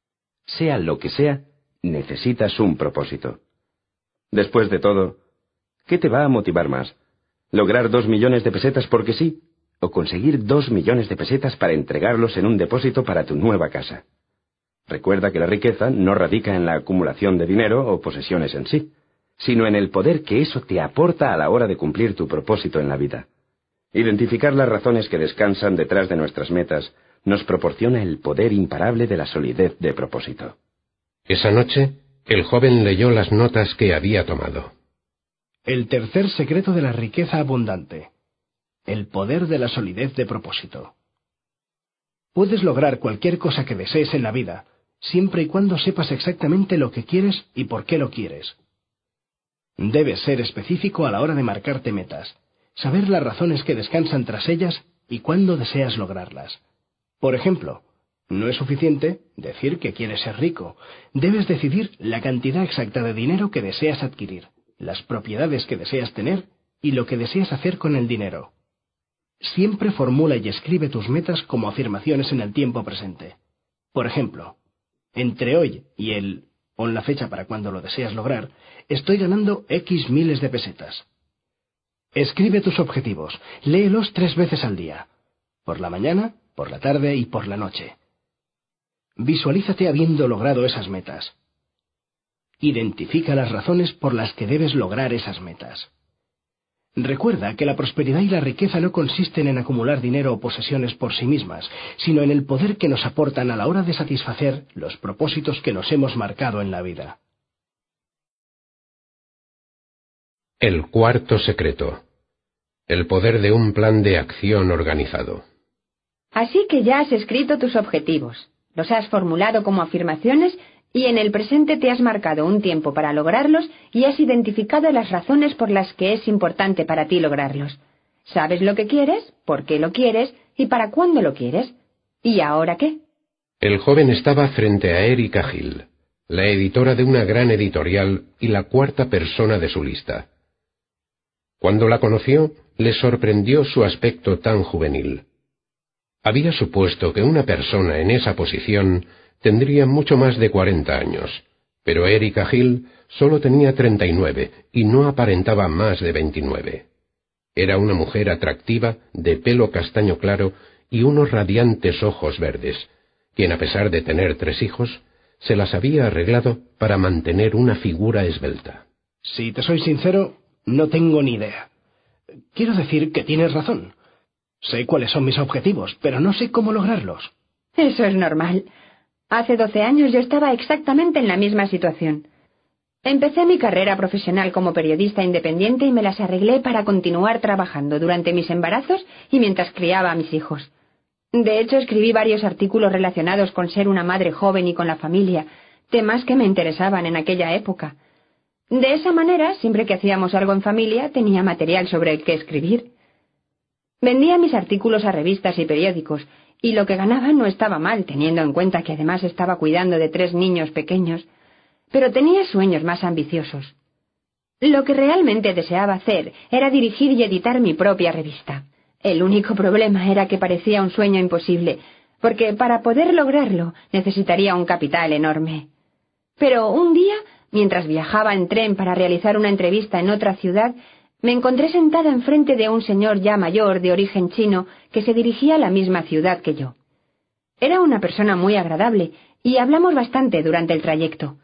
Sea lo que sea, necesitas un propósito. Después de todo, ¿qué te va a motivar más? ¿Lograr dos millones de pesetas porque sí? ¿O conseguir dos millones de pesetas para entregarlos en un depósito para tu nueva casa? Recuerda que la riqueza no radica en la acumulación de dinero o posesiones en sí, sino en el poder que eso te aporta a la hora de cumplir tu propósito en la vida. Identificar las razones que descansan detrás de nuestras metas nos proporciona el poder imparable de la solidez de propósito. Esa noche, el joven leyó las notas que había tomado. El tercer secreto de la riqueza abundante. El poder de la solidez de propósito. Puedes lograr cualquier cosa que desees en la vida, siempre y cuando sepas exactamente lo que quieres y por qué lo quieres. Debes ser específico a la hora de marcarte metas, saber las razones que descansan tras ellas y cuándo deseas lograrlas. Por ejemplo, no es suficiente decir que quieres ser rico. Debes decidir la cantidad exacta de dinero que deseas adquirir, las propiedades que deseas tener y lo que deseas hacer con el dinero. Siempre formula y escribe tus metas como afirmaciones en el tiempo presente. Por ejemplo, entre hoy y el pon la fecha para cuando lo deseas lograr, estoy ganando X miles de pesetas. Escribe tus objetivos, léelos tres veces al día, por la mañana, por la tarde y por la noche. Visualízate habiendo logrado esas metas. Identifica las razones por las que debes lograr esas metas. Recuerda que la prosperidad y la riqueza no consisten en acumular dinero o posesiones por sí mismas, sino en el poder que nos aportan a la hora de satisfacer los propósitos que nos hemos marcado en la vida. El cuarto secreto. El poder de un plan de acción organizado. Así que ya has escrito tus objetivos, los has formulado como afirmaciones y en el presente te has marcado un tiempo para lograrlos y has identificado las razones por las que es importante para ti lograrlos. Sabes lo que quieres, por qué lo quieres y para cuándo lo quieres. ¿Y ahora qué? El joven estaba frente a Erika Hill, la editora de una gran editorial y la cuarta persona de su lista. Cuando la conoció, le sorprendió su aspecto tan juvenil. Había supuesto que una persona en esa posición tendría mucho más de cuarenta años, pero Erika Hill solo tenía treinta y nueve y no aparentaba más de veintinueve. Era una mujer atractiva, de pelo castaño claro y unos radiantes ojos verdes, quien a pesar de tener tres hijos, se las había arreglado para mantener una figura esbelta. Si te soy sincero, no tengo ni idea. Quiero decir que tienes razón. Sé cuáles son mis objetivos, pero no sé cómo lograrlos. Eso es normal. Hace doce años yo estaba exactamente en la misma situación. Empecé mi carrera profesional como periodista independiente y me las arreglé para continuar trabajando durante mis embarazos y mientras criaba a mis hijos. De hecho, escribí varios artículos relacionados con ser una madre joven y con la familia, temas que me interesaban en aquella época. De esa manera, siempre que hacíamos algo en familia, tenía material sobre el que escribir. Vendía mis artículos a revistas y periódicos, y lo que ganaba no estaba mal, teniendo en cuenta que además estaba cuidando de tres niños pequeños, pero tenía sueños más ambiciosos. Lo que realmente deseaba hacer era dirigir y editar mi propia revista. El único problema era que parecía un sueño imposible, porque para poder lograrlo necesitaría un capital enorme. Pero un día, mientras viajaba en tren para realizar una entrevista en otra ciudad, me encontré sentada enfrente de un señor ya mayor de origen chino que se dirigía a la misma ciudad que yo. Era una persona muy agradable y hablamos bastante durante el trayecto.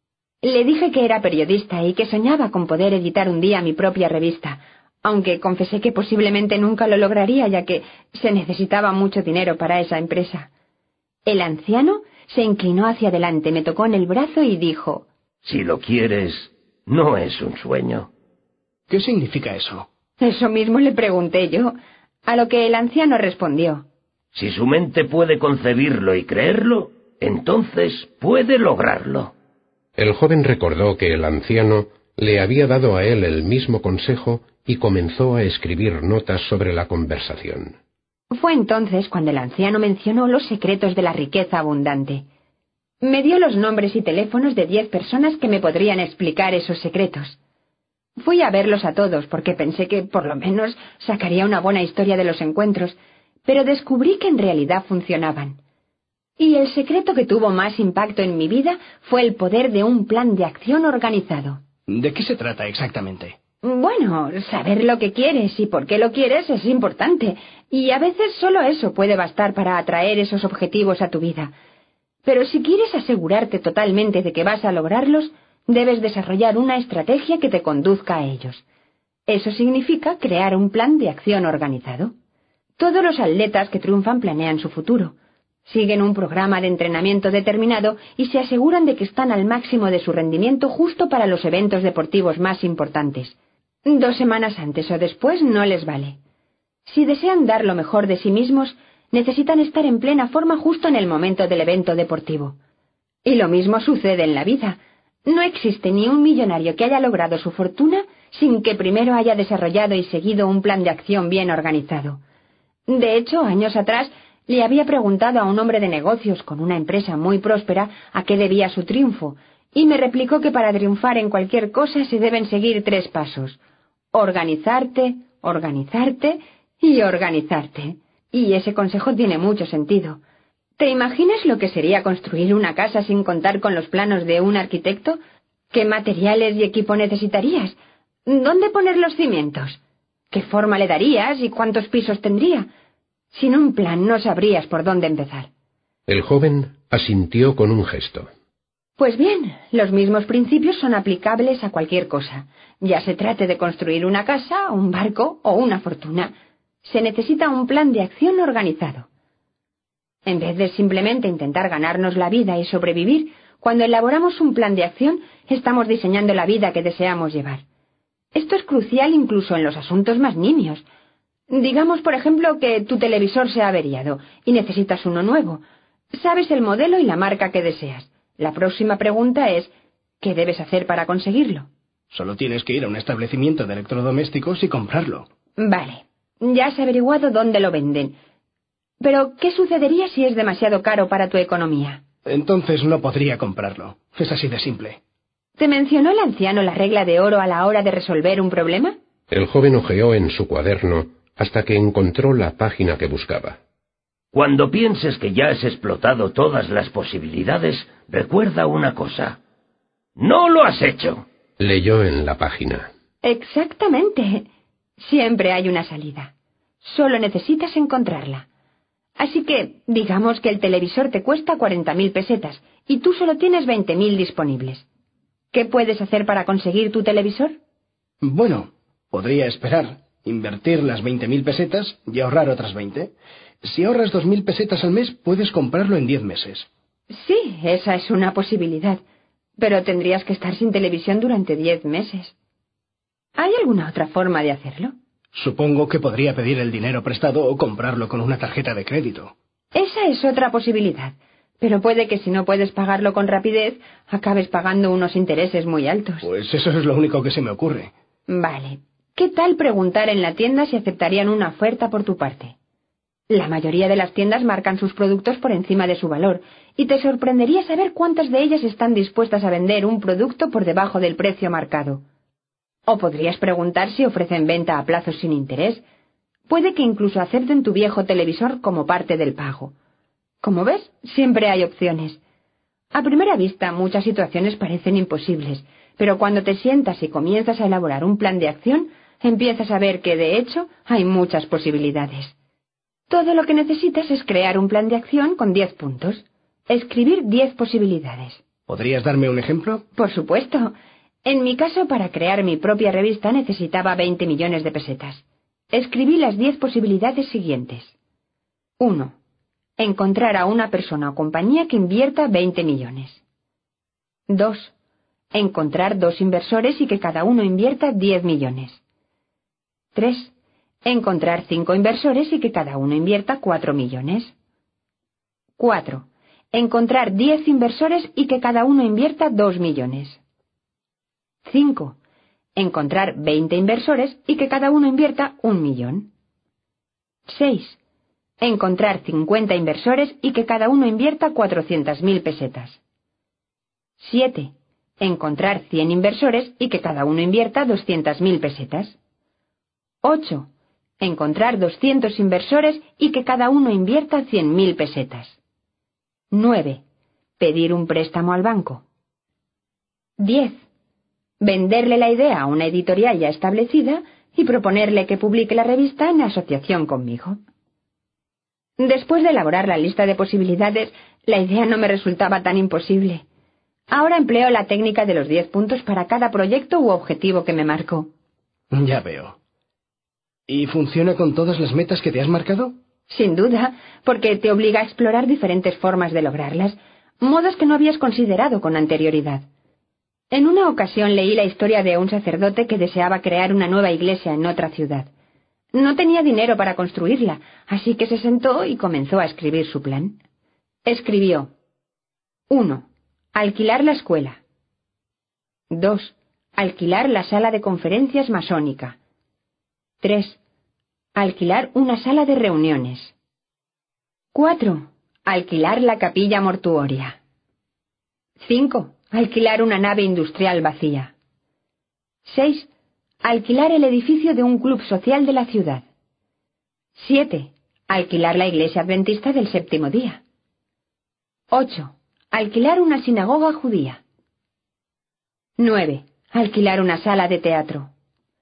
Le dije que era periodista y que soñaba con poder editar un día mi propia revista, aunque confesé que posiblemente nunca lo lograría ya que se necesitaba mucho dinero para esa empresa. El anciano se inclinó hacia adelante, me tocó en el brazo y dijo: Si lo quieres, no es un sueño. ¿Qué significa eso? Eso mismo le pregunté yo, a lo que el anciano respondió: Si su mente puede concebirlo y creerlo, entonces puede lograrlo. El joven recordó que el anciano le había dado a él el mismo consejo y comenzó a escribir notas sobre la conversación. Fue entonces cuando el anciano mencionó los secretos de la riqueza abundante. Me dio los nombres y teléfonos de diez personas que me podrían explicar esos secretos. Fui a verlos a todos porque pensé que por lo menos sacaría una buena historia de los encuentros, pero descubrí que en realidad funcionaban. Y el secreto que tuvo más impacto en mi vida fue el poder de un plan de acción organizado. ¿De qué se trata exactamente? Bueno, saber lo que quieres y por qué lo quieres es importante, y a veces solo eso puede bastar para atraer esos objetivos a tu vida. Pero si quieres asegurarte totalmente de que vas a lograrlos, debes desarrollar una estrategia que te conduzca a ellos. Eso significa crear un plan de acción organizado. Todos los atletas que triunfan planean su futuro. Siguen un programa de entrenamiento determinado y se aseguran de que están al máximo de su rendimiento justo para los eventos deportivos más importantes. Dos semanas antes o después no les vale. Si desean dar lo mejor de sí mismos, necesitan estar en plena forma justo en el momento del evento deportivo. Y lo mismo sucede en la vida. No existe ni un millonario que haya logrado su fortuna sin que primero haya desarrollado y seguido un plan de acción bien organizado. De hecho, años atrás, le había preguntado a un hombre de negocios con una empresa muy próspera a qué debía su triunfo, y me replicó que para triunfar en cualquier cosa se deben seguir tres pasos: organizarte, organizarte y organizarte. Y ese consejo tiene mucho sentido. ¿Te imaginas lo que sería construir una casa sin contar con los planos de un arquitecto? ¿Qué materiales y equipo necesitarías? ¿Dónde poner los cimientos? ¿Qué forma le darías y cuántos pisos tendría? Sin un plan no sabrías por dónde empezar. El joven asintió con un gesto. Pues bien, los mismos principios son aplicables a cualquier cosa, ya se trate de construir una casa, un barco o una fortuna. Se necesita un plan de acción organizado. En vez de simplemente intentar ganarnos la vida y sobrevivir, cuando elaboramos un plan de acción, estamos diseñando la vida que deseamos llevar. Esto es crucial incluso en los asuntos más nimios. Digamos, por ejemplo, que tu televisor se ha averiado y necesitas uno nuevo. Sabes el modelo y la marca que deseas. La próxima pregunta es: ¿qué debes hacer para conseguirlo? Solo tienes que ir a un establecimiento de electrodomésticos y comprarlo. Vale, ya has averiguado dónde lo venden. Pero, ¿qué sucedería si es demasiado caro para tu economía? Entonces no podría comprarlo. Es así de simple. ¿Te mencionó el anciano la regla de oro a la hora de resolver un problema? El joven hojeó en su cuaderno hasta que encontró la página que buscaba. Cuando pienses que ya has explotado todas las posibilidades, recuerda una cosa. ¡No lo has hecho! Leyó en la página. Exactamente. Siempre hay una salida. Solo necesitas encontrarla. Así que, digamos que el televisor te cuesta cuarenta mil pesetas y tú solo tienes veinte mil disponibles. ¿Qué puedes hacer para conseguir tu televisor? Bueno, podría esperar, invertir las veinte mil pesetas y ahorrar otras veinte. Si ahorras dos mil pesetas al mes, puedes comprarlo en diez meses. Sí, esa es una posibilidad. Pero tendrías que estar sin televisión durante diez meses. ¿Hay alguna otra forma de hacerlo? Supongo que podría pedir el dinero prestado o comprarlo con una tarjeta de crédito. Esa es otra posibilidad. Pero puede que si no puedes pagarlo con rapidez, acabes pagando unos intereses muy altos. Pues eso es lo único que se me ocurre. Vale. ¿Qué tal preguntar en la tienda si aceptarían una oferta por tu parte? La mayoría de las tiendas marcan sus productos por encima de su valor, y te sorprendería saber cuántas de ellas están dispuestas a vender un producto por debajo del precio marcado. O podrías preguntar si ofrecen venta a plazos sin interés. Puede que incluso acepten tu viejo televisor como parte del pago. Como ves, siempre hay opciones. A primera vista, muchas situaciones parecen imposibles, pero cuando te sientas y comienzas a elaborar un plan de acción, empiezas a ver que, de hecho, hay muchas posibilidades. Todo lo que necesitas es crear un plan de acción con diez puntos. Escribir diez posibilidades. ¿Podrías darme un ejemplo? Por supuesto. En mi caso, para crear mi propia revista necesitaba veinte millones de pesetas. Escribí las diez posibilidades siguientes. uno. Encontrar a una persona o compañía que invierta veinte millones. dos. Encontrar dos inversores y que cada uno invierta diez millones. tres. Encontrar cinco inversores y que cada uno invierta cuatro millones. cuatro. Encontrar diez inversores y que cada uno invierta dos millones. cinco. Encontrar veinte inversores y que cada uno invierta un millón. seis. Encontrar cincuenta inversores y que cada uno invierta cuatrocientas mil pesetas. siete. Encontrar cien inversores y que cada uno invierta doscientas mil pesetas. ocho. Encontrar doscientos inversores y que cada uno invierta cien mil pesetas. nueve. Pedir un préstamo al banco. diez. Venderle la idea a una editorial ya establecida y proponerle que publique la revista en asociación conmigo. Después de elaborar la lista de posibilidades, la idea no me resultaba tan imposible. Ahora empleo la técnica de los diez puntos para cada proyecto u objetivo que me marco. Ya veo. ¿Y funciona con todas las metas que te has marcado? Sin duda, porque te obliga a explorar diferentes formas de lograrlas, modos que no habías considerado con anterioridad. En una ocasión leí la historia de un sacerdote que deseaba crear una nueva iglesia en otra ciudad. No tenía dinero para construirla, así que se sentó y comenzó a escribir su plan. Escribió: uno. Alquilar la escuela. dos. Alquilar la sala de conferencias masónica. tres. Alquilar una sala de reuniones. cuatro. Alquilar la capilla mortuoria. cinco. Alquilar una nave industrial vacía. seis. Alquilar el edificio de un club social de la ciudad. siete. Alquilar la iglesia adventista del séptimo día. ocho. Alquilar una sinagoga judía. nueve. Alquilar una sala de teatro.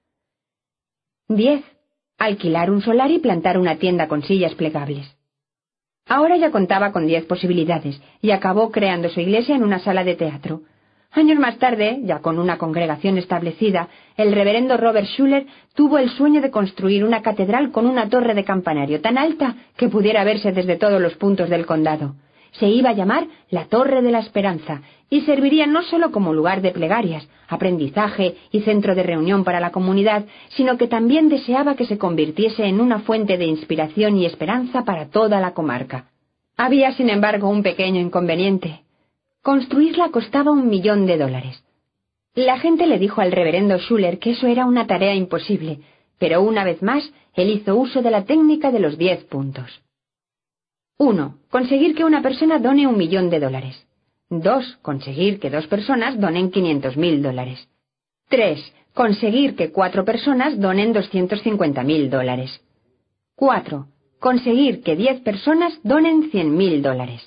diez. Alquilar un solar y plantar una tienda con sillas plegables. Ahora ya contaba con diez posibilidades y acabó creando su iglesia en una sala de teatro. Años más tarde, ya con una congregación establecida, el reverendo Robert Schuller tuvo el sueño de construir una catedral con una torre de campanario tan alta que pudiera verse desde todos los puntos del condado. Se iba a llamar la Torre de la Esperanza y serviría no solo como lugar de plegarias, aprendizaje y centro de reunión para la comunidad, sino que también deseaba que se convirtiese en una fuente de inspiración y esperanza para toda la comarca. Había, sin embargo, un pequeño inconveniente. Construirla costaba un millón de dólares. La gente le dijo al reverendo Schuller que eso era una tarea imposible, pero una vez más, él hizo uso de la técnica de los diez puntos. uno. Conseguir que una persona done un millón de dólares. dos. Conseguir que dos personas donen quinientos mil dólares. tres. Conseguir que cuatro personas donen doscientos cincuenta mil dólares. cuatro. Conseguir que diez personas donen cien mil dólares.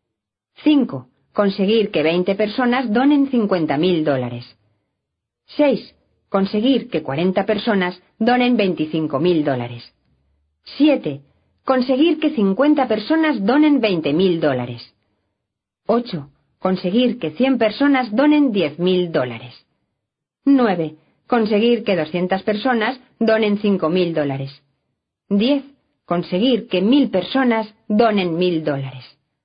cinco. Conseguir que veinte personas donen cincuenta mil dólares. seis. Conseguir que cuarenta personas donen veinticinco mil dólares. siete. Conseguir que cincuenta personas donen veinte mil dólares. ocho. Conseguir que cien personas donen diez mil dólares. nueve. Conseguir que doscientas personas donen cinco mil dólares. diez. Conseguir que mil personas donen mil dólares.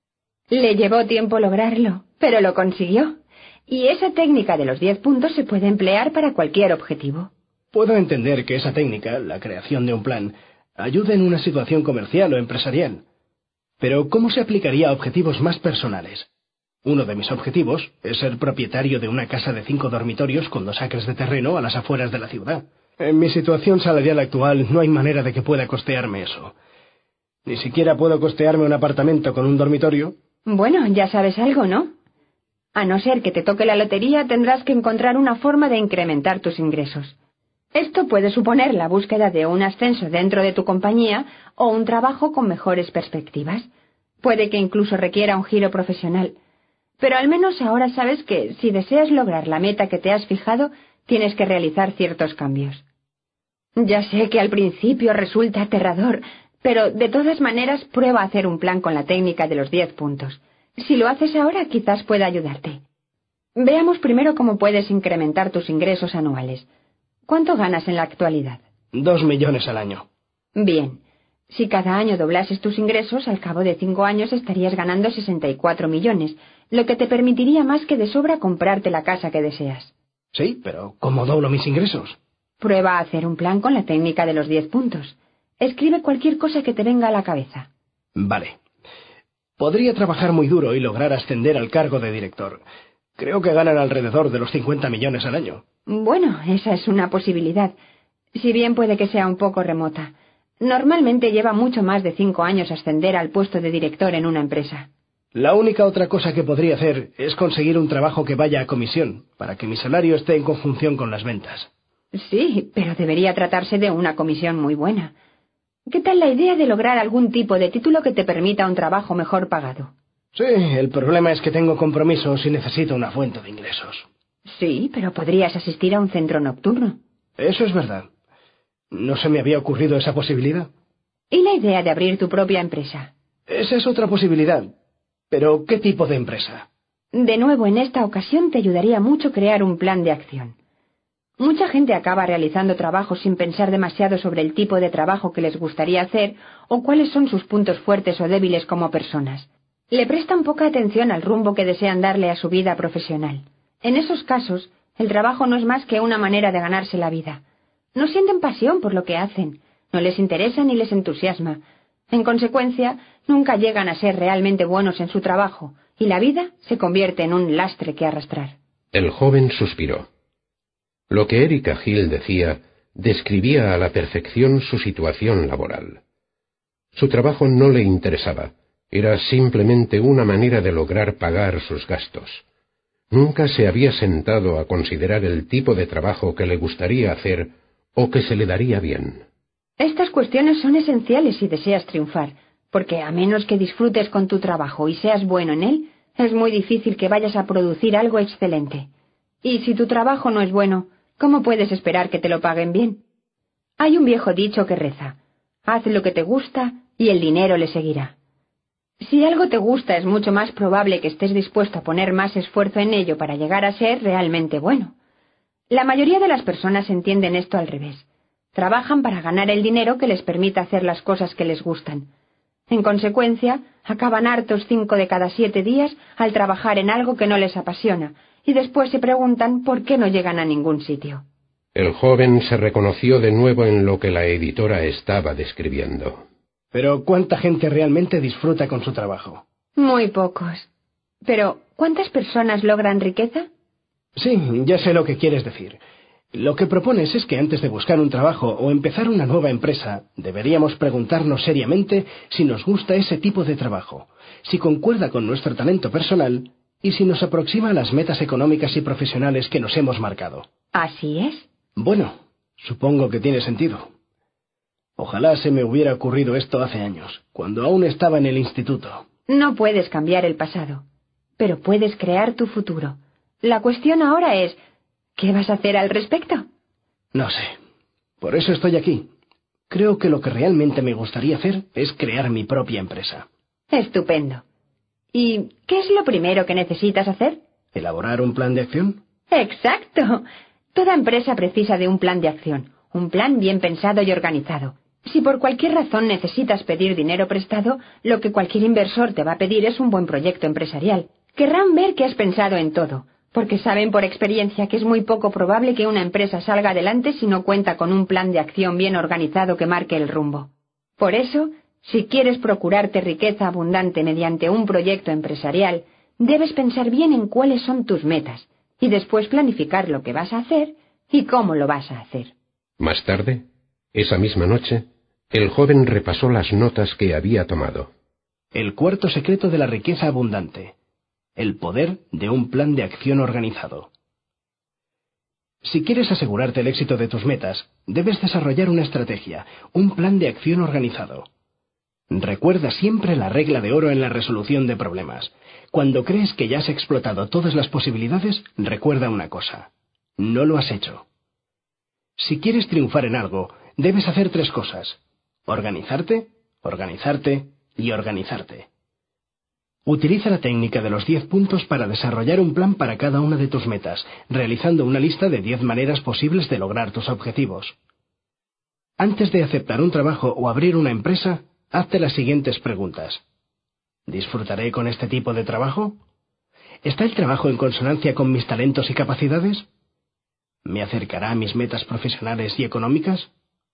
Le llevó tiempo lograrlo, pero lo consiguió. Y esa técnica de los diez puntos se puede emplear para cualquier objetivo. Puedo entender que esa técnica, la creación de un plan, ayude en una situación comercial o empresarial. Pero ¿cómo se aplicaría a objetivos más personales? Uno de mis objetivos es ser propietario de una casa de cinco dormitorios con dos acres de terreno a las afueras de la ciudad. En mi situación salarial actual no hay manera de que pueda costearme eso. Ni siquiera puedo costearme un apartamento con un dormitorio. Bueno, ya sabes algo, ¿no? A no ser que te toque la lotería, tendrás que encontrar una forma de incrementar tus ingresos. Esto puede suponer la búsqueda de un ascenso dentro de tu compañía o un trabajo con mejores perspectivas. Puede que incluso requiera un giro profesional. Pero al menos ahora sabes que, si deseas lograr la meta que te has fijado, tienes que realizar ciertos cambios. Ya sé que al principio resulta aterrador, pero de todas maneras prueba a hacer un plan con la técnica de los diez puntos. Si lo haces ahora, quizás pueda ayudarte. Veamos primero cómo puedes incrementar tus ingresos anuales. ¿Cuánto ganas en la actualidad? Dos millones al año. Bien. Si cada año doblases tus ingresos, al cabo de cinco años estarías ganando sesenta y cuatro millones, lo que te permitiría más que de sobra comprarte la casa que deseas. Sí, pero ¿cómo doblo mis ingresos? Prueba a hacer un plan con la técnica de los diez puntos. Escribe cualquier cosa que te venga a la cabeza. Vale. Podría trabajar muy duro y lograr ascender al cargo de director. Creo que ganan alrededor de los cincuenta millones al año. Bueno, esa es una posibilidad, si bien puede que sea un poco remota. Normalmente lleva mucho más de cinco años ascender al puesto de director en una empresa. La única otra cosa que podría hacer es conseguir un trabajo que vaya a comisión, para que mi salario esté en conjunción con las ventas. Sí, pero debería tratarse de una comisión muy buena. ¿Qué tal la idea de lograr algún tipo de título que te permita un trabajo mejor pagado? Sí, el problema es que tengo compromisos y necesito una fuente de ingresos. Sí, pero podrías asistir a un centro nocturno. Eso es verdad. No se me había ocurrido esa posibilidad. ¿Y la idea de abrir tu propia empresa? Esa es otra posibilidad. Pero, ¿qué tipo de empresa? De nuevo, en esta ocasión te ayudaría mucho crear un plan de acción. Mucha gente acaba realizando trabajos sin pensar demasiado sobre el tipo de trabajo que les gustaría hacer o cuáles son sus puntos fuertes o débiles como personas. Le prestan poca atención al rumbo que desean darle a su vida profesional. En esos casos, el trabajo no es más que una manera de ganarse la vida. No sienten pasión por lo que hacen, no les interesa ni les entusiasma. En consecuencia, nunca llegan a ser realmente buenos en su trabajo, y la vida se convierte en un lastre que arrastrar. El joven suspiró. Lo que Erika Hill decía describía a la perfección su situación laboral. Su trabajo no le interesaba, era simplemente una manera de lograr pagar sus gastos. Nunca se había sentado a considerar el tipo de trabajo que le gustaría hacer o que se le daría bien. Estas cuestiones son esenciales si deseas triunfar, porque a menos que disfrutes con tu trabajo y seas bueno en él, es muy difícil que vayas a producir algo excelente. Y si tu trabajo no es bueno, ¿cómo puedes esperar que te lo paguen bien? Hay un viejo dicho que reza: haz lo que te gusta y el dinero le seguirá. Si algo te gusta, es mucho más probable que estés dispuesto a poner más esfuerzo en ello para llegar a ser realmente bueno. La mayoría de las personas entienden esto al revés. Trabajan para ganar el dinero que les permita hacer las cosas que les gustan. En consecuencia, acaban hartos cinco de cada siete días al trabajar en algo que no les apasiona, y después se preguntan por qué no llegan a ningún sitio. El joven se reconoció de nuevo en lo que la editora estaba describiendo. Pero ¿cuánta gente realmente disfruta con su trabajo? Muy pocos. Pero, ¿cuántas personas logran riqueza? Sí, ya sé lo que quieres decir. Lo que propones es que antes de buscar un trabajo o empezar una nueva empresa, deberíamos preguntarnos seriamente si nos gusta ese tipo de trabajo, si concuerda con nuestro talento personal y si nos aproxima a las metas económicas y profesionales que nos hemos marcado. ¿Así es? Bueno, supongo que tiene sentido. Ojalá se me hubiera ocurrido esto hace años, cuando aún estaba en el instituto. No puedes cambiar el pasado, pero puedes crear tu futuro. La cuestión ahora es, ¿qué vas a hacer al respecto? No sé. Por eso estoy aquí. Creo que lo que realmente me gustaría hacer es crear mi propia empresa. Estupendo. ¿Y qué es lo primero que necesitas hacer? ¿Elaborar un plan de acción? ¡Exacto! Toda empresa precisa de un plan de acción, un plan bien pensado y organizado. Si por cualquier razón necesitas pedir dinero prestado, lo que cualquier inversor te va a pedir es un buen proyecto empresarial. Querrán ver que has pensado en todo, porque saben por experiencia que es muy poco probable que una empresa salga adelante si no cuenta con un plan de acción bien organizado que marque el rumbo. Por eso, si quieres procurarte riqueza abundante mediante un proyecto empresarial, debes pensar bien en cuáles son tus metas, y después planificar lo que vas a hacer y cómo lo vas a hacer. Más tarde, esa misma noche, el joven repasó las notas que había tomado. El cuarto secreto de la riqueza abundante. El poder de un plan de acción organizado. Si quieres asegurarte el éxito de tus metas, debes desarrollar una estrategia, un plan de acción organizado. Recuerda siempre la regla de oro en la resolución de problemas. Cuando crees que ya has explotado todas las posibilidades, recuerda una cosa: no lo has hecho. Si quieres triunfar en algo, debes hacer tres cosas: organizarte, organizarte y organizarte. Utiliza la técnica de los diez puntos para desarrollar un plan para cada una de tus metas, realizando una lista de diez maneras posibles de lograr tus objetivos. Antes de aceptar un trabajo o abrir una empresa, hazte las siguientes preguntas. ¿Disfrutaré con este tipo de trabajo? ¿Está el trabajo en consonancia con mis talentos y capacidades? ¿Me acercará a mis metas profesionales y económicas?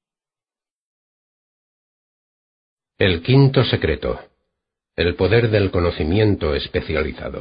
El quinto secreto. El poder del conocimiento especializado.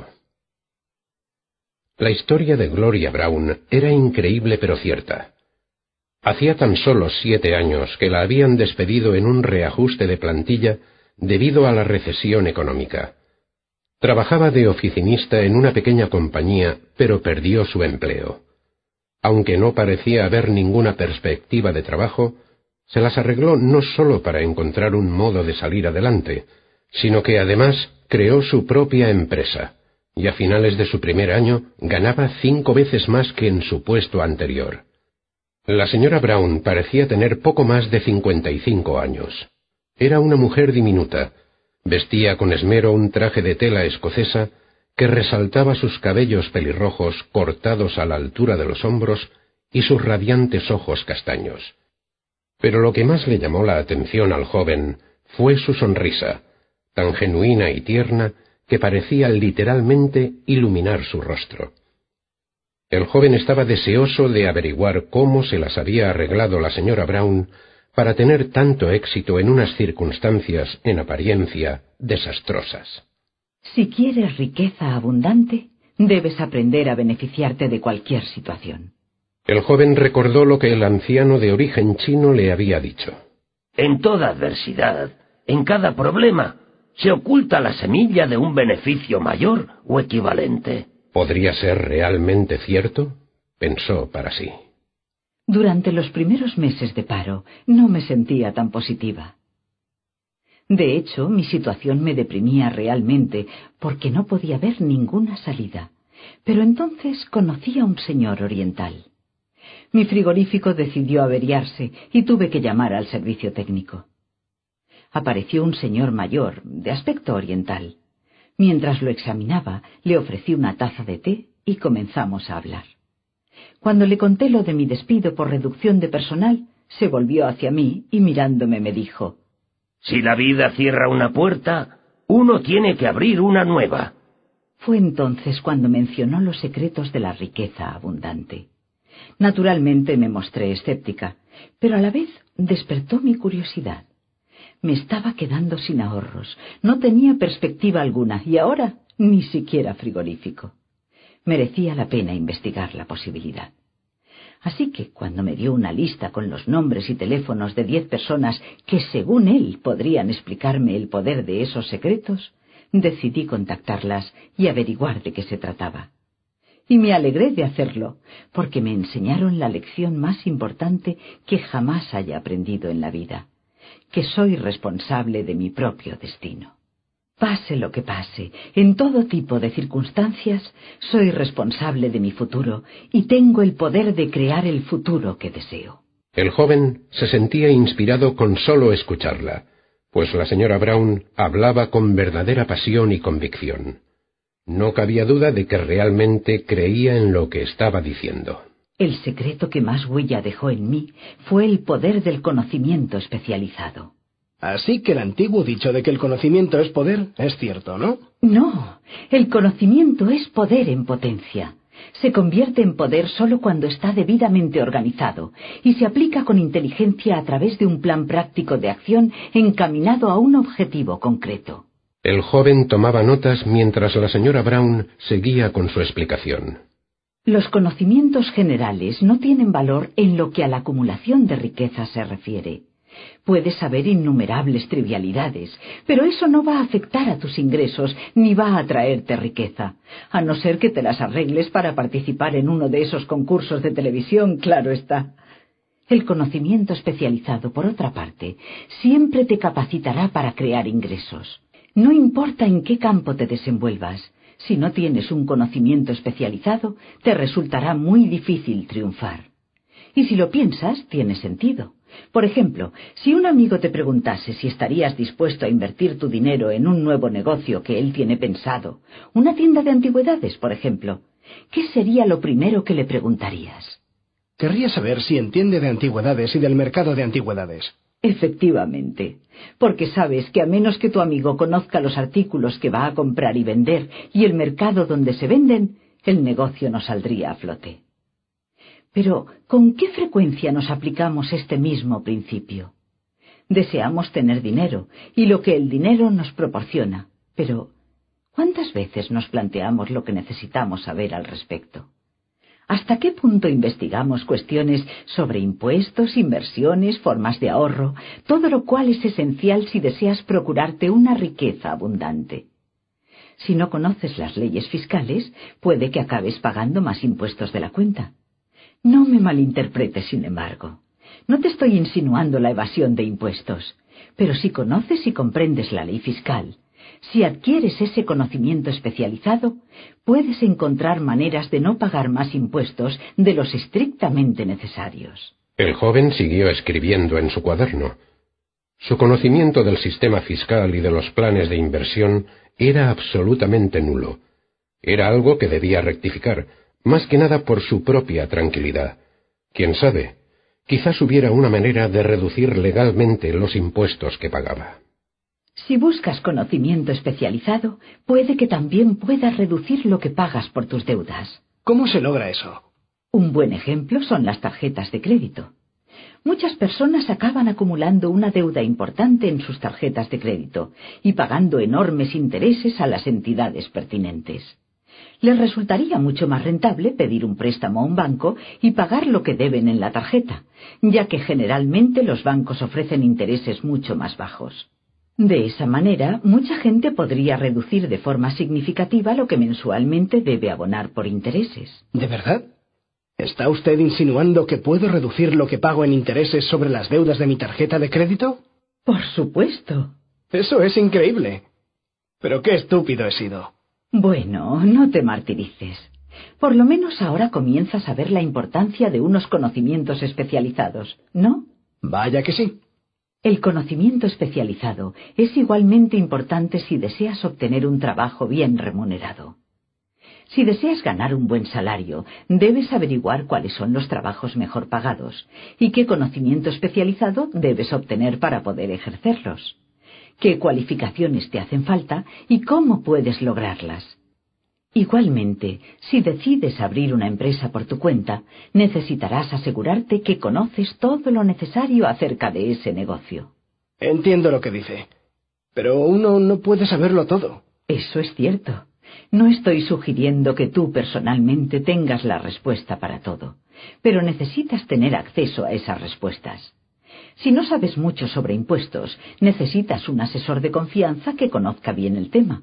La historia de Gloria Brown era increíble pero cierta. Hacía tan solo siete años que la habían despedido en un reajuste de plantilla debido a la recesión económica. Trabajaba de oficinista en una pequeña compañía, pero perdió su empleo. Aunque no parecía haber ninguna perspectiva de trabajo, se las arregló no solo para encontrar un modo de salir adelante, sino que además creó su propia empresa, y a finales de su primer año ganaba cinco veces más que en su puesto anterior. La señora Brown parecía tener poco más de cincuenta y cinco años. Era una mujer diminuta, vestía con esmero un traje de tela escocesa que resaltaba sus cabellos pelirrojos cortados a la altura de los hombros y sus radiantes ojos castaños. Pero lo que más le llamó la atención al joven fue su sonrisa, tan genuina y tierna que parecía literalmente iluminar su rostro. El joven estaba deseoso de averiguar cómo se las había arreglado la señora Brown para tener tanto éxito en unas circunstancias, en apariencia, desastrosas. Si quieres riqueza abundante, debes aprender a beneficiarte de cualquier situación. El joven recordó lo que el anciano de origen chino le había dicho. En toda adversidad, en cada problema, se oculta la semilla de un beneficio mayor o equivalente. ¿Podría ser realmente cierto?, pensó para sí. Durante los primeros meses de paro, no me sentía tan positiva. De hecho, mi situación me deprimía realmente, porque no podía ver ninguna salida. Pero entonces conocí a un señor oriental. Mi frigorífico decidió averiarse y tuve que llamar al servicio técnico. Apareció un señor mayor, de aspecto oriental. Mientras lo examinaba, le ofrecí una taza de té y comenzamos a hablar. Cuando le conté lo de mi despido por reducción de personal, se volvió hacia mí y mirándome me dijo: Si la vida cierra una puerta, uno tiene que abrir una nueva. Fue entonces cuando mencionó los secretos de la riqueza abundante. Naturalmente me mostré escéptica, pero a la vez despertó mi curiosidad. Me estaba quedando sin ahorros, no tenía perspectiva alguna y ahora ni siquiera frigorífico. Merecía la pena investigar la posibilidad. Así que cuando me dio una lista con los nombres y teléfonos de diez personas que según él podrían explicarme el poder de esos secretos, decidí contactarlas y averiguar de qué se trataba. Y me alegré de hacerlo, porque me enseñaron la lección más importante que jamás haya aprendido en la vida. que soy responsable de mi propio destino. Pase lo que pase, en todo tipo de circunstancias, soy responsable de mi futuro y tengo el poder de crear el futuro que deseo. El joven se sentía inspirado con solo escucharla, pues la señora Brown hablaba con verdadera pasión y convicción. No cabía duda de que realmente creía en lo que estaba diciendo. El secreto que más huella dejó en mí fue el poder del conocimiento especializado. Así que el antiguo dicho de que el conocimiento es poder es cierto, ¿no? No, el conocimiento es poder en potencia. Se convierte en poder solo cuando está debidamente organizado y se aplica con inteligencia a través de un plan práctico de acción encaminado a un objetivo concreto. El joven tomaba notas mientras la señora Brown seguía con su explicación. Los conocimientos generales no tienen valor en lo que a la acumulación de riqueza se refiere. Puedes saber innumerables trivialidades, pero eso no va a afectar a tus ingresos ni va a traerte riqueza, a no ser que te las arregles para participar en uno de esos concursos de televisión, claro está. El conocimiento especializado, por otra parte, siempre te capacitará para crear ingresos. No importa en qué campo te desenvuelvas, si no tienes un conocimiento especializado, te resultará muy difícil triunfar. Y si lo piensas, tiene sentido. Por ejemplo, si un amigo te preguntase si estarías dispuesto a invertir tu dinero en un nuevo negocio que él tiene pensado, una tienda de antigüedades, por ejemplo, ¿qué sería lo primero que le preguntarías? Querría saber si entiende de antigüedades y del mercado de antigüedades. Efectivamente, porque sabes que a menos que tu amigo conozca los artículos que va a comprar y vender y el mercado donde se venden, el negocio no saldría a flote. Pero, ¿con qué frecuencia nos aplicamos este mismo principio? Deseamos tener dinero y lo que el dinero nos proporciona, pero ¿cuántas veces nos planteamos lo que necesitamos saber al respecto? ¿Hasta qué punto investigamos cuestiones sobre impuestos, inversiones, formas de ahorro, todo lo cual es esencial si deseas procurarte una riqueza abundante? Si no conoces las leyes fiscales, puede que acabes pagando más impuestos de la cuenta. No me malinterpretes, sin embargo. No te estoy insinuando la evasión de impuestos, pero si conoces y comprendes la ley fiscal, si adquieres ese conocimiento especializado, puedes encontrar maneras de no pagar más impuestos de los estrictamente necesarios. El joven siguió escribiendo en su cuaderno. Su conocimiento del sistema fiscal y de los planes de inversión era absolutamente nulo. Era algo que debía rectificar, más que nada por su propia tranquilidad. ¿Quién sabe? Quizás hubiera una manera de reducir legalmente los impuestos que pagaba. Si buscas conocimiento especializado, puede que también puedas reducir lo que pagas por tus deudas. ¿Cómo se logra eso? Un buen ejemplo son las tarjetas de crédito. Muchas personas acaban acumulando una deuda importante en sus tarjetas de crédito y pagando enormes intereses a las entidades pertinentes. Les resultaría mucho más rentable pedir un préstamo a un banco y pagar lo que deben en la tarjeta, ya que generalmente los bancos ofrecen intereses mucho más bajos. De esa manera, mucha gente podría reducir de forma significativa lo que mensualmente debe abonar por intereses. ¿De verdad? ¿Está usted insinuando que puedo reducir lo que pago en intereses sobre las deudas de mi tarjeta de crédito? Por supuesto. Eso es increíble. Pero qué estúpido he sido. Bueno, no te martirices. Por lo menos ahora comienzas a ver la importancia de unos conocimientos especializados, ¿no? Vaya que sí. El conocimiento especializado es igualmente importante si deseas obtener un trabajo bien remunerado. Si deseas ganar un buen salario, debes averiguar cuáles son los trabajos mejor pagados y qué conocimiento especializado debes obtener para poder ejercerlos. Qué cualificaciones te hacen falta y cómo puedes lograrlas. Igualmente, si decides abrir una empresa por tu cuenta, necesitarás asegurarte que conoces todo lo necesario acerca de ese negocio. Entiendo lo que dice, pero uno no puede saberlo todo. Eso es cierto. No estoy sugiriendo que tú personalmente tengas la respuesta para todo, pero necesitas tener acceso a esas respuestas. Si no sabes mucho sobre impuestos, necesitas un asesor de confianza que conozca bien el tema.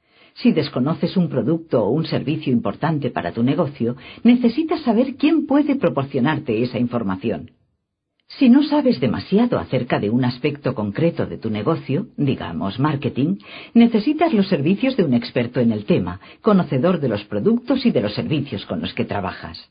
Si desconoces un producto o un servicio importante para tu negocio, necesitas saber quién puede proporcionarte esa información. Si no sabes demasiado acerca de un aspecto concreto de tu negocio, digamos marketing, necesitas los servicios de un experto en el tema, conocedor de los productos y de los servicios con los que trabajas.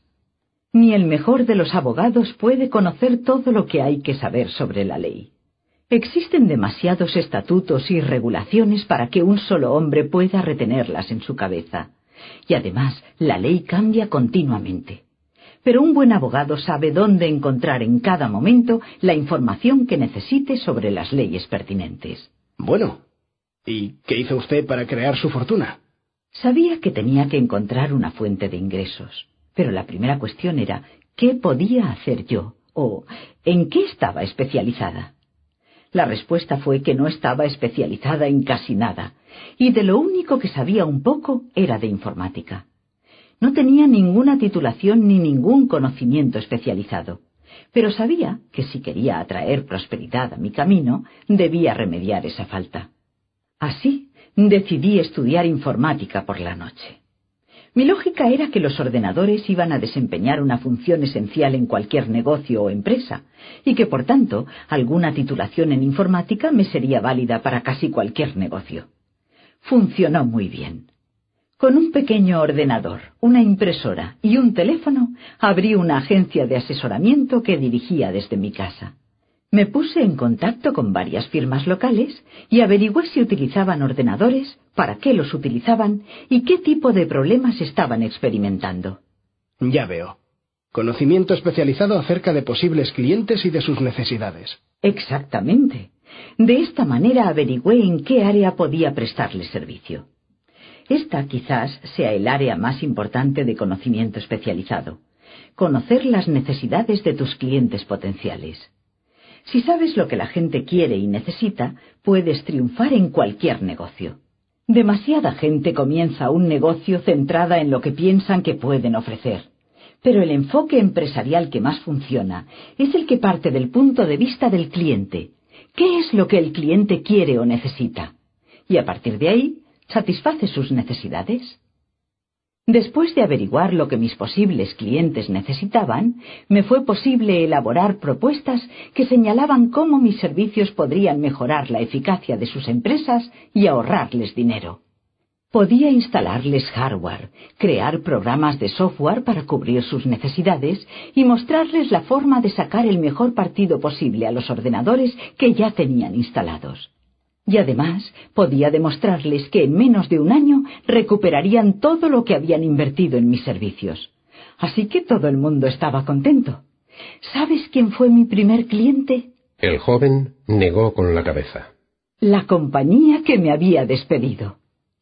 Ni el mejor de los abogados puede conocer todo lo que hay que saber sobre la ley. Existen demasiados estatutos y regulaciones para que un solo hombre pueda retenerlas en su cabeza. Y además, la ley cambia continuamente. Pero un buen abogado sabe dónde encontrar en cada momento la información que necesite sobre las leyes pertinentes. Bueno, ¿y qué hizo usted para crear su fortuna? Sabía que tenía que encontrar una fuente de ingresos, pero la primera cuestión era ¿qué podía hacer yo? O ¿en qué estaba especializada? La respuesta fue que no estaba especializada en casi nada, y de lo único que sabía un poco era de informática. No tenía ninguna titulación ni ningún conocimiento especializado, pero sabía que si quería atraer prosperidad a mi camino, debía remediar esa falta. Así, decidí estudiar informática por la noche. Mi lógica era que los ordenadores iban a desempeñar una función esencial en cualquier negocio o empresa, y que, por tanto, alguna titulación en informática me sería válida para casi cualquier negocio. Funcionó muy bien. Con un pequeño ordenador, una impresora y un teléfono, abrí una agencia de asesoramiento que dirigía desde mi casa. Me puse en contacto con varias firmas locales y averigüé si utilizaban ordenadores, para qué los utilizaban y qué tipo de problemas estaban experimentando. Ya veo. Conocimiento especializado acerca de posibles clientes y de sus necesidades. Exactamente. De esta manera averigüé en qué área podía prestarles servicio. Esta quizás sea el área más importante de conocimiento especializado. Conocer las necesidades de tus clientes potenciales. Si sabes lo que la gente quiere y necesita, puedes triunfar en cualquier negocio. Demasiada gente comienza un negocio centrada en lo que piensan que pueden ofrecer. Pero el enfoque empresarial que más funciona es el que parte del punto de vista del cliente. ¿Qué es lo que el cliente quiere o necesita? Y a partir de ahí, ¿satisface sus necesidades? Después de averiguar lo que mis posibles clientes necesitaban, me fue posible elaborar propuestas que señalaban cómo mis servicios podrían mejorar la eficacia de sus empresas y ahorrarles dinero. Podía instalarles hardware, crear programas de software para cubrir sus necesidades y mostrarles la forma de sacar el mejor partido posible a los ordenadores que ya tenían instalados. Y además podía demostrarles que en menos de un año recuperarían todo lo que habían invertido en mis servicios. Así que todo el mundo estaba contento. ¿Sabes quién fue mi primer cliente? El joven negó con la cabeza. La compañía que me había despedido.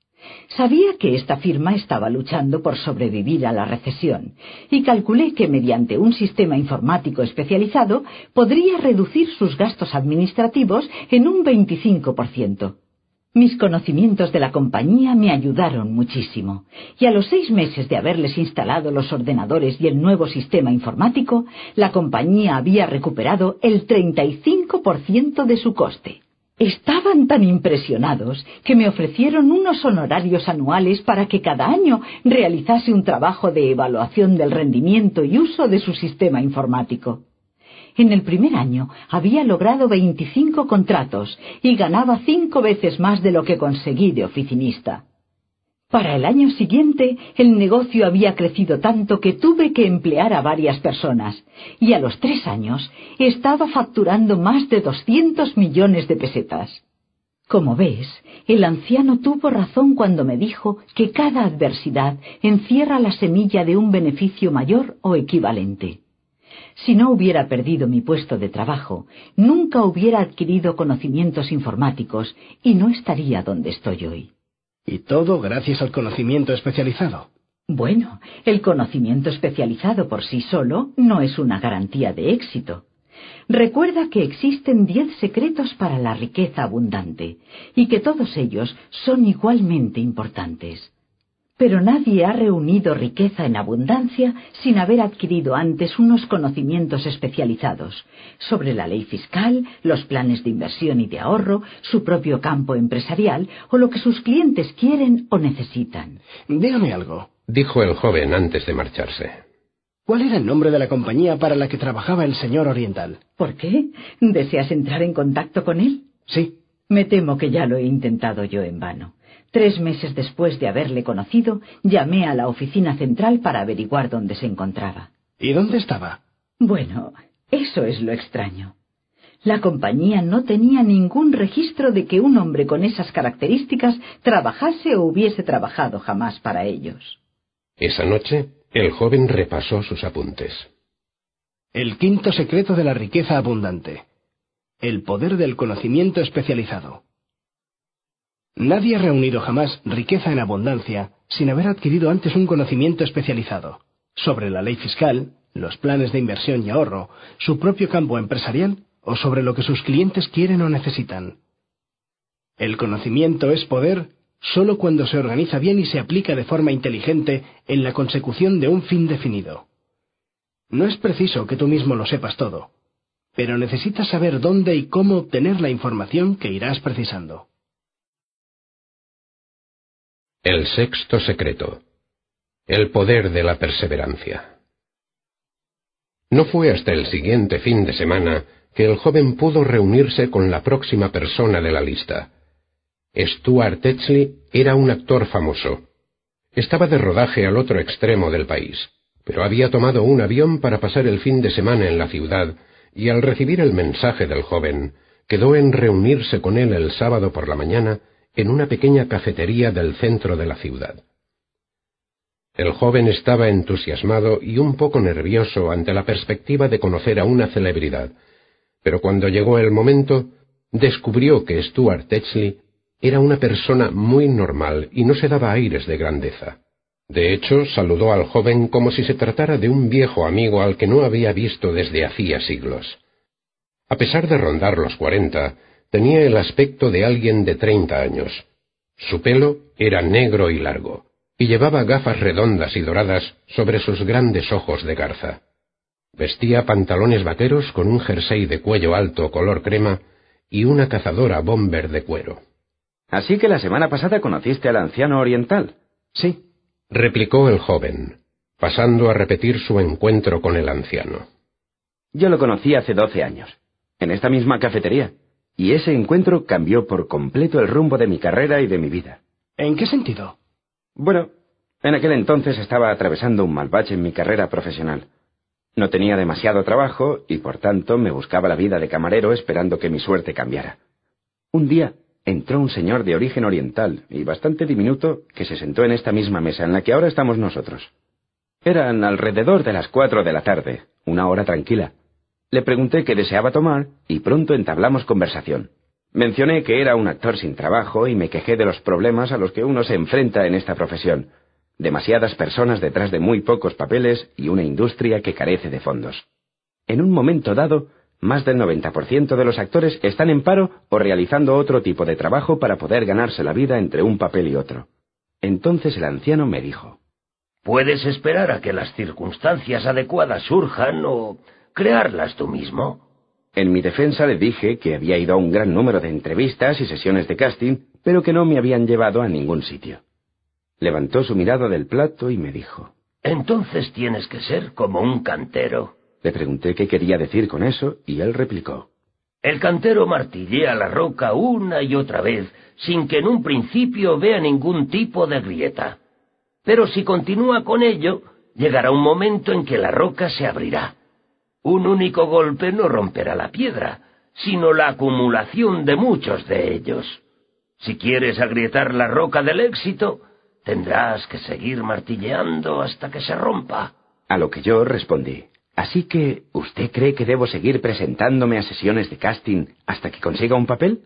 Sabía que esta firma estaba luchando por sobrevivir a la recesión y calculé que mediante un sistema informático especializado podría reducir sus gastos administrativos en un veinticinco por ciento. Mis conocimientos de la compañía me ayudaron muchísimo y a los seis meses de haberles instalado los ordenadores y el nuevo sistema informático, la compañía había recuperado el treinta y cinco por ciento de su coste. Estaban tan impresionados que me ofrecieron unos honorarios anuales para que cada año realizase un trabajo de evaluación del rendimiento y uso de su sistema informático. En el primer año había logrado veinticinco contratos y ganaba cinco veces más de lo que conseguí de oficinista. Para el año siguiente, el negocio había crecido tanto que tuve que emplear a varias personas, y a los tres años estaba facturando más de doscientos millones de pesetas. Como ves, el anciano tuvo razón cuando me dijo que cada adversidad encierra la semilla de un beneficio mayor o equivalente. Si no hubiera perdido mi puesto de trabajo, nunca hubiera adquirido conocimientos informáticos y no estaría donde estoy hoy. Y todo gracias al conocimiento especializado. Bueno, el conocimiento especializado por sí solo no es una garantía de éxito. Recuerda que existen diez secretos para la riqueza abundante y que todos ellos son igualmente importantes. Pero nadie ha reunido riqueza en abundancia sin haber adquirido antes unos conocimientos especializados sobre la ley fiscal, los planes de inversión y de ahorro, su propio campo empresarial o lo que sus clientes quieren o necesitan. Dígame algo, dijo el joven antes de marcharse. ¿Cuál era el nombre de la compañía para la que trabajaba el señor Oriental? ¿Por qué? ¿Deseas entrar en contacto con él? Sí. Me temo que ya lo he intentado yo en vano. Tres meses después de haberle conocido, llamé a la oficina central para averiguar dónde se encontraba. ¿Y dónde estaba? Bueno, eso es lo extraño. La compañía no tenía ningún registro de que un hombre con esas características trabajase o hubiese trabajado jamás para ellos. Esa noche, el joven repasó sus apuntes. El quinto secreto de la riqueza abundante. El poder del conocimiento especializado. Nadie ha reunido jamás riqueza en abundancia sin haber adquirido antes un conocimiento especializado sobre la ley fiscal, los planes de inversión y ahorro, su propio campo empresarial o sobre lo que sus clientes quieren o necesitan. El conocimiento es poder solo cuando se organiza bien y se aplica de forma inteligente en la consecución de un fin definido. No es preciso que tú mismo lo sepas todo, pero necesitas saber dónde y cómo obtener la información que irás precisando. El sexto secreto. El poder de la perseverancia. No fue hasta el siguiente fin de semana que el joven pudo reunirse con la próxima persona de la lista. Stuart Tetchley era un actor famoso. Estaba de rodaje al otro extremo del país, pero había tomado un avión para pasar el fin de semana en la ciudad, y al recibir el mensaje del joven, quedó en reunirse con él el sábado por la mañana en una pequeña cafetería del centro de la ciudad. El joven estaba entusiasmado y un poco nervioso ante la perspectiva de conocer a una celebridad, pero cuando llegó el momento, descubrió que Stuart Tetchley era una persona muy normal y no se daba aires de grandeza. De hecho, saludó al joven como si se tratara de un viejo amigo al que no había visto desde hacía siglos. A pesar de rondar los cuarenta, tenía el aspecto de alguien de treinta años. Su pelo era negro y largo, y llevaba gafas redondas y doradas sobre sus grandes ojos de garza. Vestía pantalones vaqueros con un jersey de cuello alto color crema y una cazadora bomber de cuero. Así que la semana pasada conociste al anciano oriental. Sí, replicó el joven, pasando a repetir su encuentro con el anciano. Yo lo conocí hace doce años, en esta misma cafetería, y ese encuentro cambió por completo el rumbo de mi carrera y de mi vida. ¿En qué sentido? Bueno, en aquel entonces estaba atravesando un mal bache en mi carrera profesional. No tenía demasiado trabajo y por tanto me buscaba la vida de camarero esperando que mi suerte cambiara. Un día entró un señor de origen oriental y bastante diminuto que se sentó en esta misma mesa en la que ahora estamos nosotros. Eran alrededor de las cuatro de la tarde, una hora tranquila. Le pregunté qué deseaba tomar y pronto entablamos conversación. Mencioné que era un actor sin trabajo y me quejé de los problemas a los que uno se enfrenta en esta profesión. Demasiadas personas detrás de muy pocos papeles y una industria que carece de fondos. En un momento dado, más del noventa por ciento de los actores están en paro o realizando otro tipo de trabajo para poder ganarse la vida entre un papel y otro. Entonces el anciano me dijo: ¿puedes esperar a que las circunstancias adecuadas surjan o crearlas tú mismo? En mi defensa le dije que había ido a un gran número de entrevistas y sesiones de casting, pero que no me habían llevado a ningún sitio. Levantó su mirada del plato y me dijo: entonces tienes que ser como un cantero. Le pregunté qué quería decir con eso, y él replicó: el cantero martillea la roca una y otra vez, sin que en un principio vea ningún tipo de grieta. Pero si continúa con ello, llegará un momento en que la roca se abrirá. Un único golpe no romperá la piedra, sino la acumulación de muchos de ellos. Si quieres agrietar la roca del éxito, tendrás que seguir martilleando hasta que se rompa. A lo que yo respondí: ¿así que usted cree que debo seguir presentándome a sesiones de casting hasta que consiga un papel?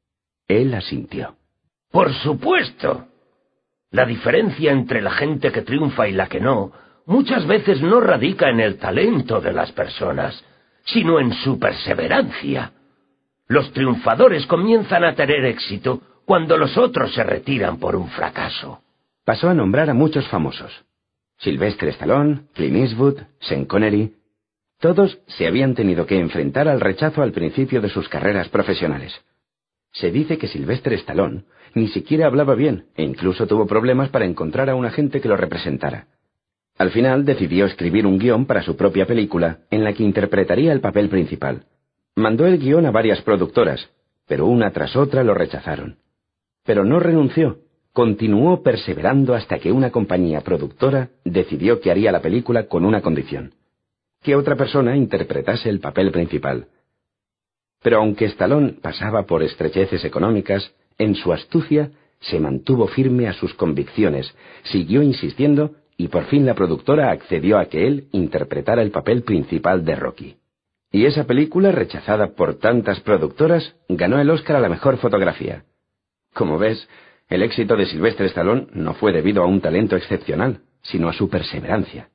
Él asintió. Por supuesto. La diferencia entre la gente que triunfa y la que no, muchas veces no radica en el talento de las personas, sino en su perseverancia. Los triunfadores comienzan a tener éxito cuando los otros se retiran por un fracaso. Pasó a nombrar a muchos famosos: Sylvester Stallone, Clint Eastwood, Sean Connery. Todos se habían tenido que enfrentar al rechazo al principio de sus carreras profesionales. Se dice que Sylvester Stallone ni siquiera hablaba bien e incluso tuvo problemas para encontrar a un agente que lo representara. Al final decidió escribir un guión para su propia película en la que interpretaría el papel principal. Mandó el guión a varias productoras, pero una tras otra lo rechazaron. Pero no renunció, continuó perseverando hasta que una compañía productora decidió que haría la película con una condición: que otra persona interpretase el papel principal. Pero aunque Stallone pasaba por estrecheces económicas, en su astucia se mantuvo firme a sus convicciones, siguió insistiendo y por fin la productora accedió a que él interpretara el papel principal de Rocky. Y esa película, rechazada por tantas productoras, ganó el Oscar a la mejor fotografía. Como ves, el éxito de Sylvester Stallone no fue debido a un talento excepcional, sino a su perseverancia.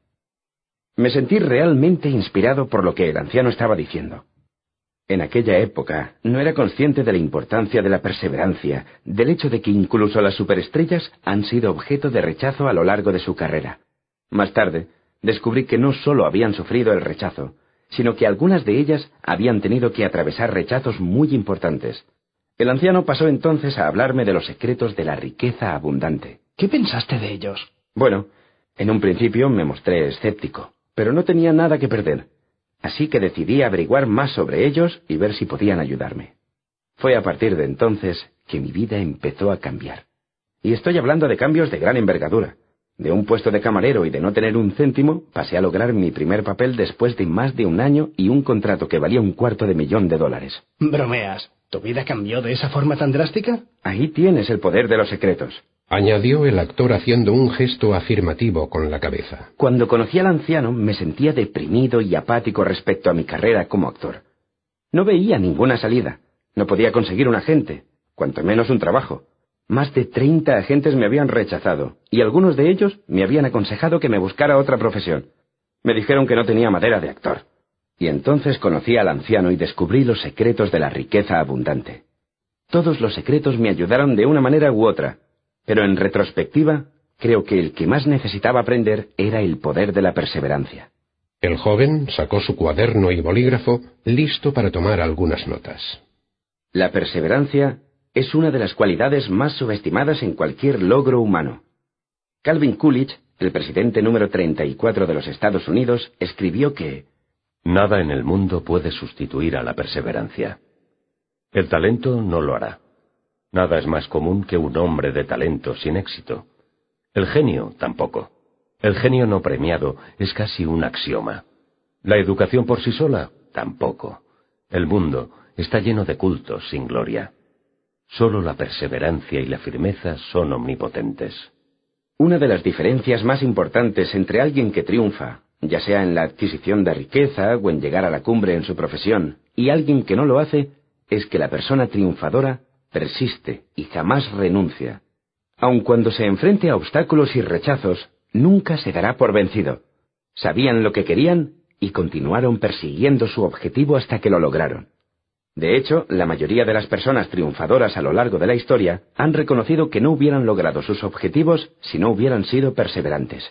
Me sentí realmente inspirado por lo que el anciano estaba diciendo. En aquella época no era consciente de la importancia de la perseverancia, del hecho de que incluso las superestrellas han sido objeto de rechazo a lo largo de su carrera. Más tarde, descubrí que no solo habían sufrido el rechazo, sino que algunas de ellas habían tenido que atravesar rechazos muy importantes. El anciano pasó entonces a hablarme de los secretos de la riqueza abundante. ¿Qué pensaste de ellos? Bueno, en un principio me mostré escéptico, pero no tenía nada que perder. Así que decidí averiguar más sobre ellos y ver si podían ayudarme. Fue a partir de entonces que mi vida empezó a cambiar. Y estoy hablando de cambios de gran envergadura. De un puesto de camarero y de no tener un céntimo, pasé a lograr mi primer papel después de más de un año y un contrato que valía un cuarto de millón de dólares. Bromeas. ¿Tu vida cambió de esa forma tan drástica? Ahí tienes el poder de los secretos, añadió el actor haciendo un gesto afirmativo con la cabeza. Cuando conocí al anciano me sentía deprimido y apático respecto a mi carrera como actor. No veía ninguna salida. No podía conseguir un agente, cuanto menos un trabajo. Más de treinta agentes me habían rechazado, y algunos de ellos me habían aconsejado que me buscara otra profesión. Me dijeron que no tenía madera de actor. Y entonces conocí al anciano y descubrí los secretos de la riqueza abundante. Todos los secretos me ayudaron de una manera u otra, pero en retrospectiva, creo que el que más necesitaba aprender era el poder de la perseverancia. El joven sacó su cuaderno y bolígrafo, listo para tomar algunas notas. La perseverancia es una de las cualidades más subestimadas en cualquier logro humano. Calvin Coolidge, el presidente número treinta y cuatro de los Estados Unidos, escribió que nada en el mundo puede sustituir a la perseverancia. El talento no lo hará. Nada es más común que un hombre de talento sin éxito. El genio tampoco. El genio no premiado es casi un axioma. La educación por sí sola tampoco. El mundo está lleno de cultos sin gloria. Solo la perseverancia y la firmeza son omnipotentes. Una de las diferencias más importantes entre alguien que triunfa, ya sea en la adquisición de riqueza o en llegar a la cumbre en su profesión, y alguien que no lo hace, es que la persona triunfadora persiste y jamás renuncia. Aun cuando se enfrente a obstáculos y rechazos, nunca se dará por vencido. Sabían lo que querían y continuaron persiguiendo su objetivo hasta que lo lograron. De hecho, la mayoría de las personas triunfadoras a lo largo de la historia han reconocido que no hubieran logrado sus objetivos si no hubieran sido perseverantes.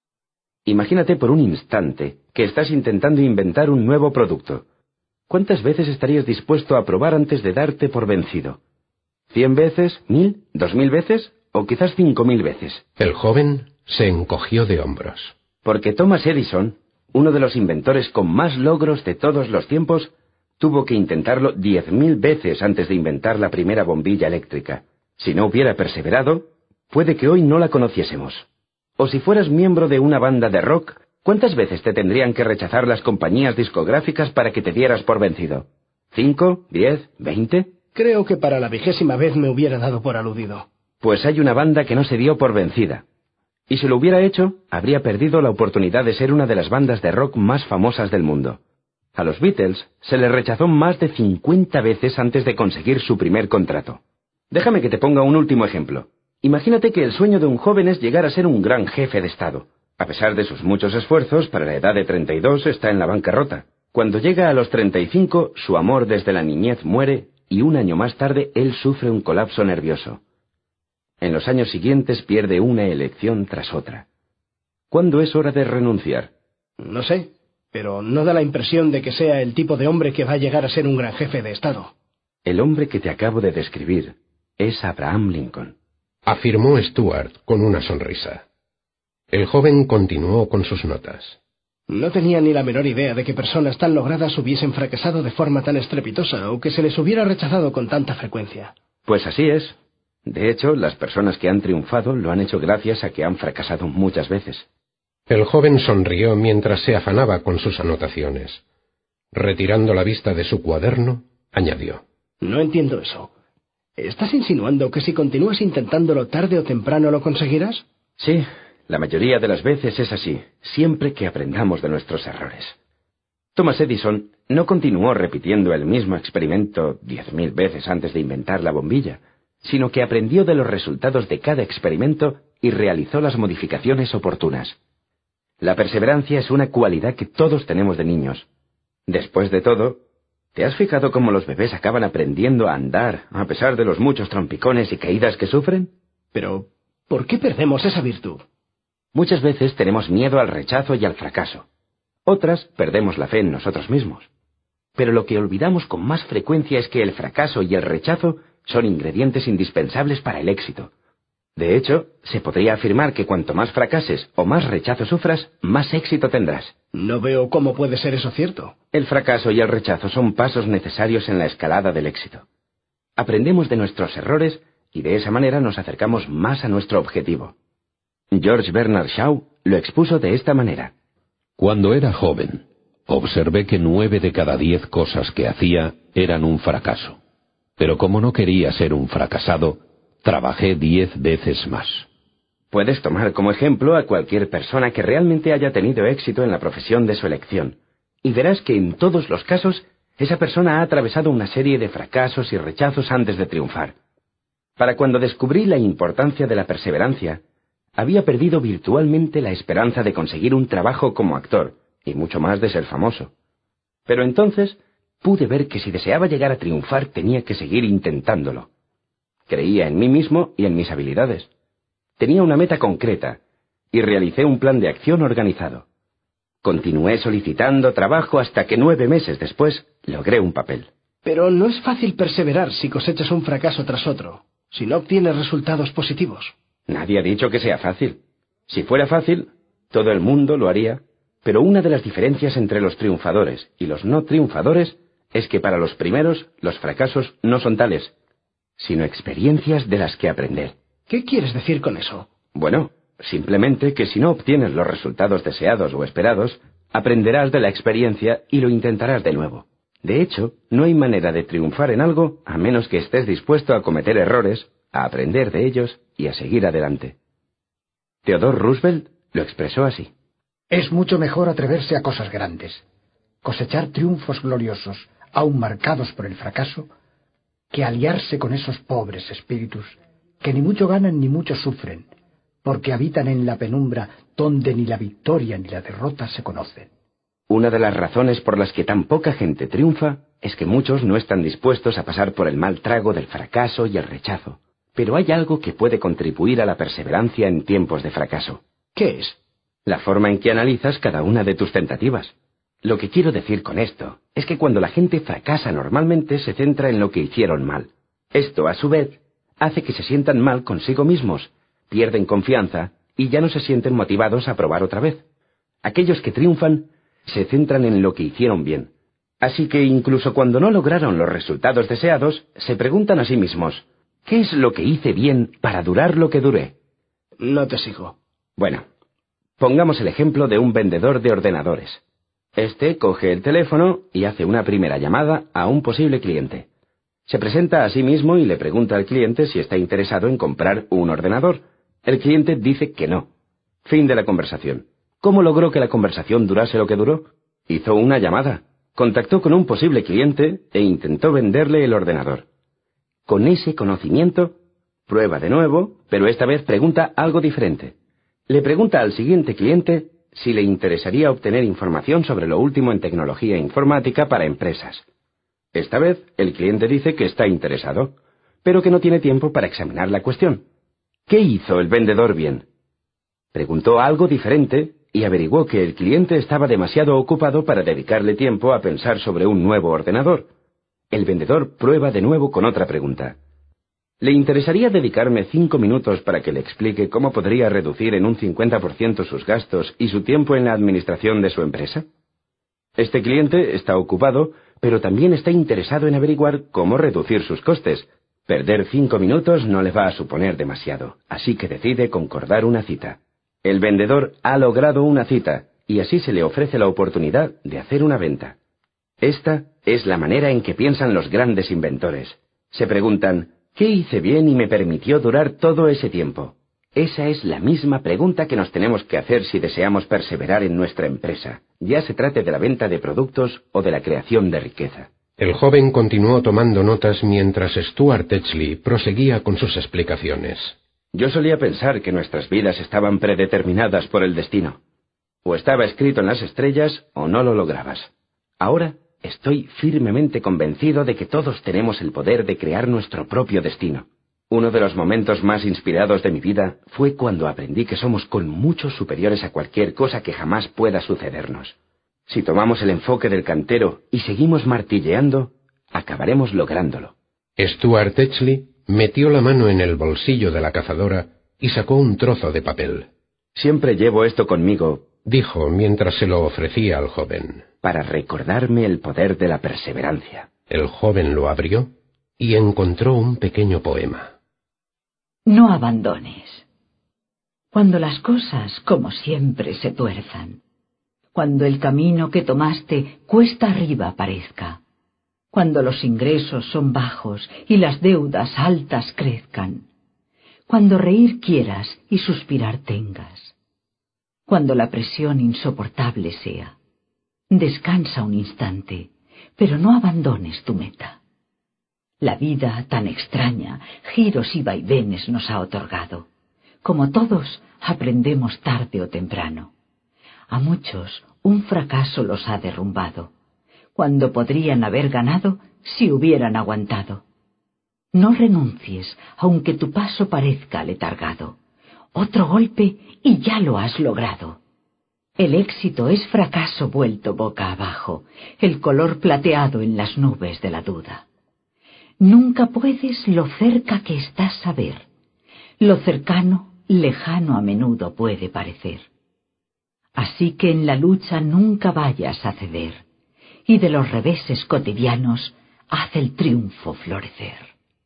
Imagínate por un instante que estás intentando inventar un nuevo producto. ¿Cuántas veces estarías dispuesto a probar antes de darte por vencido? ¿Cien veces? ¿Mil? ¿Dos mil veces? ¿O quizás cinco mil veces? El joven se encogió de hombros. Porque Thomas Edison, uno de los inventores con más logros de todos los tiempos, tuvo que intentarlo diez mil veces antes de inventar la primera bombilla eléctrica. Si no hubiera perseverado, puede que hoy no la conociésemos. O si fueras miembro de una banda de rock, ¿cuántas veces te tendrían que rechazar las compañías discográficas para que te dieras por vencido? ¿Cinco? ¿Diez? ¿Veinte? Creo que para la vigésima vez me hubiera dado por aludido. Pues hay una banda que no se dio por vencida. Y si lo hubiera hecho, habría perdido la oportunidad de ser una de las bandas de rock más famosas del mundo. A los Beatles se les rechazó más de cincuenta veces antes de conseguir su primer contrato. Déjame que te ponga un último ejemplo. Imagínate que el sueño de un joven es llegar a ser un gran jefe de Estado. A pesar de sus muchos esfuerzos, para la edad de treinta y dos está en la bancarrota. Cuando llega a los treinta y cinco, su amor desde la niñez muere y un año más tarde él sufre un colapso nervioso. En los años siguientes pierde una elección tras otra. ¿Cuándo es hora de renunciar? No sé, pero no da la impresión de que sea el tipo de hombre que va a llegar a ser un gran jefe de Estado. El hombre que te acabo de describir es Abraham Lincoln, afirmó Stuart con una sonrisa. El joven continuó con sus notas. No tenía ni la menor idea de que personas tan logradas hubiesen fracasado de forma tan estrepitosa o que se les hubiera rechazado con tanta frecuencia. Pues así es. De hecho, las personas que han triunfado lo han hecho gracias a que han fracasado muchas veces. El joven sonrió mientras se afanaba con sus anotaciones. Retirando la vista de su cuaderno, añadió: No entiendo eso. ¿Estás insinuando que si continúas intentándolo tarde o temprano lo conseguirás? Sí, la mayoría de las veces es así, siempre que aprendamos de nuestros errores. Thomas Edison no continuó repitiendo el mismo experimento diez mil veces antes de inventar la bombilla, sino que aprendió de los resultados de cada experimento y realizó las modificaciones oportunas. La perseverancia es una cualidad que todos tenemos de niños. Después de todo, ¿te has fijado cómo los bebés acaban aprendiendo a andar a pesar de los muchos trompicones y caídas que sufren? Pero, ¿por qué perdemos esa virtud? Muchas veces tenemos miedo al rechazo y al fracaso. Otras perdemos la fe en nosotros mismos. Pero lo que olvidamos con más frecuencia es que el fracaso y el rechazo son ingredientes indispensables para el éxito. De hecho, se podría afirmar que cuanto más fracases o más rechazo sufras, más éxito tendrás. No veo cómo puede ser eso cierto. El fracaso y el rechazo son pasos necesarios en la escalada del éxito. Aprendemos de nuestros errores y de esa manera nos acercamos más a nuestro objetivo. George Bernard Shaw lo expuso de esta manera. Cuando era joven, observé que nueve de cada diez cosas que hacía eran un fracaso. Pero como no quería ser un fracasado, trabajé diez veces más. Puedes tomar como ejemplo a cualquier persona que realmente haya tenido éxito en la profesión de su elección, y verás que en todos los casos, esa persona ha atravesado una serie de fracasos y rechazos antes de triunfar. Para cuando descubrí la importancia de la perseverancia, había perdido virtualmente la esperanza de conseguir un trabajo como actor, y mucho más de ser famoso. Pero entonces pude ver que si deseaba llegar a triunfar tenía que seguir intentándolo. Creía en mí mismo y en mis habilidades. Tenía una meta concreta, y realicé un plan de acción organizado. Continué solicitando trabajo hasta que nueve meses después logré un papel. Pero no es fácil perseverar si cosechas un fracaso tras otro, si no obtienes resultados positivos. Nadie ha dicho que sea fácil. Si fuera fácil, todo el mundo lo haría, pero una de las diferencias entre los triunfadores y los no triunfadores es que para los primeros los fracasos no son tales, sino experiencias de las que aprender. ¿Qué quieres decir con eso? Bueno, simplemente que si no obtienes los resultados deseados o esperados, aprenderás de la experiencia y lo intentarás de nuevo. De hecho, no hay manera de triunfar en algo a menos que estés dispuesto a cometer errores, a aprender de ellos y a seguir adelante. Theodore Roosevelt lo expresó así. Es mucho mejor atreverse a cosas grandes, cosechar triunfos gloriosos, aún marcados por el fracaso, que aliarse con esos pobres espíritus que ni mucho ganan ni mucho sufren, porque habitan en la penumbra donde ni la victoria ni la derrota se conocen. Una de las razones por las que tan poca gente triunfa es que muchos no están dispuestos a pasar por el mal trago del fracaso y el rechazo. Pero hay algo que puede contribuir a la perseverancia en tiempos de fracaso. ¿Qué es? La forma en que analizas cada una de tus tentativas. Lo que quiero decir con esto es que cuando la gente fracasa normalmente se centra en lo que hicieron mal. Esto, a su vez, hace que se sientan mal consigo mismos, pierden confianza y ya no se sienten motivados a probar otra vez. Aquellos que triunfan se centran en lo que hicieron bien. Así que incluso cuando no lograron los resultados deseados, se preguntan a sí mismos, ¿qué es lo que hice bien para durar lo que duré? No te sigo. Bueno, pongamos el ejemplo de un vendedor de ordenadores. Este coge el teléfono y hace una primera llamada a un posible cliente. Se presenta a sí mismo y le pregunta al cliente si está interesado en comprar un ordenador. El cliente dice que no. Fin de la conversación. ¿Cómo logró que la conversación durase lo que duró? Hizo una llamada, contactó con un posible cliente e intentó venderle el ordenador. Con ese conocimiento, prueba de nuevo, pero esta vez pregunta algo diferente. Le pregunta al siguiente cliente si le interesaría obtener información sobre lo último en tecnología informática para empresas. Esta vez, el cliente dice que está interesado, pero que no tiene tiempo para examinar la cuestión. ¿Qué hizo el vendedor bien? Preguntó algo diferente y averiguó que el cliente estaba demasiado ocupado para dedicarle tiempo a pensar sobre un nuevo ordenador. El vendedor prueba de nuevo con otra pregunta. ¿Le interesaría dedicarme cinco minutos para que le explique cómo podría reducir en un cincuenta por ciento sus gastos y su tiempo en la administración de su empresa? Este cliente está ocupado, pero también está interesado en averiguar cómo reducir sus costes. Perder cinco minutos no le va a suponer demasiado, así que decide concordar una cita. El vendedor ha logrado una cita, y así se le ofrece la oportunidad de hacer una venta. Esta es la manera en que piensan los grandes inventores. Se preguntan, ¿qué hice bien y me permitió durar todo ese tiempo? Esa es la misma pregunta que nos tenemos que hacer si deseamos perseverar en nuestra empresa, ya se trate de la venta de productos o de la creación de riqueza. El joven continuó tomando notas mientras Stuart Tetchley proseguía con sus explicaciones. Yo solía pensar que nuestras vidas estaban predeterminadas por el destino. O estaba escrito en las estrellas o no lo lograbas. Ahora estoy firmemente convencido de que todos tenemos el poder de crear nuestro propio destino. Uno de los momentos más inspirados de mi vida fue cuando aprendí que somos con muchos superiores a cualquier cosa que jamás pueda sucedernos. Si tomamos el enfoque del cantero y seguimos martilleando, acabaremos lográndolo. Stuart Tetchley metió la mano en el bolsillo de la cazadora y sacó un trozo de papel. Siempre llevo esto conmigo, dijo mientras se lo ofrecía al joven, para recordarme el poder de la perseverancia. El joven lo abrió y encontró un pequeño poema. No abandones. Cuando las cosas, como siempre, se tuerzan, cuando el camino que tomaste cuesta arriba parezca, cuando los ingresos son bajos y las deudas altas crezcan, cuando reír quieras y suspirar tengas, cuando la presión insoportable sea, descansa un instante, pero no abandones tu meta. La vida tan extraña, giros y vaivenes nos ha otorgado. Como todos, aprendemos tarde o temprano. A muchos un fracaso los ha derrumbado, cuando podrían haber ganado si hubieran aguantado. No renuncies, aunque tu paso parezca letargado. Otro golpe y ya lo has logrado. El éxito es fracaso vuelto boca abajo, el color plateado en las nubes de la duda. Nunca puedes lo cerca que estás a ver. Lo cercano, lejano a menudo puede parecer. Así que en la lucha nunca vayas a ceder, y de los reveses cotidianos haz el triunfo florecer.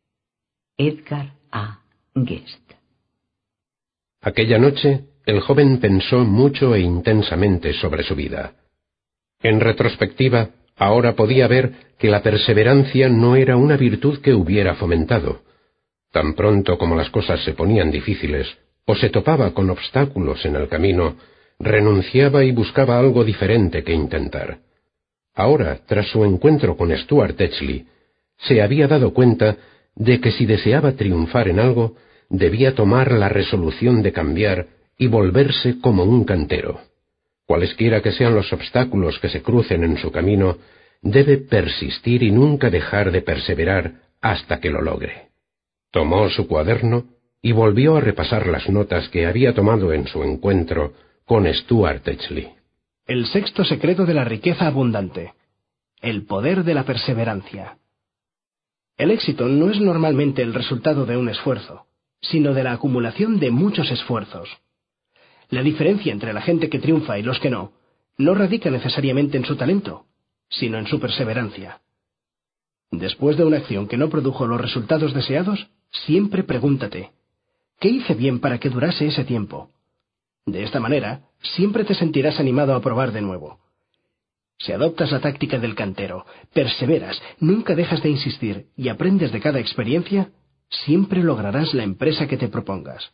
Edgar A. Guest. Aquella noche, el joven pensó mucho e intensamente sobre su vida. En retrospectiva, ahora podía ver que la perseverancia no era una virtud que hubiera fomentado. Tan pronto como las cosas se ponían difíciles, o se topaba con obstáculos en el camino, renunciaba y buscaba algo diferente que intentar. Ahora, tras su encuentro con Stuart Tetchley, se había dado cuenta de que si deseaba triunfar en algo, debía tomar la resolución de cambiar y volverse como un cantero. Cualesquiera que sean los obstáculos que se crucen en su camino, debe persistir y nunca dejar de perseverar hasta que lo logre. Tomó su cuaderno y volvió a repasar las notas que había tomado en su encuentro con Stuart Tetchley. El sexto secreto de la riqueza abundante. El poder de la perseverancia. El éxito no es normalmente el resultado de un esfuerzo, sino de la acumulación de muchos esfuerzos. La diferencia entre la gente que triunfa y los que no, no radica necesariamente en su talento, sino en su perseverancia. Después de una acción que no produjo los resultados deseados, siempre pregúntate, ¿qué hice bien para que durase ese tiempo? De esta manera, siempre te sentirás animado a probar de nuevo. Si adoptas la táctica del cantero, perseveras, nunca dejas de insistir y aprendes de cada experiencia, siempre lograrás la empresa que te propongas.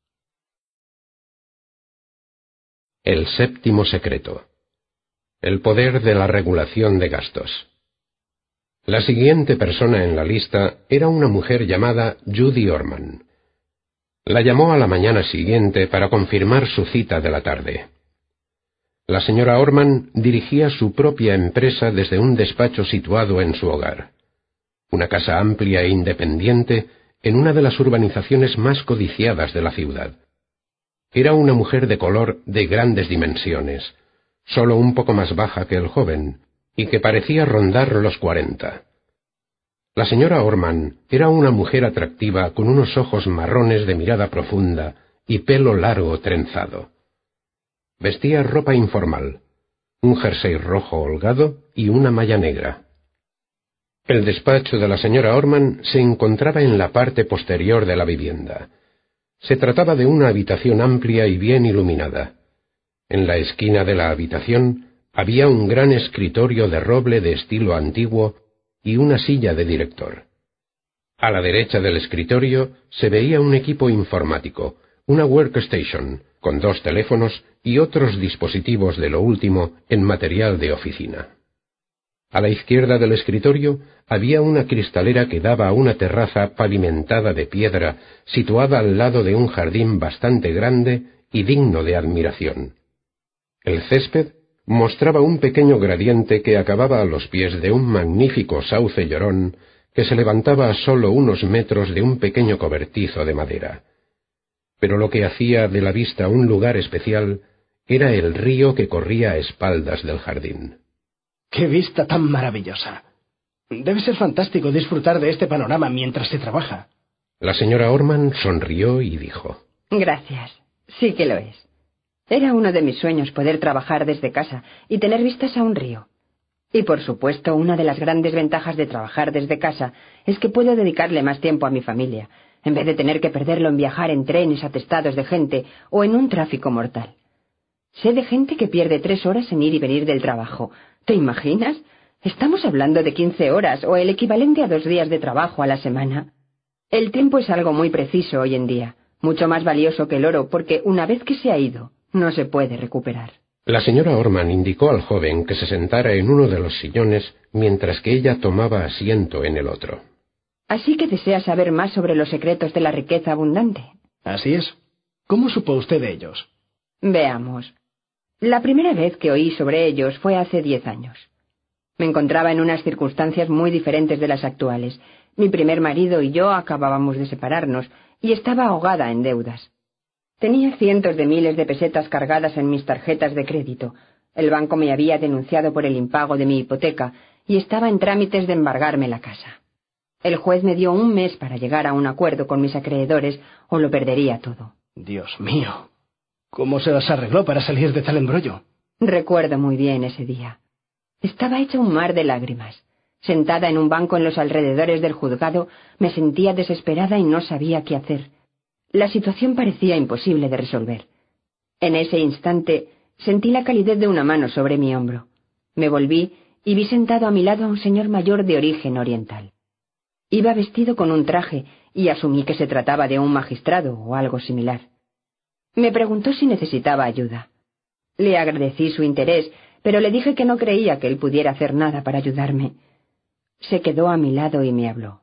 El séptimo secreto. El poder de la regulación de gastos. La siguiente persona en la lista era una mujer llamada Judy Orman. La llamó a la mañana siguiente para confirmar su cita de la tarde. La señora Orman dirigía su propia empresa desde un despacho situado en su hogar. Una casa amplia e independiente en una de las urbanizaciones más codiciadas de la ciudad. Era una mujer de color de grandes dimensiones, solo un poco más baja que el joven, y que parecía rondar los cuarenta. La señora Orman era una mujer atractiva con unos ojos marrones de mirada profunda y pelo largo trenzado. Vestía ropa informal, un jersey rojo holgado y una malla negra. El despacho de la señora Orman se encontraba en la parte posterior de la vivienda. Se trataba de una habitación amplia y bien iluminada. En la esquina de la habitación había un gran escritorio de roble de estilo antiguo y una silla de director. A la derecha del escritorio se veía un equipo informático, una workstation, con dos teléfonos y otros dispositivos de lo último en material de oficina. A la izquierda del escritorio había una cristalera que daba a una terraza pavimentada de piedra situada al lado de un jardín bastante grande y digno de admiración. El césped mostraba un pequeño gradiente que acababa a los pies de un magnífico sauce llorón que se levantaba a solo unos metros de un pequeño cobertizo de madera. Pero lo que hacía de la vista un lugar especial era el río que corría a espaldas del jardín. ¡Qué vista tan maravillosa! Debe ser fantástico disfrutar de este panorama mientras se trabaja. La señora Orman sonrió y dijo: Gracias. Sí que lo es. Era uno de mis sueños poder trabajar desde casa y tener vistas a un río. Y por supuesto, una de las grandes ventajas de trabajar desde casa es que puedo dedicarle más tiempo a mi familia, en vez de tener que perderlo en viajar en trenes atestados de gente o en un tráfico mortal. Sé de gente que pierde tres horas en ir y venir del trabajo. ¿Te imaginas? Estamos hablando de quince horas o el equivalente a dos días de trabajo a la semana. El tiempo es algo muy preciso hoy en día, mucho más valioso que el oro, porque una vez que se ha ido, no se puede recuperar. La señora Orman indicó al joven que se sentara en uno de los sillones mientras que ella tomaba asiento en el otro. Así que desea saber más sobre los secretos de la riqueza abundante. Así es. ¿Cómo supo usted de ellos? Veamos. La primera vez que oí sobre ellos fue hace diez años. Me encontraba en unas circunstancias muy diferentes de las actuales. Mi primer marido y yo acabábamos de separarnos y estaba ahogada en deudas. Tenía cientos de miles de pesetas cargadas en mis tarjetas de crédito. El banco me había denunciado por el impago de mi hipoteca y estaba en trámites de embargarme la casa. El juez me dio un mes para llegar a un acuerdo con mis acreedores o lo perdería todo. Dios mío. ¿Cómo se las arregló para salir de tal embrollo? Recuerdo muy bien ese día. Estaba hecha un mar de lágrimas. Sentada en un banco en los alrededores del juzgado, me sentía desesperada y no sabía qué hacer. La situación parecía imposible de resolver. En ese instante sentí la calidez de una mano sobre mi hombro. Me volví y vi sentado a mi lado a un señor mayor de origen oriental. Iba vestido con un traje y asumí que se trataba de un magistrado o algo similar. Me preguntó si necesitaba ayuda. Le agradecí su interés, pero le dije que no creía que él pudiera hacer nada para ayudarme. Se quedó a mi lado y me habló.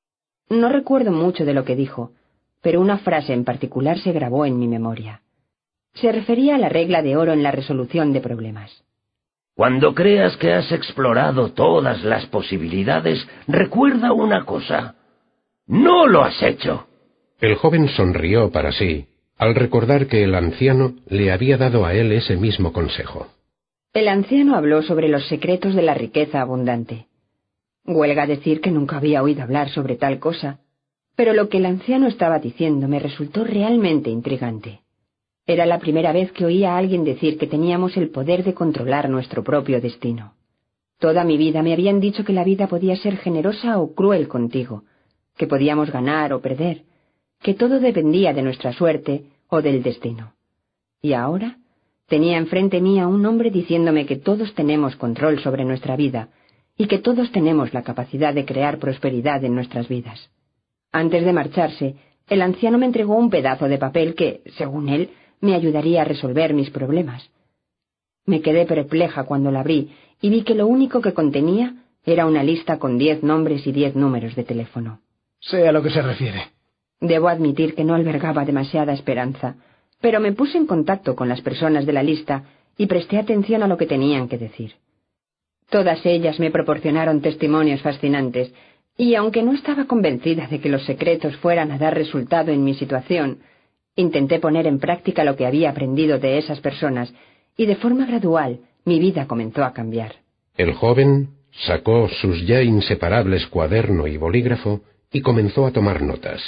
No recuerdo mucho de lo que dijo, pero una frase en particular se grabó en mi memoria. Se refería a la regla de oro en la resolución de problemas. Cuando creas que has explorado todas las posibilidades, recuerda una cosa. ¡No lo has hecho! El joven sonrió para sí, al recordar que el anciano le había dado a él ese mismo consejo. El anciano habló sobre los secretos de la riqueza abundante. Huelga decir que nunca había oído hablar sobre tal cosa, pero lo que el anciano estaba diciendo me resultó realmente intrigante. Era la primera vez que oía a alguien decir que teníamos el poder de controlar nuestro propio destino. Toda mi vida me habían dicho que la vida podía ser generosa o cruel contigo, que podíamos ganar o perder, que todo dependía de nuestra suerte o del destino. Y ahora tenía enfrente mí a un hombre diciéndome que todos tenemos control sobre nuestra vida y que todos tenemos la capacidad de crear prosperidad en nuestras vidas. Antes de marcharse, el anciano me entregó un pedazo de papel que, según él, me ayudaría a resolver mis problemas. Me quedé perpleja cuando lo abrí y vi que lo único que contenía era una lista con diez nombres y diez números de teléfono. Sé a lo que se refiere. Debo admitir que no albergaba demasiada esperanza, pero me puse en contacto con las personas de la lista y presté atención a lo que tenían que decir. Todas ellas me proporcionaron testimonios fascinantes, y aunque no estaba convencida de que los secretos fueran a dar resultado en mi situación, intenté poner en práctica lo que había aprendido de esas personas, y de forma gradual mi vida comenzó a cambiar. El joven sacó sus ya inseparables cuaderno y bolígrafo y comenzó a tomar notas.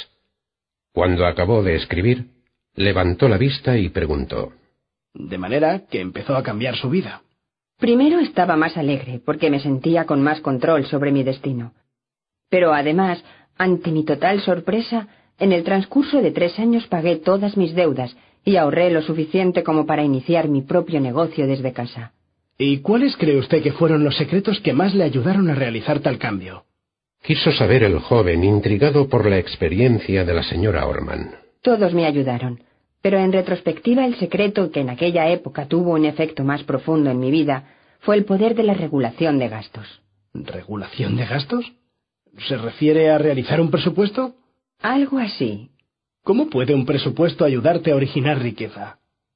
Cuando acabó de escribir, levantó la vista y preguntó: De manera que empezó a cambiar su vida. Primero estaba más alegre, porque me sentía con más control sobre mi destino. Pero además, ante mi total sorpresa, en el transcurso de tres años pagué todas mis deudas y ahorré lo suficiente como para iniciar mi propio negocio desde casa. ¿Y cuáles cree usted que fueron los secretos que más le ayudaron a realizar tal cambio? Quiso saber el joven, intrigado por la experiencia de la señora Orman. Todos me ayudaron, pero en retrospectiva el secreto que en aquella época tuvo un efecto más profundo en mi vida fue el poder de la regulación de gastos. ¿Regulación de gastos? ¿Se refiere a realizar un presupuesto? Algo así. ¿Cómo puede un presupuesto ayudarte a originar riqueza?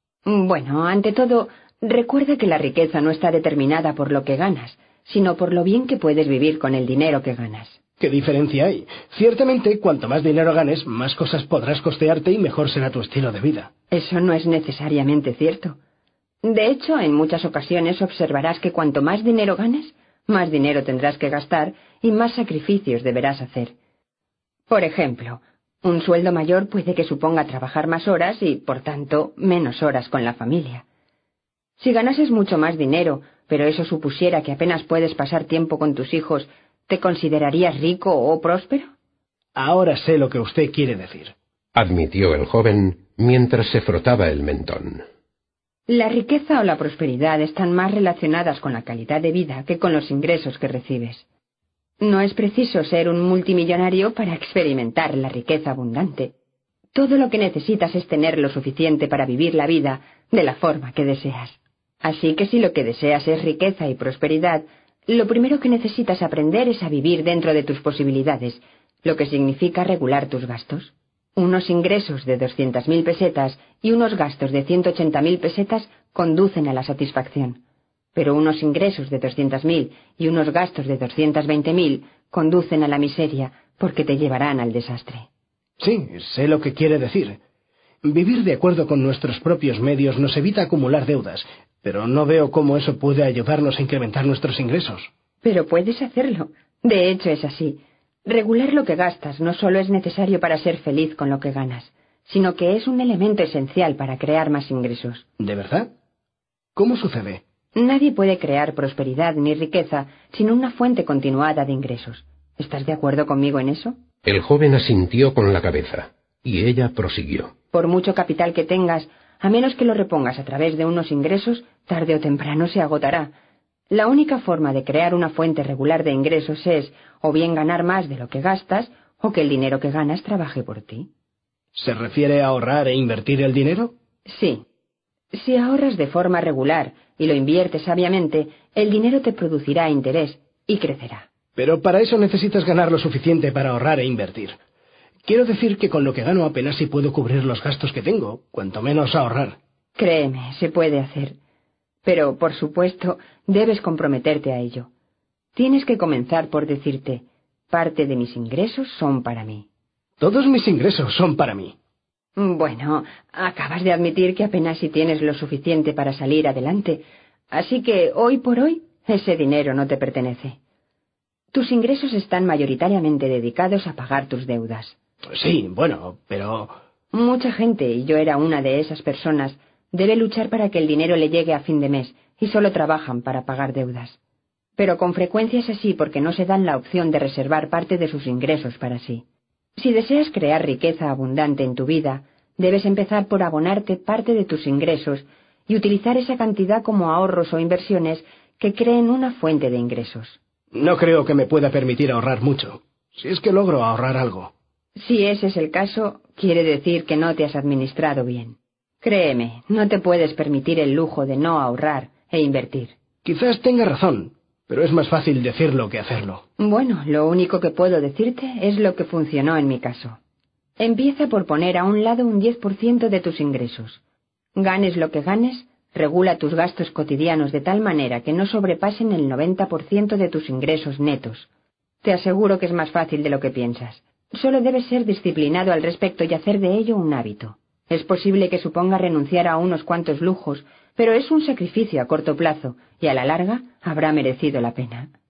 Bueno, ante todo, recuerda que la riqueza no está determinada por lo que ganas, sino por lo bien que puedes vivir con el dinero que ganas. ¿Qué diferencia hay? Ciertamente, cuanto más dinero ganes, más cosas podrás costearte y mejor será tu estilo de vida. Eso no es necesariamente cierto. De hecho, en muchas ocasiones observarás que cuanto más dinero ganes, más dinero tendrás que gastar y más sacrificios deberás hacer. Por ejemplo, un sueldo mayor puede que suponga trabajar más horas y, por tanto, menos horas con la familia. Si ganases mucho más dinero, pero eso supusiera que apenas puedes pasar tiempo con tus hijos, ¿te considerarías rico o próspero? Ahora sé lo que usted quiere decir, admitió el joven mientras se frotaba el mentón. La riqueza o la prosperidad están más relacionadas con la calidad de vida que con los ingresos que recibes. No es preciso ser un multimillonario para experimentar la riqueza abundante. Todo lo que necesitas es tener lo suficiente para vivir la vida de la forma que deseas. Así que si lo que deseas es riqueza y prosperidad, lo primero que necesitas aprender es a vivir dentro de tus posibilidades, lo que significa regular tus gastos. Unos ingresos de doscientas mil pesetas y unos gastos de ciento ochenta mil pesetas conducen a la satisfacción. Pero unos ingresos de doscientas mil y unos gastos de doscientas veinte mil conducen a la miseria porque te llevarán al desastre. Sí, sé lo que quiere decir. Vivir de acuerdo con nuestros propios medios nos evita acumular deudas, pero no veo cómo eso puede ayudarnos a incrementar nuestros ingresos. Pero puedes hacerlo. De hecho, es así. Regular lo que gastas no solo es necesario para ser feliz con lo que ganas, sino que es un elemento esencial para crear más ingresos. ¿De verdad? ¿Cómo sucede? Nadie puede crear prosperidad ni riqueza sin una fuente continuada de ingresos. ¿Estás de acuerdo conmigo en eso? El joven asintió con la cabeza, y ella prosiguió. Por mucho capital que tengas, a menos que lo repongas a través de unos ingresos, tarde o temprano se agotará. La única forma de crear una fuente regular de ingresos es o bien ganar más de lo que gastas, o que el dinero que ganas trabaje por ti. ¿Se refiere a ahorrar e invertir el dinero? Sí. Si ahorras de forma regular y lo inviertes sabiamente, el dinero te producirá interés y crecerá. Pero para eso necesitas ganar lo suficiente para ahorrar e invertir. Quiero decir que con lo que gano apenas si puedo cubrir los gastos que tengo, cuanto menos ahorrar. Créeme, se puede hacer. Pero, por supuesto, debes comprometerte a ello. Tienes que comenzar por decirte, parte de mis ingresos son para mí. Todos mis ingresos son para mí. Bueno, acabas de admitir que apenas si tienes lo suficiente para salir adelante, así que hoy por hoy ese dinero no te pertenece. Tus ingresos están mayoritariamente dedicados a pagar tus deudas. Sí, bueno, pero... Mucha gente, y yo era una de esas personas, debe luchar para que el dinero le llegue a fin de mes y solo trabajan para pagar deudas. Pero con frecuencia es así porque no se dan la opción de reservar parte de sus ingresos para sí. Si deseas crear riqueza abundante en tu vida, debes empezar por abonarte parte de tus ingresos y utilizar esa cantidad como ahorros o inversiones que creen una fuente de ingresos. No creo que me pueda permitir ahorrar mucho, si es que logro ahorrar algo. Si ese es el caso, quiere decir que no te has administrado bien. Créeme, no te puedes permitir el lujo de no ahorrar e invertir. Quizás tenga razón, pero es más fácil decirlo que hacerlo. Bueno, lo único que puedo decirte es lo que funcionó en mi caso. Empieza por poner a un lado un diez por ciento de tus ingresos. Ganes lo que ganes, regula tus gastos cotidianos de tal manera que no sobrepasen el noventa por ciento de tus ingresos netos. Te aseguro que es más fácil de lo que piensas. Solo debes ser disciplinado al respecto y hacer de ello un hábito. Es posible que suponga renunciar a unos cuantos lujos, pero es un sacrificio a corto plazo y a la larga habrá merecido la pena.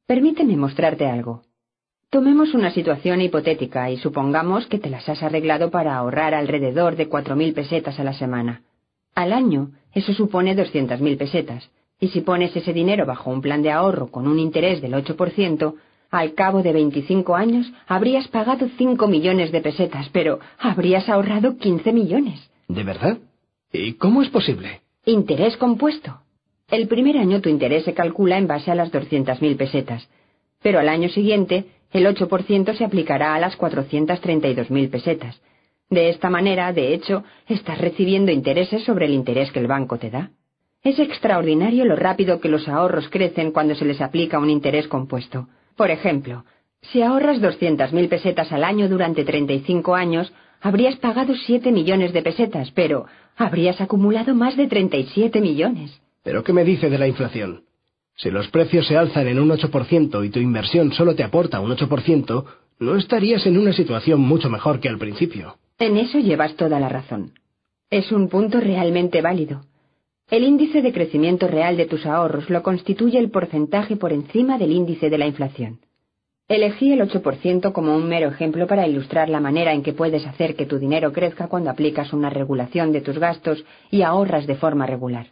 Permíteme mostrarte algo. Tomemos una situación hipotética y supongamos que te las has arreglado para ahorrar alrededor de cuatro mil pesetas a la semana. Al año, eso supone doscientas mil pesetas, y si pones ese dinero bajo un plan de ahorro con un interés del ocho por ciento, al cabo de veinticinco años habrías pagado cinco millones de pesetas, pero habrías ahorrado quince millones. ¿De verdad? ¿Y cómo es posible? Interés compuesto. El primer año tu interés se calcula en base a las doscientas mil pesetas, pero al año siguiente el ocho por ciento se aplicará a las cuatrocientas treinta y dos mil pesetas. De esta manera, de hecho, estás recibiendo intereses sobre el interés que el banco te da. Es extraordinario lo rápido que los ahorros crecen cuando se les aplica un interés compuesto. Por ejemplo, si ahorras doscientas mil pesetas al año durante treinta y cinco años, habrías pagado siete millones de pesetas, pero habrías acumulado más de treinta y siete millones. ¿Pero qué me dice de la inflación? Si los precios se alzan en un ocho por ciento y tu inversión solo te aporta un ocho por ciento, no estarías en una situación mucho mejor que al principio. En eso llevas toda la razón. Es un punto realmente válido. El índice de crecimiento real de tus ahorros lo constituye el porcentaje por encima del índice de la inflación. Elegí el ocho por ciento como un mero ejemplo para ilustrar la manera en que puedes hacer que tu dinero crezca cuando aplicas una regulación de tus gastos y ahorras de forma regular.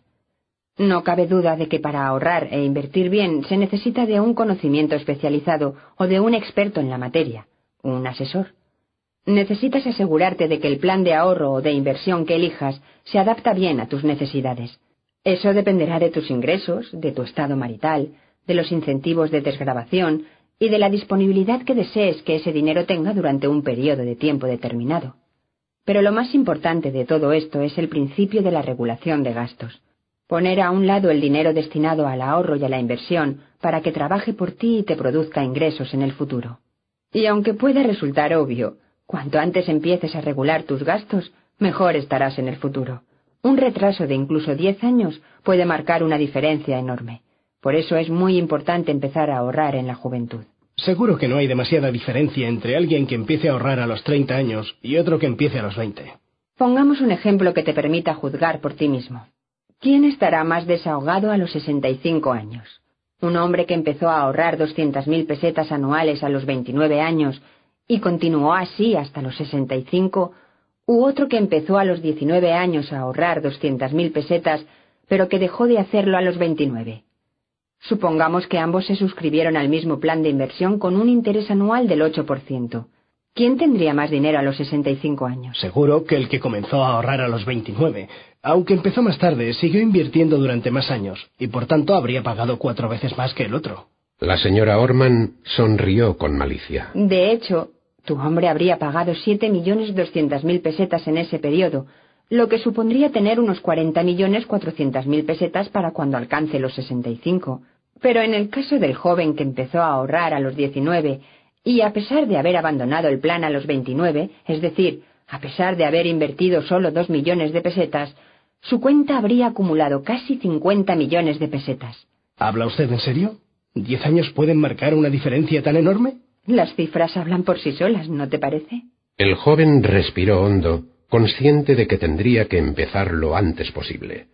No cabe duda de que para ahorrar e invertir bien se necesita de un conocimiento especializado o de un experto en la materia, un asesor. Necesitas asegurarte de que el plan de ahorro o de inversión que elijas se adapta bien a tus necesidades. Eso dependerá de tus ingresos, de tu estado marital, de los incentivos de desgravación y de la disponibilidad que desees que ese dinero tenga durante un periodo de tiempo determinado. Pero lo más importante de todo esto es el principio de la regulación de gastos. Poner a un lado el dinero destinado al ahorro y a la inversión para que trabaje por ti y te produzca ingresos en el futuro. Y aunque pueda resultar obvio, cuanto antes empieces a regular tus gastos, mejor estarás en el futuro. Un retraso de incluso diez años puede marcar una diferencia enorme. Por eso es muy importante empezar a ahorrar en la juventud. Seguro que no hay demasiada diferencia entre alguien que empiece a ahorrar a los treinta años y otro que empiece a los veinte. Pongamos un ejemplo que te permita juzgar por ti mismo. ¿Quién estará más desahogado a los sesenta y cinco años? ¿Un hombre que empezó a ahorrar doscientas mil pesetas anuales a los veintinueve años y continuó así hasta los sesenta y cinco, u otro que empezó a los diecinueve años a ahorrar doscientas mil pesetas, pero que dejó de hacerlo a los veintinueve? Supongamos que ambos se suscribieron al mismo plan de inversión con un interés anual del ocho por ciento. ¿Quién tendría más dinero a los sesenta y cinco años? Seguro que el que comenzó a ahorrar a los veintinueve. Aunque empezó más tarde, siguió invirtiendo durante más años, y por tanto habría pagado cuatro veces más que el otro. La señora Orman sonrió con malicia. De hecho, tu hombre habría pagado siete millones doscientas mil pesetas en ese periodo, lo que supondría tener unos cuarenta millones cuatrocientas mil pesetas para cuando alcance los sesenta y cinco. Pero en el caso del joven que empezó a ahorrar a los diecinueve, y a pesar de haber abandonado el plan a los veintinueve, es decir, a pesar de haber invertido solo dos millones de pesetas, su cuenta habría acumulado casi cincuenta millones de pesetas. ¿Habla usted en serio? ¿Diez años pueden marcar una diferencia tan enorme? Las cifras hablan por sí solas, ¿no te parece? El joven respiró hondo, consciente de que tendría que empezar lo antes posible.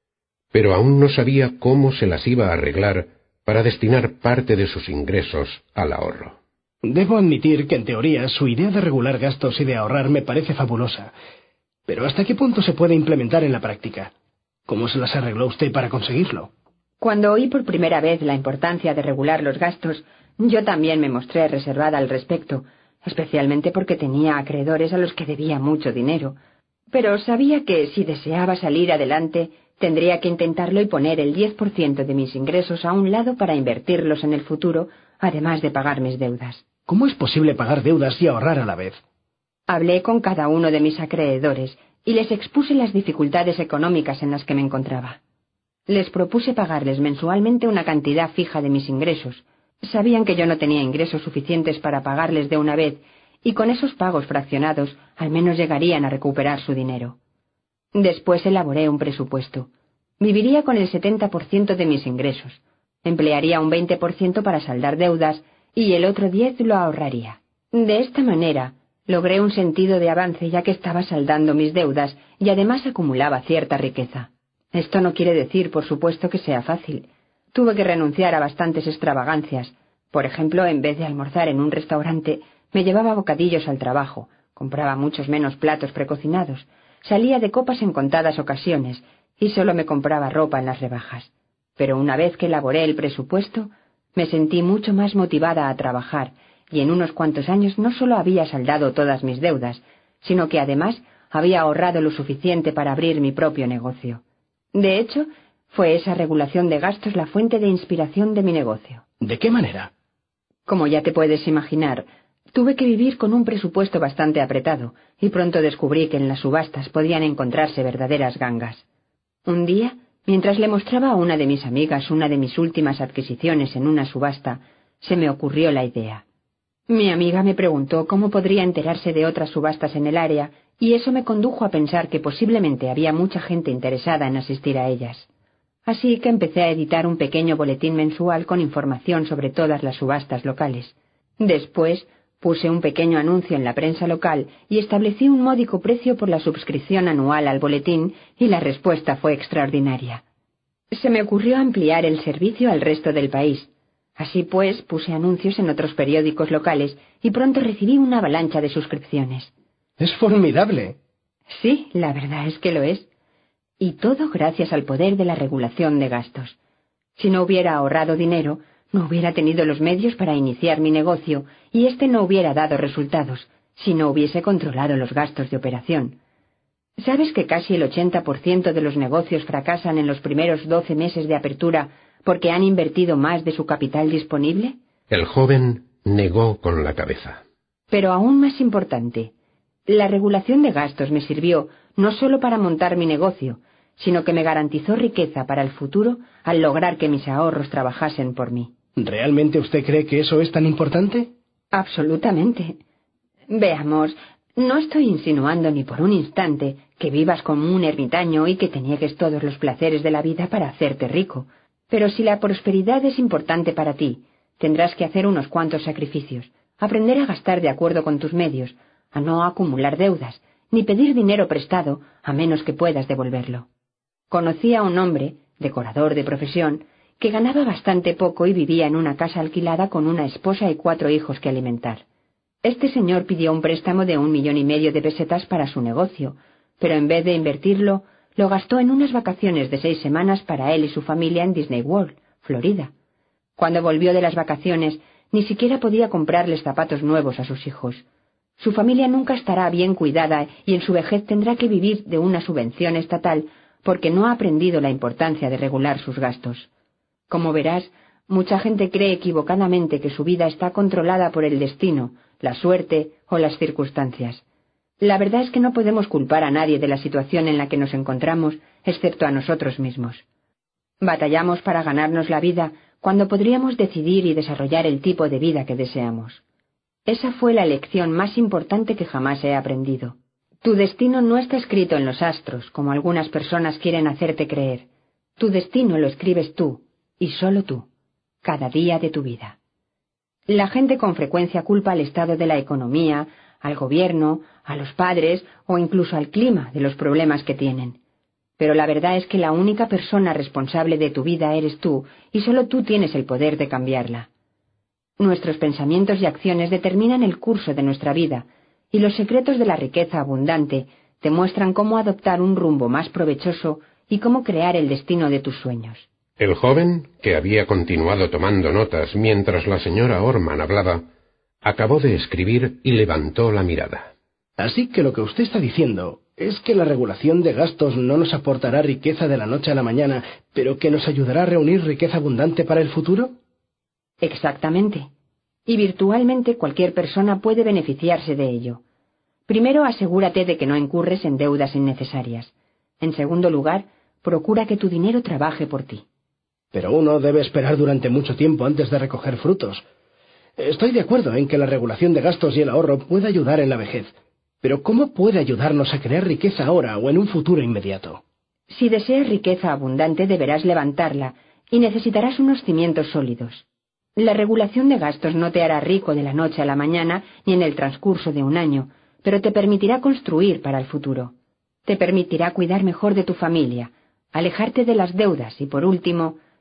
Pero aún no sabía cómo se las iba a arreglar para destinar parte de sus ingresos al ahorro. Debo admitir que en teoría su idea de regular gastos y de ahorrar me parece fabulosa. Pero ¿hasta qué punto se puede implementar en la práctica? ¿Cómo se las arregló usted para conseguirlo? Cuando oí por primera vez la importancia de regular los gastos, yo también me mostré reservada al respecto, especialmente porque tenía acreedores a los que debía mucho dinero. Pero sabía que si deseaba salir adelante, tendría que intentarlo y poner el diez por ciento de mis ingresos a un lado para invertirlos en el futuro, además de pagar mis deudas. ¿Cómo es posible pagar deudas y ahorrar a la vez? Hablé con cada uno de mis acreedores y les expuse las dificultades económicas en las que me encontraba. Les propuse pagarles mensualmente una cantidad fija de mis ingresos. Sabían que yo no tenía ingresos suficientes para pagarles de una vez, y con esos pagos fraccionados al menos llegarían a recuperar su dinero. Después elaboré un presupuesto. Viviría con el setenta por ciento de mis ingresos. Emplearía un veinte por ciento para saldar deudas y el otro diez por ciento lo ahorraría. De esta manera, logré un sentido de avance ya que estaba saldando mis deudas y además acumulaba cierta riqueza. Esto no quiere decir, por supuesto, que sea fácil. Tuve que renunciar a bastantes extravagancias, Por ejemplo, en vez de almorzar en un restaurante, me llevaba bocadillos al trabajo, compraba muchos menos platos precocinados, salía de copas en contadas ocasiones y solo me compraba ropa en las rebajas. Pero una vez que elaboré el presupuesto, me sentí mucho más motivada a trabajar y en unos cuantos años no solo había saldado todas mis deudas, sino que además había ahorrado lo suficiente para abrir mi propio negocio. De hecho, fue esa regulación de gastos la fuente de inspiración de mi negocio. ¿De qué manera? Como ya te puedes imaginar, tuve que vivir con un presupuesto bastante apretado y pronto descubrí que en las subastas podían encontrarse verdaderas gangas. Un día, mientras le mostraba a una de mis amigas una de mis últimas adquisiciones en una subasta, se me ocurrió la idea. Mi amiga me preguntó cómo podría enterarse de otras subastas en el área y eso me condujo a pensar que posiblemente había mucha gente interesada en asistir a ellas. Así que empecé a editar un pequeño boletín mensual con información sobre todas las subastas locales. Después, puse un pequeño anuncio en la prensa local y establecí un módico precio por la suscripción anual al boletín y la respuesta fue extraordinaria. Se me ocurrió ampliar el servicio al resto del país. Así pues, puse anuncios en otros periódicos locales y pronto recibí una avalancha de suscripciones. ¡Es formidable! Sí, la verdad es que lo es. Y todo gracias al poder de la regulación de gastos. Si no hubiera ahorrado dinero, no hubiera tenido los medios para iniciar mi negocio y éste no hubiera dado resultados si no hubiese controlado los gastos de operación. ¿Sabes que casi el ochenta por ciento de los negocios fracasan en los primeros doce meses de apertura porque han invertido más de su capital disponible? El joven negó con la cabeza. Pero aún más importante, la regulación de gastos me sirvió no solo para montar mi negocio, sino que me garantizó riqueza para el futuro al lograr que mis ahorros trabajasen por mí. ¿Realmente usted cree que eso es tan importante? Absolutamente. Veamos, no estoy insinuando ni por un instante que vivas como un ermitaño y que te niegues todos los placeres de la vida para hacerte rico. Pero si la prosperidad es importante para ti, tendrás que hacer unos cuantos sacrificios, aprender a gastar de acuerdo con tus medios, a no acumular deudas, ni pedir dinero prestado a menos que puedas devolverlo. Conocí a un hombre, decorador de profesión, que ganaba bastante poco y vivía en una casa alquilada con una esposa y cuatro hijos que alimentar. Este señor pidió un préstamo de un millón y medio de pesetas para su negocio, pero en vez de invertirlo, lo gastó en unas vacaciones de seis semanas para él y su familia en Disney World, Florida. Cuando volvió de las vacaciones, ni siquiera podía comprarles zapatos nuevos a sus hijos. Su familia nunca estará bien cuidada y en su vejez tendrá que vivir de una subvención estatal porque no ha aprendido la importancia de regular sus gastos. Como verás, mucha gente cree equivocadamente que su vida está controlada por el destino, la suerte o las circunstancias. La verdad es que no podemos culpar a nadie de la situación en la que nos encontramos, excepto a nosotros mismos. Batallamos para ganarnos la vida cuando podríamos decidir y desarrollar el tipo de vida que deseamos. Esa fue la lección más importante que jamás he aprendido. Tu destino no está escrito en los astros, como algunas personas quieren hacerte creer. Tu destino lo escribes tú, y solo tú, cada día de tu vida. La gente con frecuencia culpa al estado de la economía, al gobierno, a los padres o incluso al clima de los problemas que tienen. Pero la verdad es que la única persona responsable de tu vida eres tú, y solo tú tienes el poder de cambiarla. Nuestros pensamientos y acciones determinan el curso de nuestra vida, y los secretos de la riqueza abundante te muestran cómo adoptar un rumbo más provechoso y cómo crear el destino de tus sueños. El joven, que había continuado tomando notas mientras la señora Orman hablaba, acabó de escribir y levantó la mirada. Así que lo que usted está diciendo es que la regulación de gastos no nos aportará riqueza de la noche a la mañana, pero que nos ayudará a reunir riqueza abundante para el futuro. Exactamente. Y virtualmente cualquier persona puede beneficiarse de ello. Primero, asegúrate de que no incurres en deudas innecesarias. En segundo lugar, procura que tu dinero trabaje por ti. Pero uno debe esperar durante mucho tiempo antes de recoger frutos. Estoy de acuerdo en que la regulación de gastos y el ahorro puede ayudar en la vejez. Pero ¿cómo puede ayudarnos a crear riqueza ahora o en un futuro inmediato? Si deseas riqueza abundante, deberás levantarla y necesitarás unos cimientos sólidos. La regulación de gastos no te hará rico de la noche a la mañana ni en el transcurso de un año, pero te permitirá construir para el futuro. Te permitirá cuidar mejor de tu familia, alejarte de las deudas y, por último,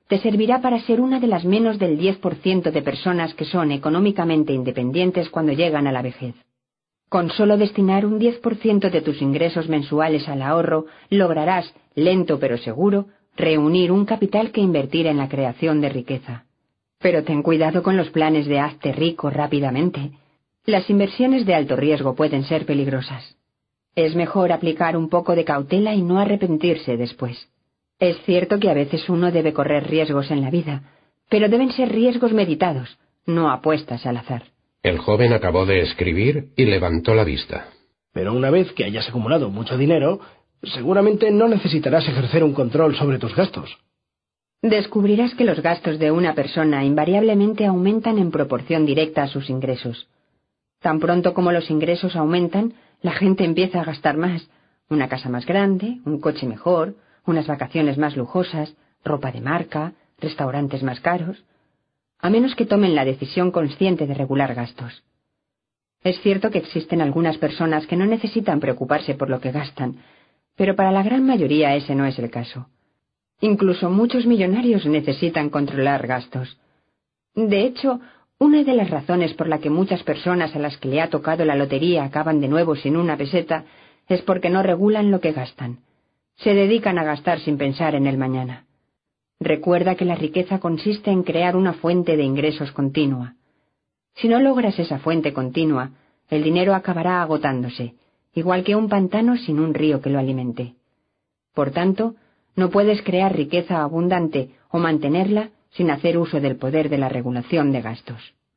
te servirá para ser una de las menos del diez por ciento de personas que son económicamente independientes cuando llegan a la vejez. Con solo destinar un diez por ciento de tus ingresos mensuales al ahorro, lograrás, lento pero seguro, reunir un capital que invertir en la creación de riqueza. Pero ten cuidado con los planes de hazte rico rápidamente. Las inversiones de alto riesgo pueden ser peligrosas. Es mejor aplicar un poco de cautela y no arrepentirse después. Es cierto que a veces uno debe correr riesgos en la vida, pero deben ser riesgos meditados, no apuestas al azar. El joven acabó de escribir y levantó la vista. Pero una vez que hayas acumulado mucho dinero, seguramente no necesitarás ejercer un control sobre tus gastos. Descubrirás que los gastos de una persona invariablemente aumentan en proporción directa a sus ingresos. Tan pronto como los ingresos aumentan, la gente empieza a gastar más. Una casa más grande, un coche mejor, unas vacaciones más lujosas, ropa de marca, restaurantes más caros, a menos que tomen la decisión consciente de regular gastos. Es cierto que existen algunas personas que no necesitan preocuparse por lo que gastan, pero para la gran mayoría ese no es el caso. Incluso muchos millonarios necesitan controlar gastos. De hecho, una de las razones por la que muchas personas a las que le ha tocado la lotería acaban de nuevo sin una peseta es porque no regulan lo que gastan. Se dedican a gastar sin pensar en el mañana. Recuerda que la riqueza consiste en crear una fuente de ingresos continua. Si no logras esa fuente continua, el dinero acabará agotándose, igual que un pantano sin un río que lo alimente. Por tanto, no puedes crear riqueza abundante o mantenerla sin hacer uso del poder de la regulación de gastos.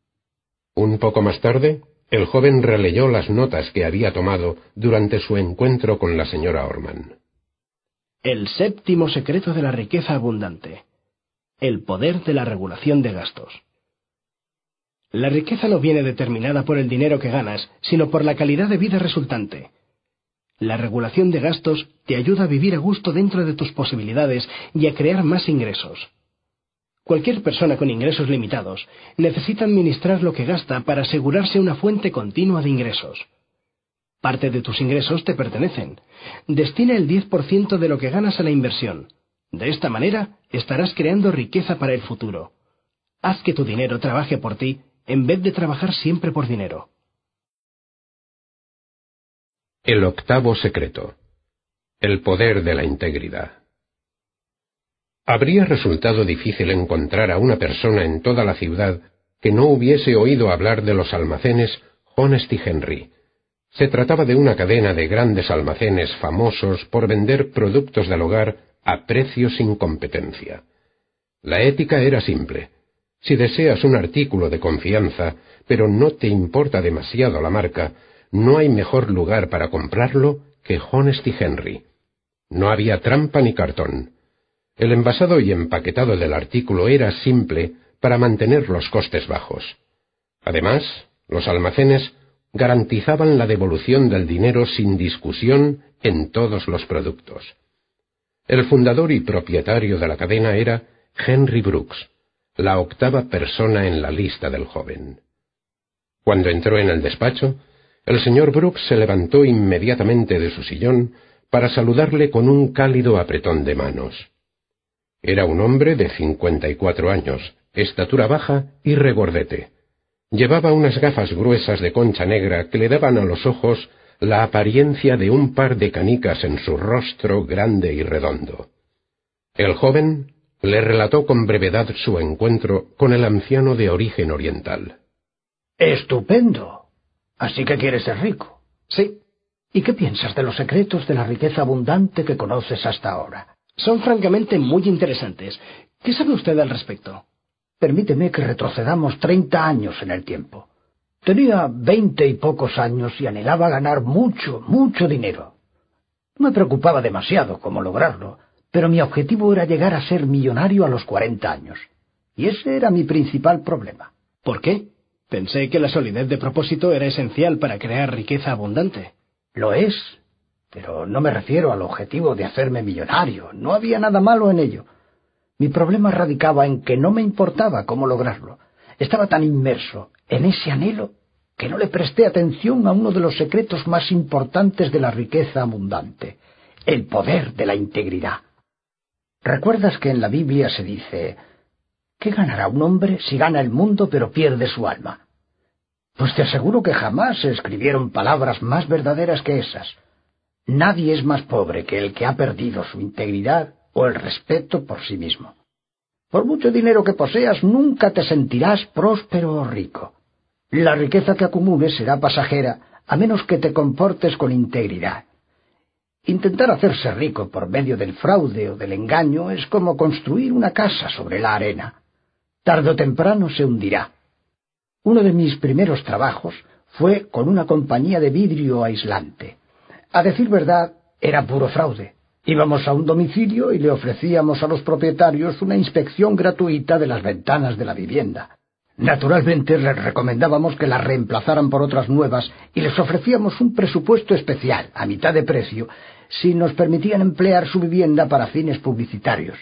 Un poco más tarde, el joven releyó las notas que había tomado durante su encuentro con la señora Orman. El séptimo secreto de la riqueza abundante. El poder de la regulación de gastos. La riqueza no viene determinada por el dinero que ganas, sino por la calidad de vida resultante. La regulación de gastos te ayuda a vivir a gusto dentro de tus posibilidades y a crear más ingresos. Cualquier persona con ingresos limitados necesita administrar lo que gasta para asegurarse una fuente continua de ingresos. Parte de tus ingresos te pertenecen. Destina el diez por ciento de lo que ganas a la inversión. De esta manera, estarás creando riqueza para el futuro. Haz que tu dinero trabaje por ti, en vez de trabajar siempre por dinero. El octavo secreto. El poder de la integridad. Habría resultado difícil encontrar a una persona en toda la ciudad que no hubiese oído hablar de los almacenes Honest y Henry. Se trataba de una cadena de grandes almacenes famosos por vender productos del hogar a precios sin competencia. La ética era simple. Si deseas un artículo de confianza, pero no te importa demasiado la marca, no hay mejor lugar para comprarlo que Honest y Henry. No había trampa ni cartón. El envasado y empaquetado del artículo era simple para mantener los costes bajos. Además, los almacenes garantizaban la devolución del dinero sin discusión en todos los productos. El fundador y propietario de la cadena era Henry Brooks, la octava persona en la lista del joven. Cuando entró en el despacho, el señor Brooks se levantó inmediatamente de su sillón para saludarle con un cálido apretón de manos. Era un hombre de cincuenta y cuatro años, estatura baja y regordete. Llevaba unas gafas gruesas de concha negra que le daban a los ojos la apariencia de un par de canicas en su rostro grande y redondo. El joven le relató con brevedad su encuentro con el anciano de origen oriental. ¡Estupendo! Así que quieres ser rico. Sí. ¿Y qué piensas de los secretos de la riqueza abundante que conoces hasta ahora? Son francamente muy interesantes. ¿Qué sabe usted al respecto? Permíteme que retrocedamos treinta años en el tiempo. Tenía veinte y pocos años y anhelaba ganar mucho, mucho dinero. No me preocupaba demasiado cómo lograrlo, pero mi objetivo era llegar a ser millonario a los cuarenta años. Y ese era mi principal problema. ¿Por qué? Pensé que la solidez de propósito era esencial para crear riqueza abundante. Lo es, pero no me refiero al objetivo de hacerme millonario. No había nada malo en ello. Mi problema radicaba en que no me importaba cómo lograrlo. Estaba tan inmerso en ese anhelo que no le presté atención a uno de los secretos más importantes de la riqueza abundante, el poder de la integridad. ¿Recuerdas que en la Biblia se dice: ¿qué ganará un hombre si gana el mundo pero pierde su alma? Pues te aseguro que jamás se escribieron palabras más verdaderas que esas. Nadie es más pobre que el que ha perdido su integridad o el respeto por sí mismo. Por mucho dinero que poseas, nunca te sentirás próspero o rico. La riqueza que acumules será pasajera, a menos que te comportes con integridad. Intentar hacerse rico por medio del fraude o del engaño es como construir una casa sobre la arena. Tarde o temprano se hundirá. Uno de mis primeros trabajos fue con una compañía de vidrio aislante. A decir verdad, era puro fraude. Íbamos a un domicilio y le ofrecíamos a los propietarios una inspección gratuita de las ventanas de la vivienda. Naturalmente les recomendábamos que las reemplazaran por otras nuevas y les ofrecíamos un presupuesto especial, a mitad de precio, si nos permitían emplear su vivienda para fines publicitarios.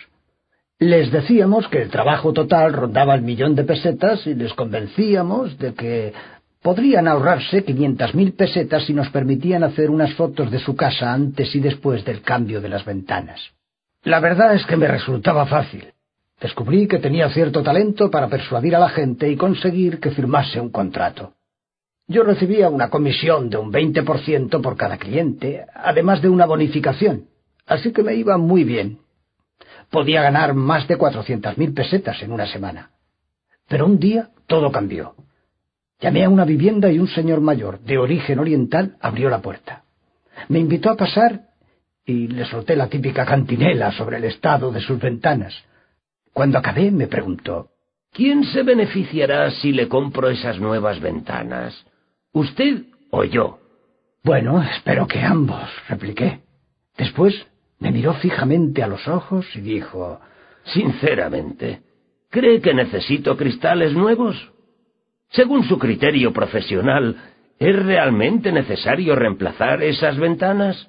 Les decíamos que el trabajo total rondaba el millón de pesetas y les convencíamos de que podrían ahorrarse quinientas mil pesetas si nos permitían hacer unas fotos de su casa antes y después del cambio de las ventanas. La verdad es que me resultaba fácil. Descubrí que tenía cierto talento para persuadir a la gente y conseguir que firmase un contrato. Yo recibía una comisión de un veinte por ciento por cada cliente, además de una bonificación, así que me iba muy bien. Podía ganar más de cuatrocientas mil pesetas en una semana. Pero un día todo cambió. Llamé a una vivienda y un señor mayor, de origen oriental, abrió la puerta. Me invitó a pasar y le solté la típica cantinela sobre el estado de sus ventanas. Cuando acabé me preguntó: ¿quién se beneficiará si le compro esas nuevas ventanas? ¿Usted o yo? Bueno, espero que ambos, repliqué. Después me miró fijamente a los ojos y dijo: sinceramente, ¿cree que necesito cristales nuevos? Según su criterio profesional, ¿es realmente necesario reemplazar esas ventanas?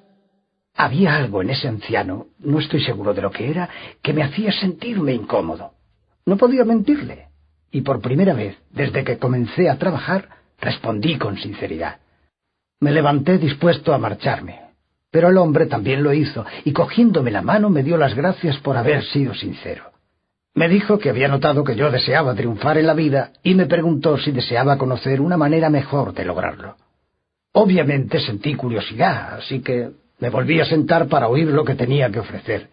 Había algo en ese anciano, no estoy seguro de lo que era, que me hacía sentirme incómodo. No podía mentirle, y por primera vez, desde que comencé a trabajar, respondí con sinceridad. Me levanté dispuesto a marcharme, pero el hombre también lo hizo, y cogiéndome la mano me dio las gracias por haber sido sincero. Me dijo que había notado que yo deseaba triunfar en la vida, y me preguntó si deseaba conocer una manera mejor de lograrlo. Obviamente sentí curiosidad, así que me volví a sentar para oír lo que tenía que ofrecer.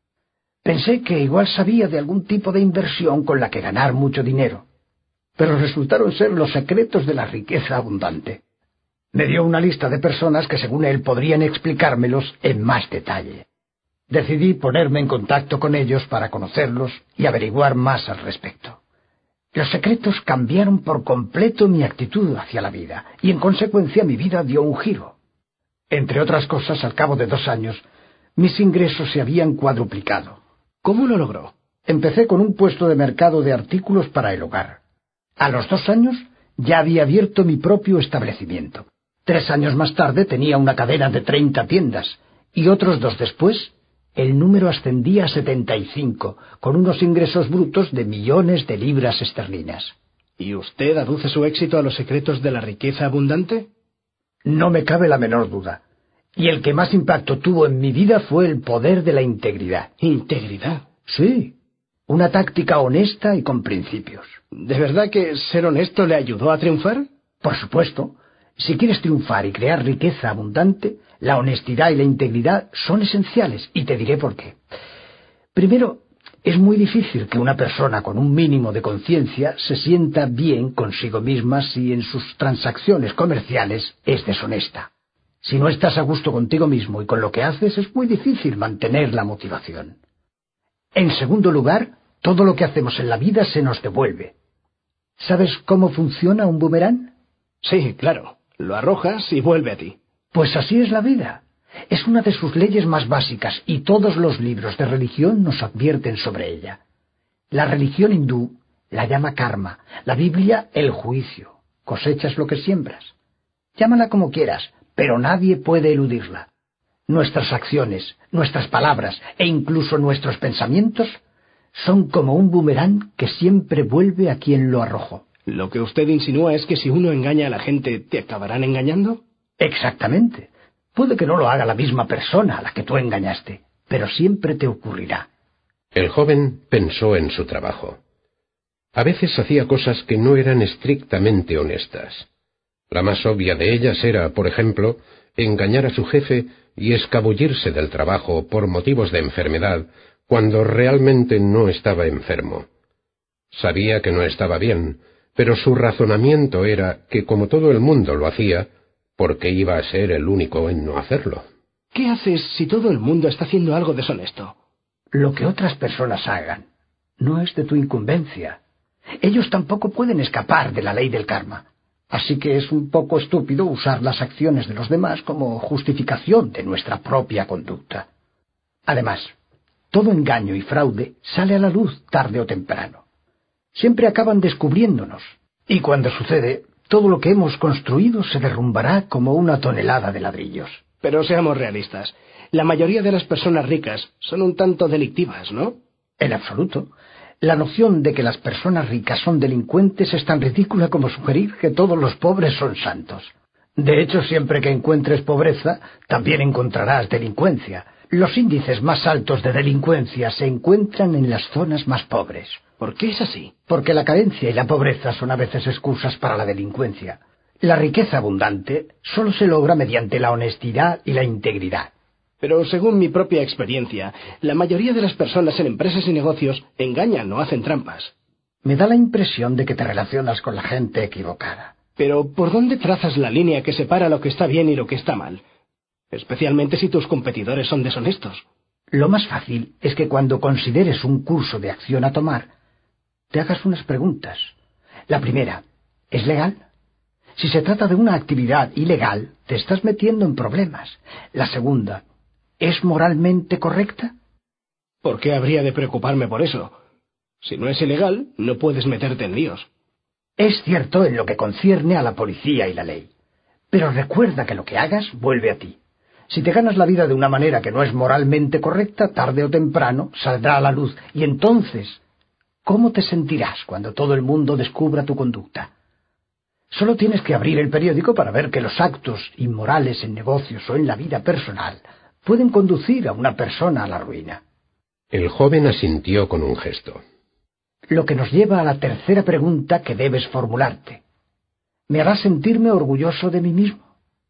Pensé que igual sabía de algún tipo de inversión con la que ganar mucho dinero, pero resultaron ser los secretos de la riqueza abundante. Me dio una lista de personas que según él podrían explicármelos en más detalle. Decidí ponerme en contacto con ellos para conocerlos y averiguar más al respecto. Los secretos cambiaron por completo mi actitud hacia la vida, y en consecuencia mi vida dio un giro. Entre otras cosas, al cabo de dos años, mis ingresos se habían cuadruplicado. ¿Cómo lo logró? Empecé con un puesto de mercado de artículos para el hogar. A los dos años ya había abierto mi propio establecimiento. Tres años más tarde tenía una cadena de treinta tiendas, y otros dos después el número ascendía a setenta y cinco, con unos ingresos brutos de millones de libras esterlinas. ¿Y usted aduce su éxito a los secretos de la riqueza abundante? No me cabe la menor duda. Y el que más impacto tuvo en mi vida fue el poder de la integridad. ¿Integridad? Sí, una táctica honesta y con principios. ¿De verdad que ser honesto le ayudó a triunfar? Por supuesto. Si quieres triunfar y crear riqueza abundante, la honestidad y la integridad son esenciales, y te diré por qué. Primero, es muy difícil que una persona con un mínimo de conciencia se sienta bien consigo misma si en sus transacciones comerciales es deshonesta. Si no estás a gusto contigo mismo y con lo que haces, es muy difícil mantener la motivación. En segundo lugar, todo lo que hacemos en la vida se nos devuelve. ¿Sabes cómo funciona un boomerang? Sí, claro. Lo arrojas y vuelve a ti. Pues así es la vida. Es una de sus leyes más básicas y todos los libros de religión nos advierten sobre ella. La religión hindú la llama karma, la Biblia el juicio. Cosechas lo que siembras. Llámala como quieras, pero nadie puede eludirla. Nuestras acciones, nuestras palabras e incluso nuestros pensamientos son como un boomerang que siempre vuelve a quien lo arrojó. ¿Lo que usted insinúa es que si uno engaña a la gente, te acabarán engañando? Exactamente. Puede que no lo haga la misma persona a la que tú engañaste, pero siempre te ocurrirá. El joven pensó en su trabajo. A veces hacía cosas que no eran estrictamente honestas. La más obvia de ellas era, por ejemplo, engañar a su jefe y escabullirse del trabajo por motivos de enfermedad cuando realmente no estaba enfermo. Sabía que no estaba bien, pero su razonamiento era que como todo el mundo lo hacía, ¿por qué iba a ser el único en no hacerlo? ¿Qué haces si todo el mundo está haciendo algo deshonesto? Lo que otras personas hagan no es de tu incumbencia. Ellos tampoco pueden escapar de la ley del karma. Así que es un poco estúpido usar las acciones de los demás como justificación de nuestra propia conducta. Además, todo engaño y fraude sale a la luz tarde o temprano. Siempre acaban descubriéndonos, y cuando sucede, todo lo que hemos construido se derrumbará como una tonelada de ladrillos. Pero seamos realistas. La mayoría de las personas ricas son un tanto delictivas, ¿no? En absoluto. La noción de que las personas ricas son delincuentes es tan ridícula como sugerir que todos los pobres son santos. De hecho, siempre que encuentres pobreza, también encontrarás delincuencia. Los índices más altos de delincuencia se encuentran en las zonas más pobres. ¿Por qué es así? Porque la carencia y la pobreza son a veces excusas para la delincuencia. La riqueza abundante solo se logra mediante la honestidad y la integridad. Pero según mi propia experiencia, la mayoría de las personas en empresas y negocios engañan o hacen trampas. Me da la impresión de que te relacionas con la gente equivocada. Pero ¿por dónde trazas la línea que separa lo que está bien y lo que está mal? Especialmente si tus competidores son deshonestos. Lo más fácil es que cuando consideres un curso de acción a tomar, te hagas unas preguntas. La primera, ¿es legal? Si se trata de una actividad ilegal, te estás metiendo en problemas. La segunda, ¿es moralmente correcta? ¿Por qué habría de preocuparme por eso? Si no es ilegal, no puedes meterte en líos. Es cierto en lo que concierne a la policía y la ley. Pero recuerda que lo que hagas vuelve a ti. Si te ganas la vida de una manera que no es moralmente correcta, tarde o temprano saldrá a la luz. Y entonces, ¿cómo te sentirás cuando todo el mundo descubra tu conducta? Solo tienes que abrir el periódico para ver que los actos inmorales en negocios o en la vida personal pueden conducir a una persona a la ruina. El joven asintió con un gesto. Lo que nos lleva a la tercera pregunta que debes formularte. ¿Me hará sentirme orgulloso de mí mismo?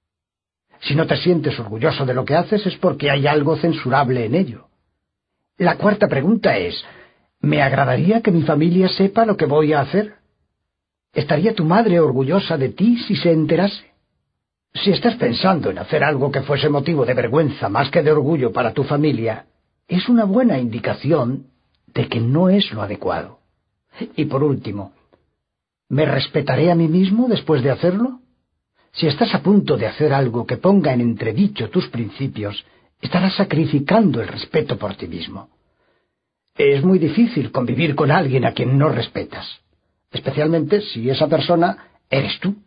Si no te sientes orgulloso de lo que haces es porque hay algo censurable en ello. La cuarta pregunta es, ¿me agradaría que mi familia sepa lo que voy a hacer? ¿Estaría tu madre orgullosa de ti si se enterase? Si estás pensando en hacer algo que fuese motivo de vergüenza más que de orgullo para tu familia, es una buena indicación de que no es lo adecuado. Y por último, ¿me respetaré a mí mismo después de hacerlo? Si estás a punto de hacer algo que ponga en entredicho tus principios, estarás sacrificando el respeto por ti mismo. Es muy difícil convivir con alguien a quien no respetas, especialmente si esa persona eres tú.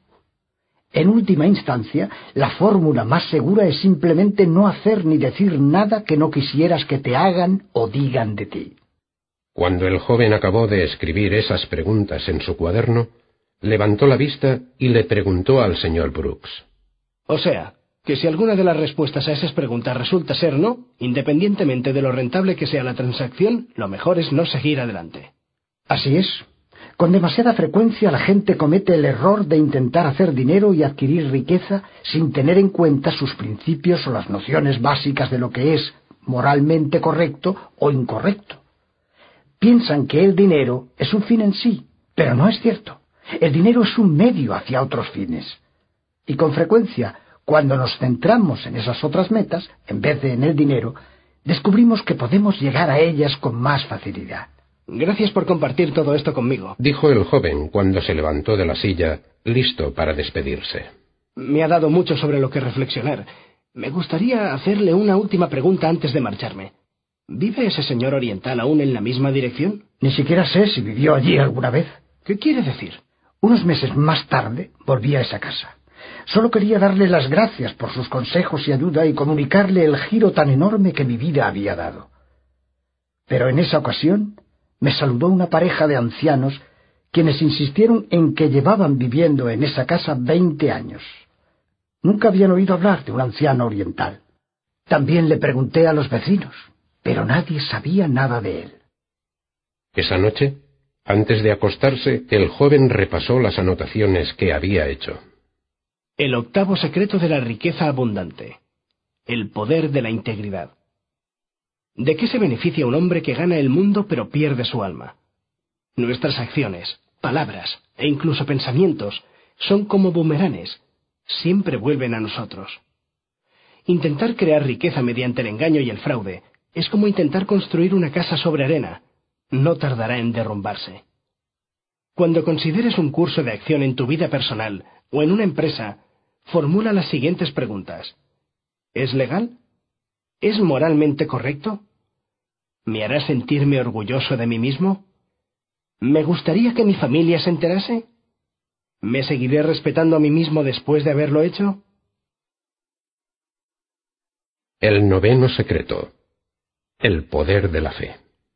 En última instancia, la fórmula más segura es simplemente no hacer ni decir nada que no quisieras que te hagan o digan de ti. Cuando el joven acabó de escribir esas preguntas en su cuaderno, levantó la vista y le preguntó al señor Brooks. O sea, que si alguna de las respuestas a esas preguntas resulta ser no, independientemente de lo rentable que sea la transacción, lo mejor es no seguir adelante. Así es. Con demasiada frecuencia la gente comete el error de intentar hacer dinero y adquirir riqueza sin tener en cuenta sus principios o las nociones básicas de lo que es moralmente correcto o incorrecto. Piensan que el dinero es un fin en sí, pero no es cierto. El dinero es un medio hacia otros fines. Y con frecuencia, cuando nos centramos en esas otras metas, en vez de en el dinero, descubrimos que podemos llegar a ellas con más facilidad. Gracias por compartir todo esto conmigo, dijo el joven cuando se levantó de la silla, listo para despedirse. Me ha dado mucho sobre lo que reflexionar. Me gustaría hacerle una última pregunta antes de marcharme. ¿Vive ese señor oriental aún en la misma dirección? Ni siquiera sé si vivió allí alguna vez. ¿Qué quiere decir? Unos meses más tarde volví a esa casa. Solo quería darle las gracias por sus consejos y ayuda y comunicarle el giro tan enorme que mi vida había dado. Pero en esa ocasión me saludó una pareja de ancianos quienes insistieron en que llevaban viviendo en esa casa veinte años. Nunca habían oído hablar de un anciano oriental. También le pregunté a los vecinos, pero nadie sabía nada de él. Esa noche, antes de acostarse, el joven repasó las anotaciones que había hecho. El octavo secreto de la riqueza abundante. El poder de la integridad. ¿De qué se beneficia un hombre que gana el mundo pero pierde su alma? Nuestras acciones, palabras e incluso pensamientos son como bumeranes, siempre vuelven a nosotros. Intentar crear riqueza mediante el engaño y el fraude es como intentar construir una casa sobre arena. No tardará en derrumbarse. Cuando consideres un curso de acción en tu vida personal o en una empresa, formula las siguientes preguntas. ¿Es legal? ¿Es moralmente correcto? ¿Me hará sentirme orgulloso de mí mismo? ¿Me gustaría que mi familia se enterase? ¿Me seguiré respetando a mí mismo después de haberlo hecho? El noveno secreto. El poder de la fe.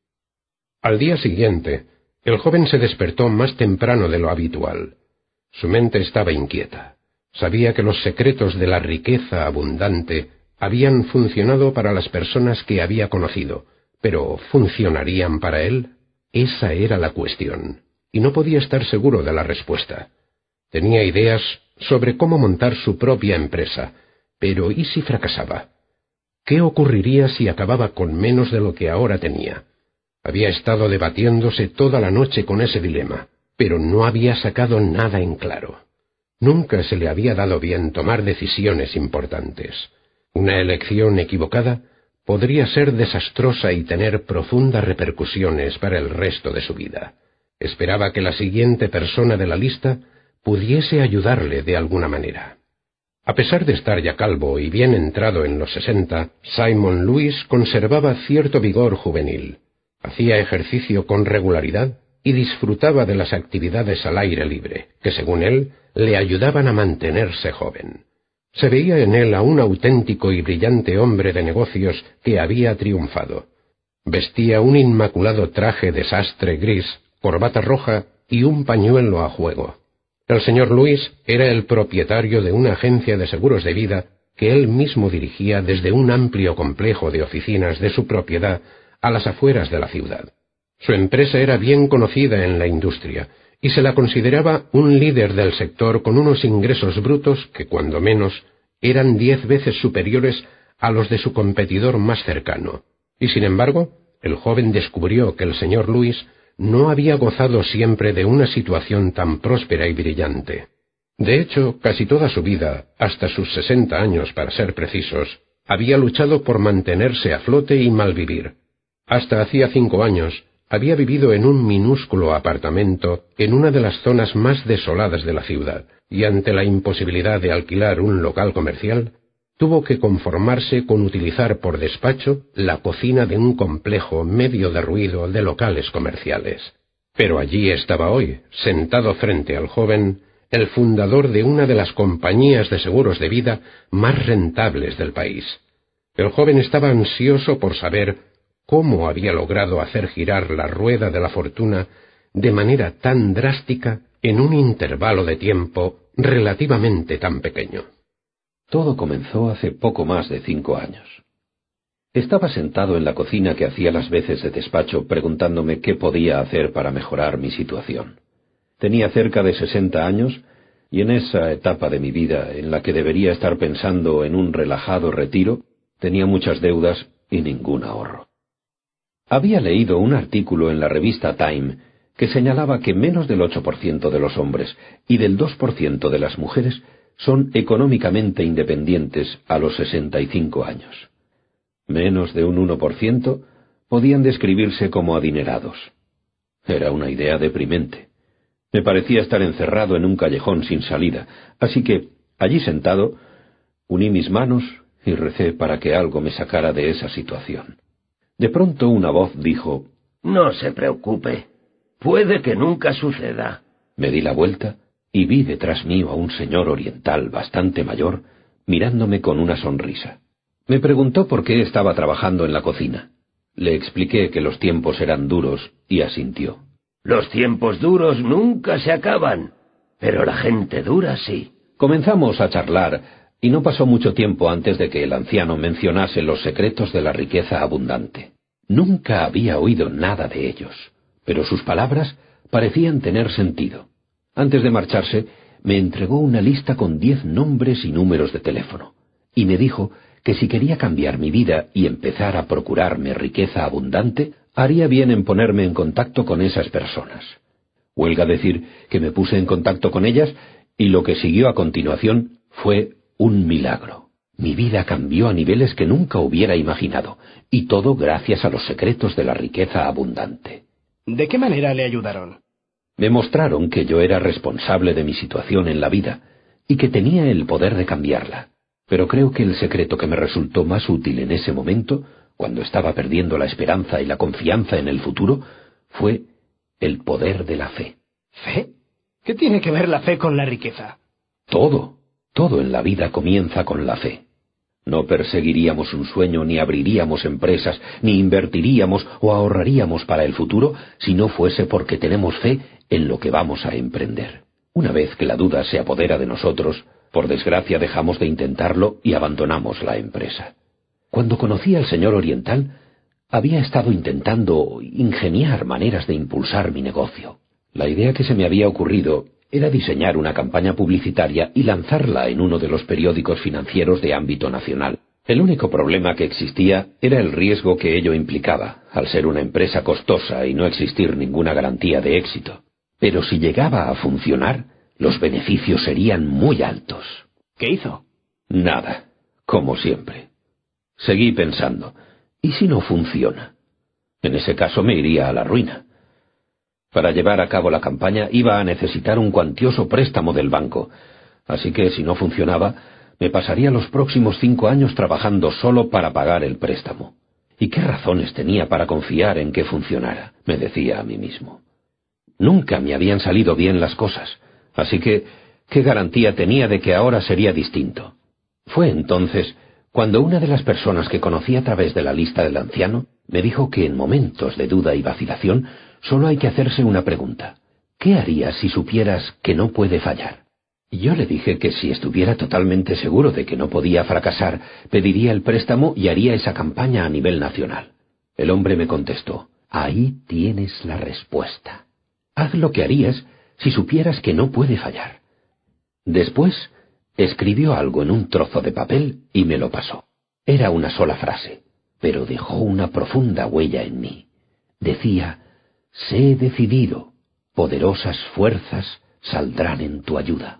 Al día siguiente, el joven se despertó más temprano de lo habitual. Su mente estaba inquieta. Sabía que los secretos de la riqueza abundante habían funcionado para las personas que había conocido, pero ¿funcionarían para él? Esa era la cuestión, y no podía estar seguro de la respuesta. Tenía ideas sobre cómo montar su propia empresa, pero ¿y si fracasaba? ¿Qué ocurriría si acababa con menos de lo que ahora tenía? Había estado debatiéndose toda la noche con ese dilema, pero no había sacado nada en claro. Nunca se le había dado bien tomar decisiones importantes. Una elección equivocada podría ser desastrosa y tener profundas repercusiones para el resto de su vida. Esperaba que la siguiente persona de la lista pudiese ayudarle de alguna manera. A pesar de estar ya calvo y bien entrado en los sesenta, Simon Lewis conservaba cierto vigor juvenil. Hacía ejercicio con regularidad y disfrutaba de las actividades al aire libre, que según él, le ayudaban a mantenerse joven. Se veía en él a un auténtico y brillante hombre de negocios que había triunfado. Vestía un inmaculado traje de sastre gris, corbata roja y un pañuelo a juego. El señor Lewis era el propietario de una agencia de seguros de vida que él mismo dirigía desde un amplio complejo de oficinas de su propiedad a las afueras de la ciudad. Su empresa era bien conocida en la industria y se la consideraba un líder del sector con unos ingresos brutos que, cuando menos, eran diez veces superiores a los de su competidor más cercano. Y sin embargo, el joven descubrió que el señor Lewis no había gozado siempre de una situación tan próspera y brillante. De hecho, casi toda su vida, hasta sus sesenta años para ser precisos, había luchado por mantenerse a flote y malvivir. Hasta hacía cinco años, había vivido en un minúsculo apartamento en una de las zonas más desoladas de la ciudad, y ante la imposibilidad de alquilar un local comercial, tuvo que conformarse con utilizar por despacho la cocina de un complejo medio derruido de locales comerciales. Pero allí estaba hoy, sentado frente al joven, el fundador de una de las compañías de seguros de vida más rentables del país. El joven estaba ansioso por saber cómo había logrado hacer girar la rueda de la fortuna de manera tan drástica en un intervalo de tiempo relativamente tan pequeño. Todo comenzó hace poco más de cinco años. Estaba sentado en la cocina que hacía las veces de despacho preguntándome qué podía hacer para mejorar mi situación. Tenía cerca de sesenta años y en esa etapa de mi vida en la que debería estar pensando en un relajado retiro, tenía muchas deudas y ningún ahorro. Había leído un artículo en la revista Time que señalaba que menos del ocho por ciento de los hombres y del dos por ciento de las mujeres son económicamente independientes a los sesenta y cinco años. Menos de un uno por ciento podían describirse como adinerados. Era una idea deprimente. Me parecía estar encerrado en un callejón sin salida, así que, allí sentado, uní mis manos y recé para que algo me sacara de esa situación. De pronto una voz dijo: «No se preocupe. Puede que nunca suceda». Me di la vuelta y vi detrás mío a un señor oriental bastante mayor, mirándome con una sonrisa. Me preguntó por qué estaba trabajando en la cocina. Le expliqué que los tiempos eran duros y asintió. «Los tiempos duros nunca se acaban, pero la gente dura sí». Comenzamos a charlar y no pasó mucho tiempo antes de que el anciano mencionase los secretos de la riqueza abundante. Nunca había oído nada de ellos. pero sus palabras parecían tener sentido. Antes de marcharse, me entregó una lista con diez nombres y números de teléfono, y me dijo que si quería cambiar mi vida y empezar a procurarme riqueza abundante, haría bien en ponerme en contacto con esas personas. Huelga decir que me puse en contacto con ellas, y lo que siguió a continuación fue un milagro. Mi vida cambió a niveles que nunca hubiera imaginado, y todo gracias a los secretos de la riqueza abundante. ¿De qué manera le ayudaron? Me mostraron que yo era responsable de mi situación en la vida, y que tenía el poder de cambiarla. Pero creo que el secreto que me resultó más útil en ese momento, cuando estaba perdiendo la esperanza y la confianza en el futuro, fue el poder de la fe. ¿Fe? ¿Qué tiene que ver la fe con la riqueza? Todo, todo en la vida comienza con la fe. No perseguiríamos un sueño, ni abriríamos empresas, ni invertiríamos o ahorraríamos para el futuro si no fuese porque tenemos fe en lo que vamos a emprender. Una vez que la duda se apodera de nosotros, por desgracia dejamos de intentarlo y abandonamos la empresa. Cuando conocí al señor oriental, había estado intentando ingeniar maneras de impulsar mi negocio. La idea que se me había ocurrido era diseñar una campaña publicitaria y lanzarla en uno de los periódicos financieros de ámbito nacional. El único problema que existía era el riesgo que ello implicaba, al ser una empresa costosa y no existir ninguna garantía de éxito. Pero si llegaba a funcionar, los beneficios serían muy altos. ¿Qué hizo? Nada, como siempre. Seguí pensando, ¿y si no funciona? En ese caso me iría a la ruina. Para llevar a cabo la campaña iba a necesitar un cuantioso préstamo del banco, así que si no funcionaba, me pasaría los próximos cinco años trabajando solo para pagar el préstamo. ¿Y qué razones tenía para confiar en que funcionara?, me decía a mí mismo. Nunca me habían salido bien las cosas, así que, ¿qué garantía tenía de que ahora sería distinto? Fue entonces cuando una de las personas que conocí a través de la lista del anciano me dijo que en momentos de duda y vacilación solo hay que hacerse una pregunta. ¿Qué harías si supieras que no puede fallar? Y yo le dije que si estuviera totalmente seguro de que no podía fracasar, pediría el préstamo y haría esa campaña a nivel nacional. El hombre me contestó, ahí tienes la respuesta. Haz lo que harías si supieras que no puede fallar. Después, escribió algo en un trozo de papel y me lo pasó. Era una sola frase, pero dejó una profunda huella en mí. Decía, sé decidido, poderosas fuerzas saldrán en tu ayuda.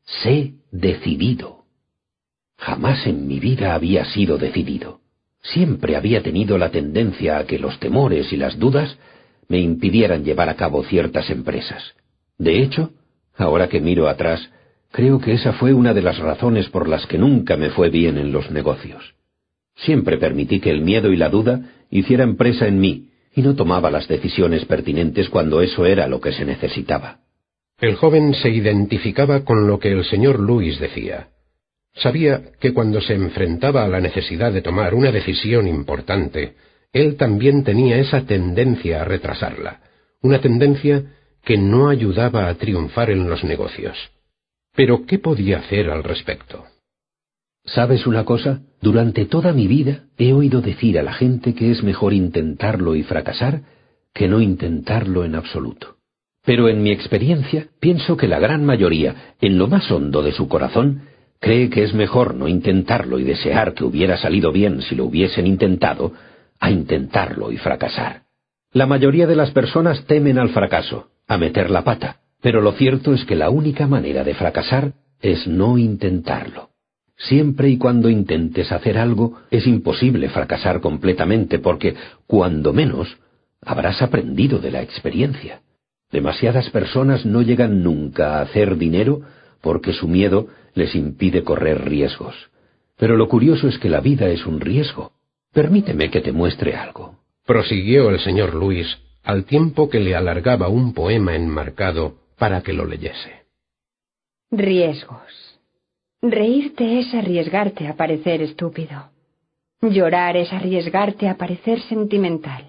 Sé decidido. Jamás en mi vida había sido decidido. Siempre había tenido la tendencia a que los temores y las dudas me impidieran llevar a cabo ciertas empresas. De hecho, ahora que miro atrás, creo que esa fue una de las razones por las que nunca me fue bien en los negocios. Siempre permití que el miedo y la duda hicieran presa en mí, y no tomaba las decisiones pertinentes cuando eso era lo que se necesitaba. El joven se identificaba con lo que el señor Lewis decía. Sabía que cuando se enfrentaba a la necesidad de tomar una decisión importante, él también tenía esa tendencia a retrasarla, una tendencia que no ayudaba a triunfar en los negocios. Pero, ¿qué podía hacer al respecto? ¿Sabes una cosa? Durante toda mi vida he oído decir a la gente que es mejor intentarlo y fracasar que no intentarlo en absoluto. Pero en mi experiencia, pienso que la gran mayoría, en lo más hondo de su corazón, cree que es mejor no intentarlo y desear que hubiera salido bien si lo hubiesen intentado, a intentarlo y fracasar. La mayoría de las personas temen al fracaso, a meter la pata, pero lo cierto es que la única manera de fracasar es no intentarlo. Siempre y cuando intentes hacer algo, es imposible fracasar completamente porque, cuando menos, habrás aprendido de la experiencia. Demasiadas personas no llegan nunca a hacer dinero porque su miedo les impide correr riesgos. Pero lo curioso es que la vida es un riesgo. Permíteme que te muestre algo. Prosiguió el señor Lewis, al tiempo que le alargaba un poema enmarcado para que lo leyese. Riesgos. Reírte es arriesgarte a parecer estúpido. Llorar es arriesgarte a parecer sentimental.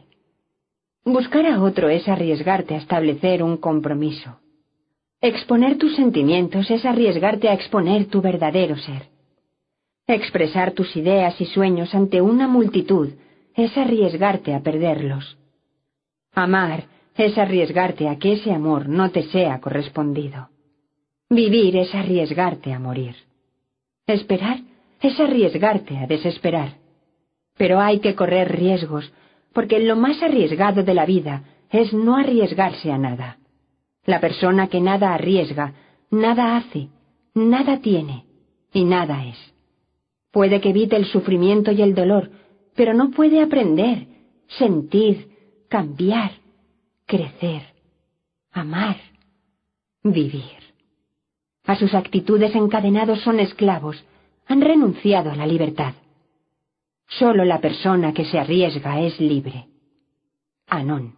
Buscar a otro es arriesgarte a establecer un compromiso. Exponer tus sentimientos es arriesgarte a exponer tu verdadero ser. Expresar tus ideas y sueños ante una multitud es arriesgarte a perderlos. Amar es arriesgarte a que ese amor no te sea correspondido. Vivir es arriesgarte a morir. Esperar es arriesgarte a desesperar. Pero hay que correr riesgos, porque lo más arriesgado de la vida es no arriesgarse a nada. La persona que nada arriesga, nada hace, nada tiene y nada es. Puede que evite el sufrimiento y el dolor, pero no puede aprender, sentir, cambiar, crecer, amar, vivir. A sus actitudes encadenados son esclavos, han renunciado a la libertad. Solo la persona que se arriesga es libre. Anón.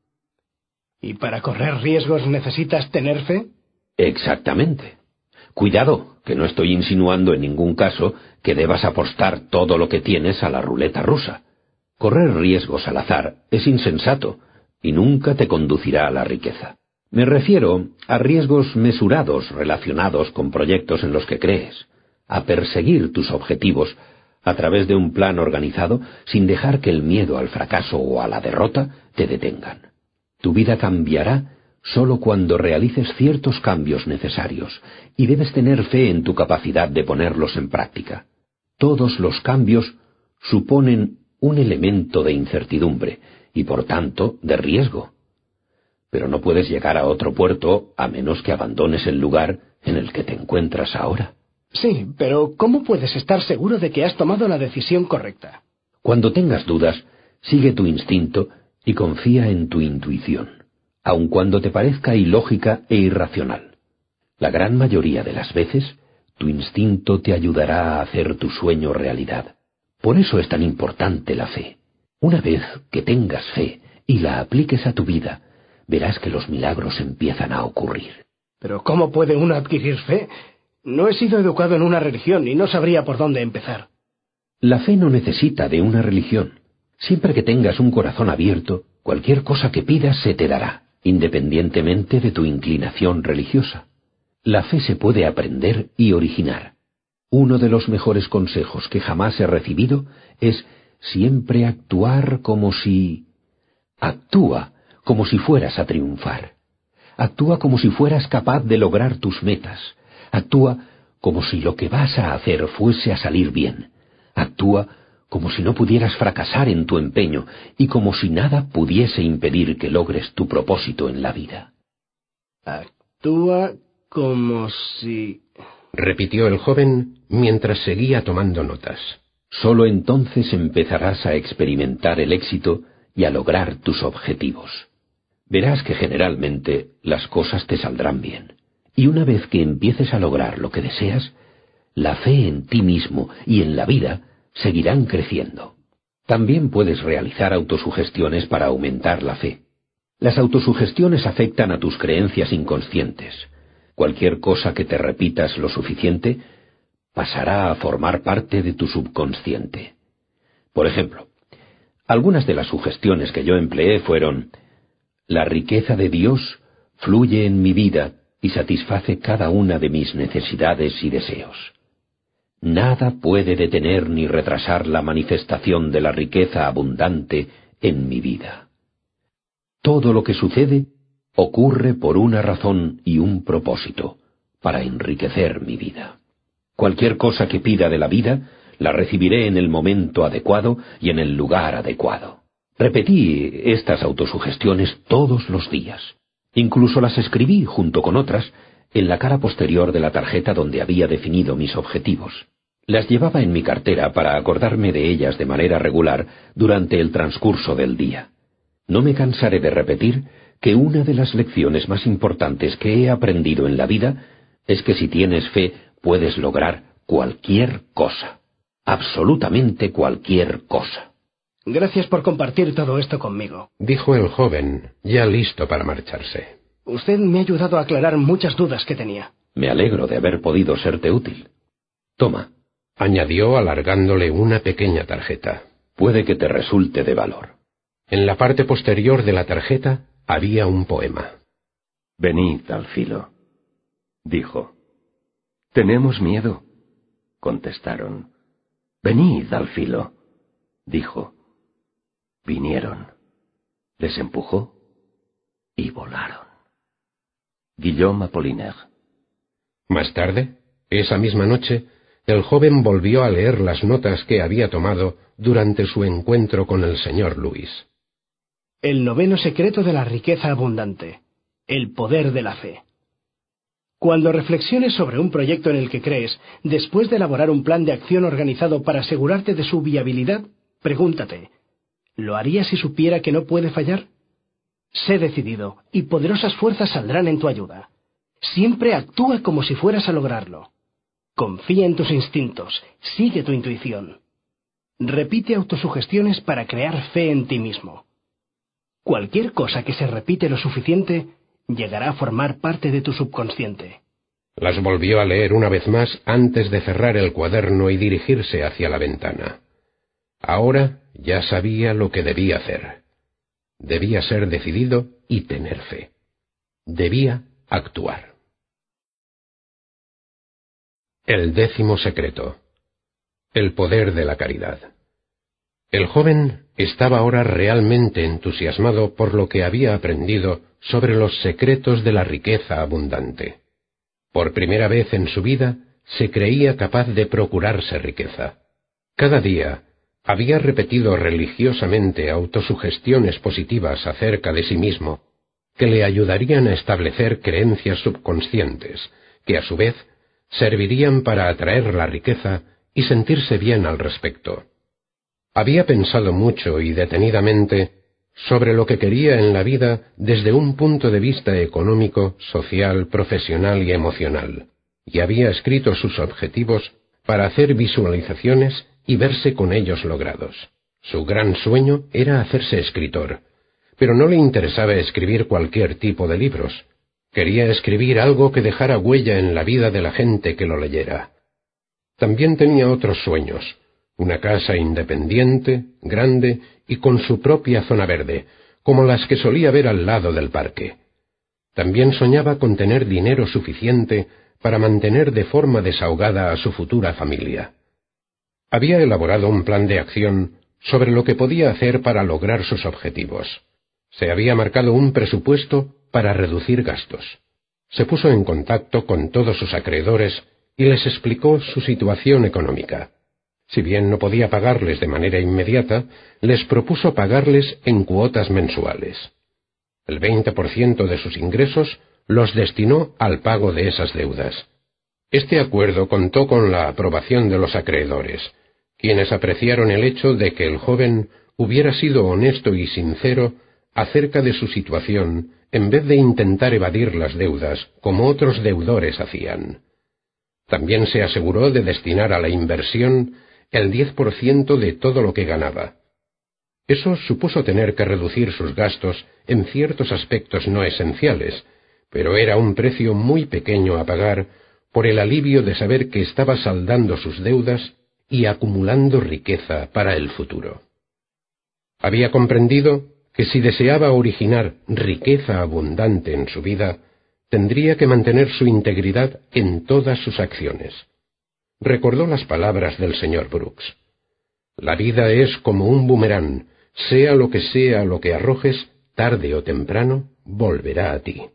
¿Y para correr riesgos necesitas tener fe? Exactamente. Cuidado, que no estoy insinuando en ningún caso que debas apostar todo lo que tienes a la ruleta rusa. Correr riesgos al azar es insensato y nunca te conducirá a la riqueza. Me refiero a riesgos mesurados relacionados con proyectos en los que crees, a perseguir tus objetivos a través de un plan organizado sin dejar que el miedo al fracaso o a la derrota te detengan. Tu vida cambiará solo cuando realices ciertos cambios necesarios y debes tener fe en tu capacidad de ponerlos en práctica. Todos los cambios suponen un elemento de incertidumbre y por tanto de riesgo. Pero no puedes llegar a otro puerto a menos que abandones el lugar en el que te encuentras ahora. Sí, pero ¿cómo puedes estar seguro de que has tomado la decisión correcta? Cuando tengas dudas, sigue tu instinto y confía en tu intuición, aun cuando te parezca ilógica e irracional. La gran mayoría de las veces, tu instinto te ayudará a hacer tu sueño realidad. Por eso es tan importante la fe. Una vez que tengas fe y la apliques a tu vida, verás que los milagros empiezan a ocurrir. ¿Pero cómo puede uno adquirir fe? No he sido educado en una religión y no sabría por dónde empezar. La fe no necesita de una religión. Siempre que tengas un corazón abierto, cualquier cosa que pidas se te dará, independientemente de tu inclinación religiosa. La fe se puede aprender y originar. Uno de los mejores consejos que jamás he recibido es siempre actuar como si... Actúa como si fueras a triunfar. Actúa como si fueras capaz de lograr tus metas. Actúa como si lo que vas a hacer fuese a salir bien. Actúa como si no pudieras fracasar en tu empeño y como si nada pudiese impedir que logres tu propósito en la vida. Actúa como si... repitió el joven mientras seguía tomando notas. Solo entonces empezarás a experimentar el éxito y a lograr tus objetivos. Verás que generalmente las cosas te saldrán bien. Y una vez que empieces a lograr lo que deseas, la fe en ti mismo y en la vida seguirán creciendo. También puedes realizar autosugestiones para aumentar la fe. Las autosugestiones afectan a tus creencias inconscientes. Cualquier cosa que te repitas lo suficiente pasará a formar parte de tu subconsciente. Por ejemplo, algunas de las sugestiones que yo empleé fueron: la riqueza de Dios fluye en mi vida y satisface cada una de mis necesidades y deseos. Nada puede detener ni retrasar la manifestación de la riqueza abundante en mi vida. Todo lo que sucede ocurre por una razón y un propósito, para enriquecer mi vida. Cualquier cosa que pida de la vida, la recibiré en el momento adecuado y en el lugar adecuado. Repetí estas autosugestiones todos los días. Incluso las escribí, junto con otras, en la cara posterior de la tarjeta donde había definido mis objetivos. Las llevaba en mi cartera para acordarme de ellas de manera regular durante el transcurso del día. No me cansaré de repetir que una de las lecciones más importantes que he aprendido en la vida es que si tienes fe puedes lograr cualquier cosa. Absolutamente cualquier cosa. Gracias por compartir todo esto conmigo, dijo el joven, ya listo para marcharse. Usted me ha ayudado a aclarar muchas dudas que tenía. Me alegro de haber podido serte útil. Toma, añadió alargándole una pequeña tarjeta. Puede que te resulte de valor. En la parte posterior de la tarjeta había un poema. Venid al filo, dijo. Tenemos miedo, contestaron. Venid al filo, dijo. Vinieron. Les empujó y volaron. Guillaume Apollinaire. Más tarde, esa misma noche, el joven volvió a leer las notas que había tomado durante su encuentro con el señor Louis. El noveno secreto de la riqueza abundante. El poder de la fe. Cuando reflexiones sobre un proyecto en el que crees, después de elaborar un plan de acción organizado para asegurarte de su viabilidad, pregúntate, ¿lo haría si supiera que no puede fallar? Sé decidido, y poderosas fuerzas saldrán en tu ayuda. Siempre actúa como si fueras a lograrlo. Confía en tus instintos, sigue tu intuición. Repite autosugestiones para crear fe en ti mismo. Cualquier cosa que se repite lo suficiente llegará a formar parte de tu subconsciente. Las volvió a leer una vez más antes de cerrar el cuaderno y dirigirse hacia la ventana. Ahora ya sabía lo que debía hacer. Debía ser decidido y tener fe. Debía actuar. El décimo secreto. El poder de la caridad. El joven estaba ahora realmente entusiasmado por lo que había aprendido sobre los secretos de la riqueza abundante. Por primera vez en su vida se creía capaz de procurarse riqueza. Cada día había repetido religiosamente autosugestiones positivas acerca de sí mismo, que le ayudarían a establecer creencias subconscientes, que a su vez servirían para atraer la riqueza y sentirse bien al respecto. Había pensado mucho y detenidamente sobre lo que quería en la vida desde un punto de vista económico, social, profesional y emocional, y había escrito sus objetivos para hacer visualizaciones y verse con ellos logrados. Su gran sueño era hacerse escritor, pero no le interesaba escribir cualquier tipo de libros. Quería escribir algo que dejara huella en la vida de la gente que lo leyera. También tenía otros sueños: una casa independiente, grande y con su propia zona verde, como las que solía ver al lado del parque. También soñaba con tener dinero suficiente para mantener de forma desahogada a su futura familia. Había elaborado un plan de acción sobre lo que podía hacer para lograr sus objetivos. Se había marcado un presupuesto para reducir gastos. Se puso en contacto con todos sus acreedores y les explicó su situación económica. Si bien no podía pagarles de manera inmediata, les propuso pagarles en cuotas mensuales. El veinte por ciento de sus ingresos los destinó al pago de esas deudas. Este acuerdo contó con la aprobación de los acreedores, quienes apreciaron el hecho de que el joven hubiera sido honesto y sincero acerca de su situación en vez de intentar evadir las deudas como otros deudores hacían. También se aseguró de destinar a la inversión el diez por ciento de todo lo que ganaba. Eso supuso tener que reducir sus gastos en ciertos aspectos no esenciales, pero era un precio muy pequeño a pagar por el alivio de saber que estaba saldando sus deudas y acumulando riqueza para el futuro. Había comprendido que si deseaba originar riqueza abundante en su vida, tendría que mantener su integridad en todas sus acciones. Recordó las palabras del señor Brooks. La vida es como un boomerang, sea lo que sea lo que arrojes, tarde o temprano volverá a ti.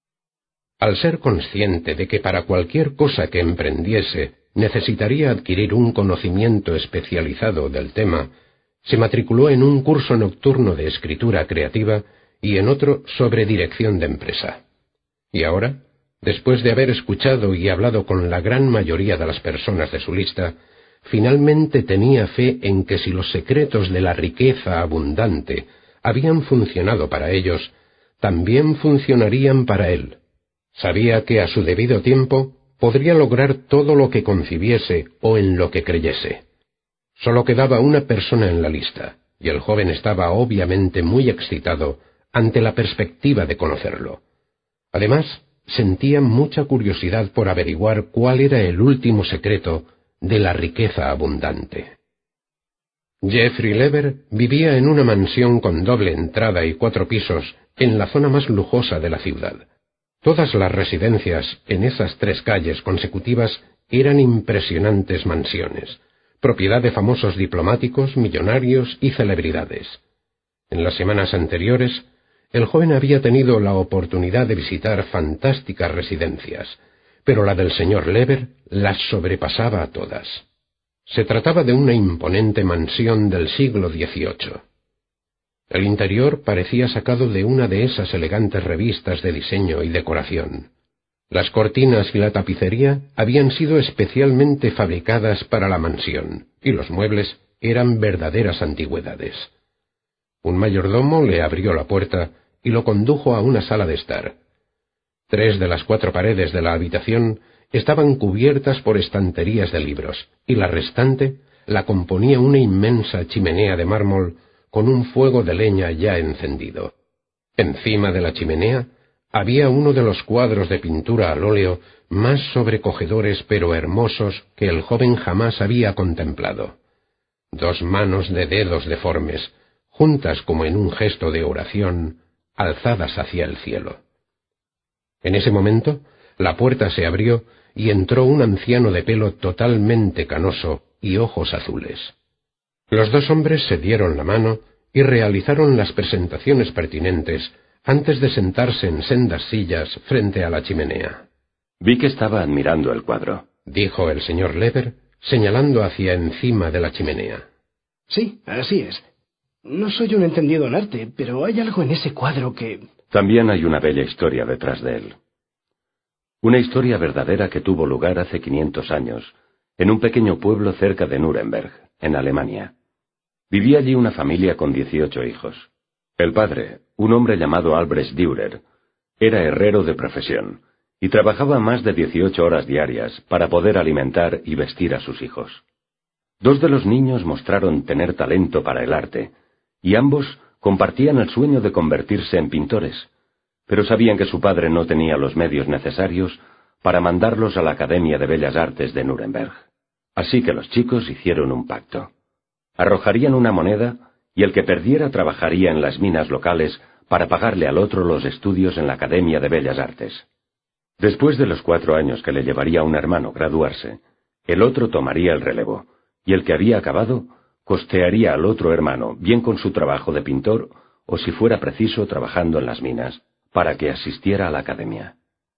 Al ser consciente de que para cualquier cosa que emprendiese necesitaría adquirir un conocimiento especializado del tema, se matriculó en un curso nocturno de escritura creativa y en otro sobre dirección de empresa. Y ahora, después de haber escuchado y hablado con la gran mayoría de las personas de su lista, finalmente tenía fe en que si los secretos de la riqueza abundante habían funcionado para ellos, también funcionarían para él. Sabía que a su debido tiempo podría lograr todo lo que concibiese o en lo que creyese. Solo quedaba una persona en la lista, y el joven estaba obviamente muy excitado ante la perspectiva de conocerlo. Además, sentía mucha curiosidad por averiguar cuál era el último secreto de la riqueza abundante. Geoffrey Lever vivía en una mansión con doble entrada y cuatro pisos en la zona más lujosa de la ciudad. Todas las residencias en esas tres calles consecutivas eran impresionantes mansiones, propiedad de famosos diplomáticos, millonarios y celebridades. En las semanas anteriores, el joven había tenido la oportunidad de visitar fantásticas residencias, pero la del señor Lever las sobrepasaba a todas. Se trataba de una imponente mansión del siglo dieciocho. El interior parecía sacado de una de esas elegantes revistas de diseño y decoración. Las cortinas y la tapicería habían sido especialmente fabricadas para la mansión, y los muebles eran verdaderas antigüedades. Un mayordomo le abrió la puerta y lo condujo a una sala de estar. Tres de las cuatro paredes de la habitación estaban cubiertas por estanterías de libros, y la restante la componía una inmensa chimenea de mármol con un fuego de leña ya encendido. Encima de la chimenea había uno de los cuadros de pintura al óleo más sobrecogedores pero hermosos que el joven jamás había contemplado. Dos manos de dedos deformes, juntas como en un gesto de oración, alzadas hacia el cielo. En ese momento, la puerta se abrió y entró un anciano de pelo totalmente canoso y ojos azules. Los dos hombres se dieron la mano y realizaron las presentaciones pertinentes antes de sentarse en sendas sillas frente a la chimenea. Vi que estaba admirando el cuadro, dijo el señor Lever, señalando hacia encima de la chimenea. Sí, así es. No soy un entendido en arte, pero hay algo en ese cuadro que... También hay una bella historia detrás de él. Una historia verdadera que tuvo lugar hace quinientos años, en un pequeño pueblo cerca de Nuremberg, en Alemania. Vivía allí una familia con dieciocho hijos. El padre, un hombre llamado Albrecht Dürer, era herrero de profesión, y trabajaba más de dieciocho horas diarias para poder alimentar y vestir a sus hijos. Dos de los niños mostraron tener talento para el arte, y ambos compartían el sueño de convertirse en pintores, pero sabían que su padre no tenía los medios necesarios para mandarlos a la Academia de Bellas Artes de Nuremberg. Así que los chicos hicieron un pacto. Arrojarían una moneda y el que perdiera trabajaría en las minas locales para pagarle al otro los estudios en la Academia de Bellas Artes. Después de los cuatro años que le llevaría a un hermano graduarse, el otro tomaría el relevo, y el que había acabado costearía al otro hermano, bien con su trabajo de pintor o, si fuera preciso, trabajando en las minas, para que asistiera a la academia.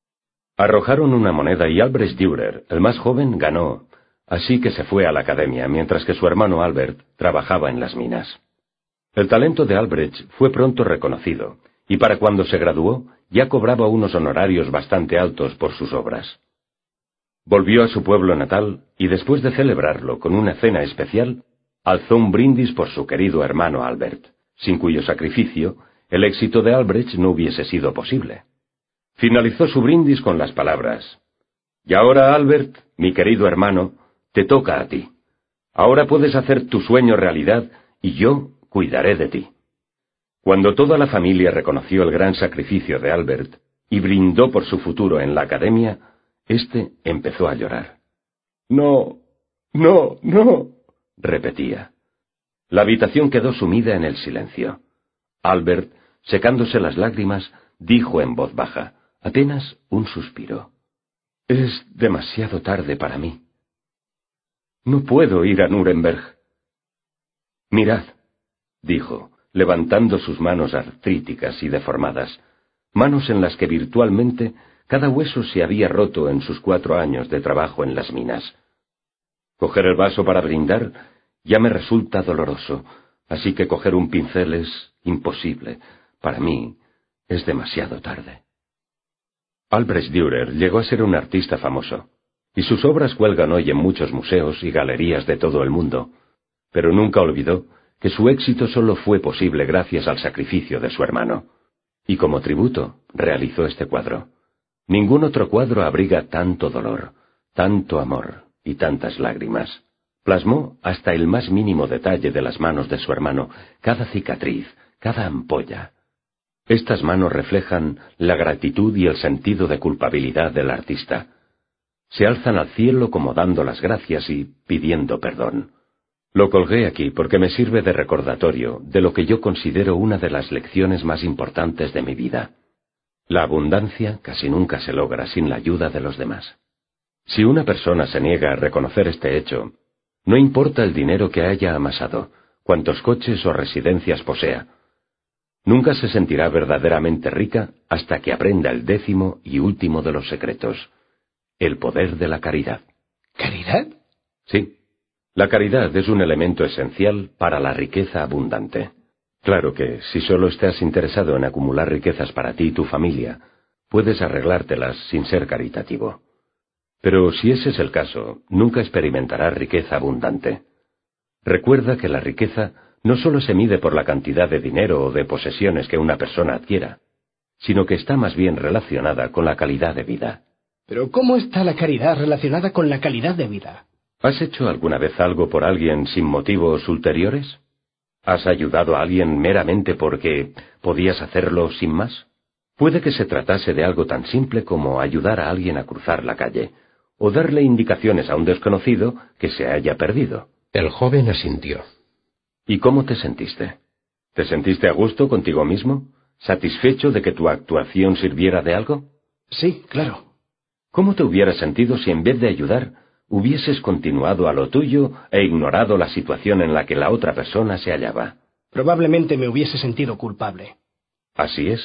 Arrojaron una moneda y Albrecht Dürer, el más joven, ganó, así que se fue a la academia, mientras que su hermano Albert trabajaba en las minas. El talento de Albrecht fue pronto reconocido, y para cuando se graduó ya cobraba unos honorarios bastante altos por sus obras. Volvió a su pueblo natal y después de celebrarlo con una cena especial, alzó un brindis por su querido hermano Albert, sin cuyo sacrificio el éxito de Albrecht no hubiese sido posible. Finalizó su brindis con las palabras: «Y ahora, Albert, mi querido hermano, te toca a ti. Ahora puedes hacer tu sueño realidad y yo cuidaré de ti». Cuando toda la familia reconoció el gran sacrificio de Albert y brindó por su futuro en la academia, éste empezó a llorar. «No, no, no», repetía. La habitación quedó sumida en el silencio. Albert, secándose las lágrimas, dijo en voz baja, apenas un suspiro: «Es demasiado tarde para mí. No puedo ir a Nuremberg». «Mirad», dijo, levantando sus manos artríticas y deformadas, manos en las que virtualmente cada hueso se había roto en sus cuatro años de trabajo en las minas. Coger el vaso para brindar ya me resulta doloroso, así que coger un pincel es imposible. Para mí es demasiado tarde». Albrecht Dürer llegó a ser un artista famoso, y sus obras cuelgan hoy en muchos museos y galerías de todo el mundo, pero nunca olvidó que su éxito solo fue posible gracias al sacrificio de su hermano, y como tributo realizó este cuadro. Ningún otro cuadro abriga tanto dolor, tanto amor y tantas lágrimas. Plasmó hasta el más mínimo detalle de las manos de su hermano, cada cicatriz, cada ampolla. Estas manos reflejan la gratitud y el sentido de culpabilidad del artista. Se alzan al cielo como dando las gracias y pidiendo perdón. Lo colgué aquí porque me sirve de recordatorio de lo que yo considero una de las lecciones más importantes de mi vida. La abundancia casi nunca se logra sin la ayuda de los demás. Si una persona se niega a reconocer este hecho, no importa el dinero que haya amasado, cuántos coches o residencias posea, Nunca se sentirá verdaderamente rica hasta que aprenda el décimo y último de los secretos, el poder de la caridad. ¿Caridad? Sí. La caridad es un elemento esencial para la riqueza abundante. Claro que, si solo estás interesado en acumular riquezas para ti y tu familia, puedes arreglártelas sin ser caritativo. Pero si ese es el caso, nunca experimentarás riqueza abundante. Recuerda que la riqueza no solo se mide por la cantidad de dinero o de posesiones que una persona adquiera, sino que está más bien relacionada con la calidad de vida. Pero ¿cómo está la caridad relacionada con la calidad de vida? ¿Has hecho alguna vez algo por alguien sin motivos ulteriores? ¿Has ayudado a alguien meramente porque podías hacerlo sin más? Puede que se tratase de algo tan simple como ayudar a alguien a cruzar la calle, o darle indicaciones a un desconocido que se haya perdido. El joven asintió. ¿Y cómo te sentiste? ¿Te sentiste a gusto contigo mismo? ¿Satisfecho de que tu actuación sirviera de algo? Sí, claro. ¿Cómo te hubieras sentido si en vez de ayudar, hubieses continuado a lo tuyo e ignorado la situación en la que la otra persona se hallaba? Probablemente me hubiese sentido culpable. Así es.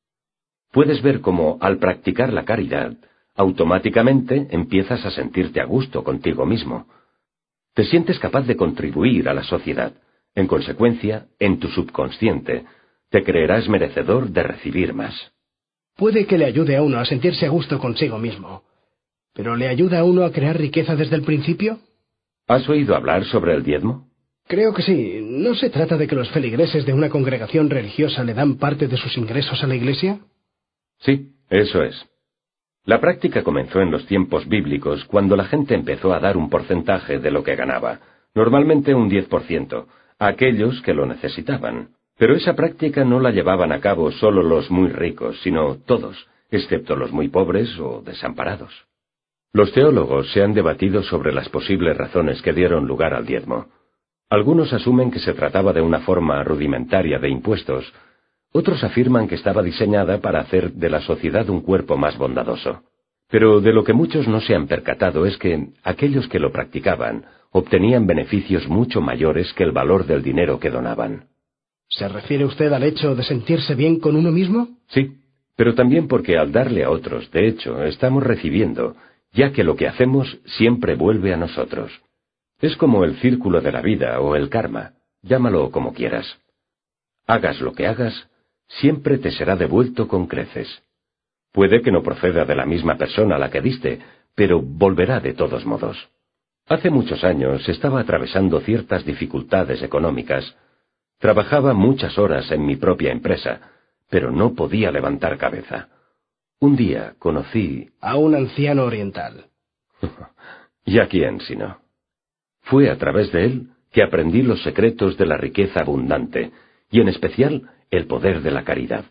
Puedes ver cómo, al practicar la caridad, automáticamente empiezas a sentirte a gusto contigo mismo. Te sientes capaz de contribuir a la sociedad. En consecuencia, en tu subconsciente, te creerás merecedor de recibir más. Puede que le ayude a uno a sentirse a gusto consigo mismo. ¿Pero le ayuda a uno a crear riqueza desde el principio? ¿Has oído hablar sobre el diezmo? Creo que sí. ¿No se trata de que los feligreses de una congregación religiosa le dan parte de sus ingresos a la iglesia? Sí, eso es. La práctica comenzó en los tiempos bíblicos, cuando la gente empezó a dar un porcentaje de lo que ganaba, normalmente un diez por ciento, a aquellos que lo necesitaban. Pero esa práctica no la llevaban a cabo solo los muy ricos, sino todos, excepto los muy pobres o desamparados. Los teólogos se han debatido sobre las posibles razones que dieron lugar al diezmo. Algunos asumen que se trataba de una forma rudimentaria de impuestos. Otros afirman que estaba diseñada para hacer de la sociedad un cuerpo más bondadoso. Pero de lo que muchos no se han percatado es que aquellos que lo practicaban obtenían beneficios mucho mayores que el valor del dinero que donaban. ¿Se refiere usted al hecho de sentirse bien con uno mismo? Sí, pero también porque al darle a otros, de hecho, estamos recibiendo, ya que lo que hacemos siempre vuelve a nosotros. Es como el círculo de la vida o el karma, llámalo como quieras. Hagas lo que hagas, siempre te será devuelto con creces. Puede que no proceda de la misma persona a la que diste, pero volverá de todos modos. Hace muchos años estaba atravesando ciertas dificultades económicas. Trabajaba muchas horas en mi propia empresa, pero no podía levantar cabeza. Un día conocí... a un anciano oriental. ¿Y a quién si no? Fue a través de él que aprendí los secretos de la riqueza abundante, y en especial el poder de la caridad.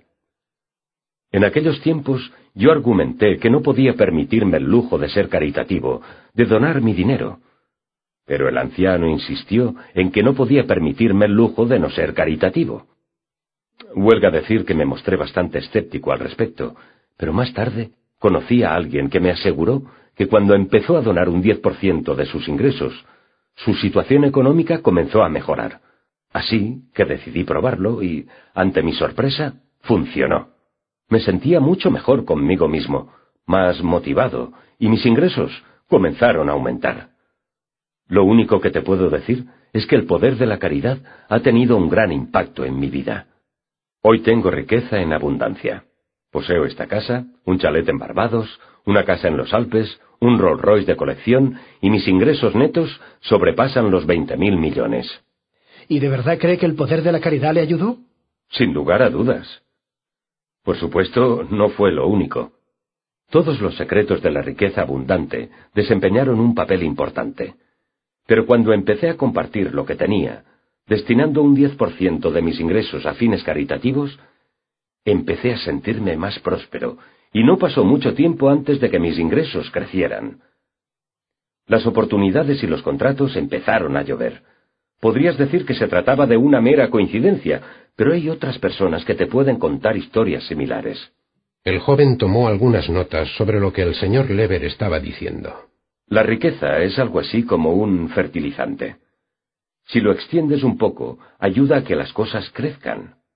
En aquellos tiempos yo argumenté que no podía permitirme el lujo de ser caritativo, de donar mi dinero. Pero el anciano insistió en que no podía permitirme el lujo de no ser caritativo. Huelga decir que me mostré bastante escéptico al respecto, pero más tarde conocí a alguien que me aseguró que cuando empezó a donar un diez por ciento de sus ingresos, su situación económica comenzó a mejorar. Así que decidí probarlo y, ante mi sorpresa, funcionó. Me sentía mucho mejor conmigo mismo, más motivado, y mis ingresos comenzaron a aumentar. Lo único que te puedo decir es que el poder de la caridad ha tenido un gran impacto en mi vida. Hoy tengo riqueza en abundancia. Poseo esta casa, un chalet en Barbados, una casa en los Alpes, un Rolls Royce de colección, y mis ingresos netos sobrepasan los veinte mil millones. ¿Y de verdad cree que el poder de la caridad le ayudó? Sin lugar a dudas. Por supuesto, no fue lo único. Todos los secretos de la riqueza abundante desempeñaron un papel importante. Pero cuando empecé a compartir lo que tenía, destinando un diez por ciento de mis ingresos a fines caritativos, empecé a sentirme más próspero, y no pasó mucho tiempo antes de que mis ingresos crecieran. Las oportunidades y los contratos empezaron a llover. Podrías decir que se trataba de una mera coincidencia, pero hay otras personas que te pueden contar historias similares. El joven tomó algunas notas sobre lo que el señor Lever estaba diciendo. La riqueza es algo así como un fertilizante. Si lo extiendes un poco, ayuda a que las cosas crezcan.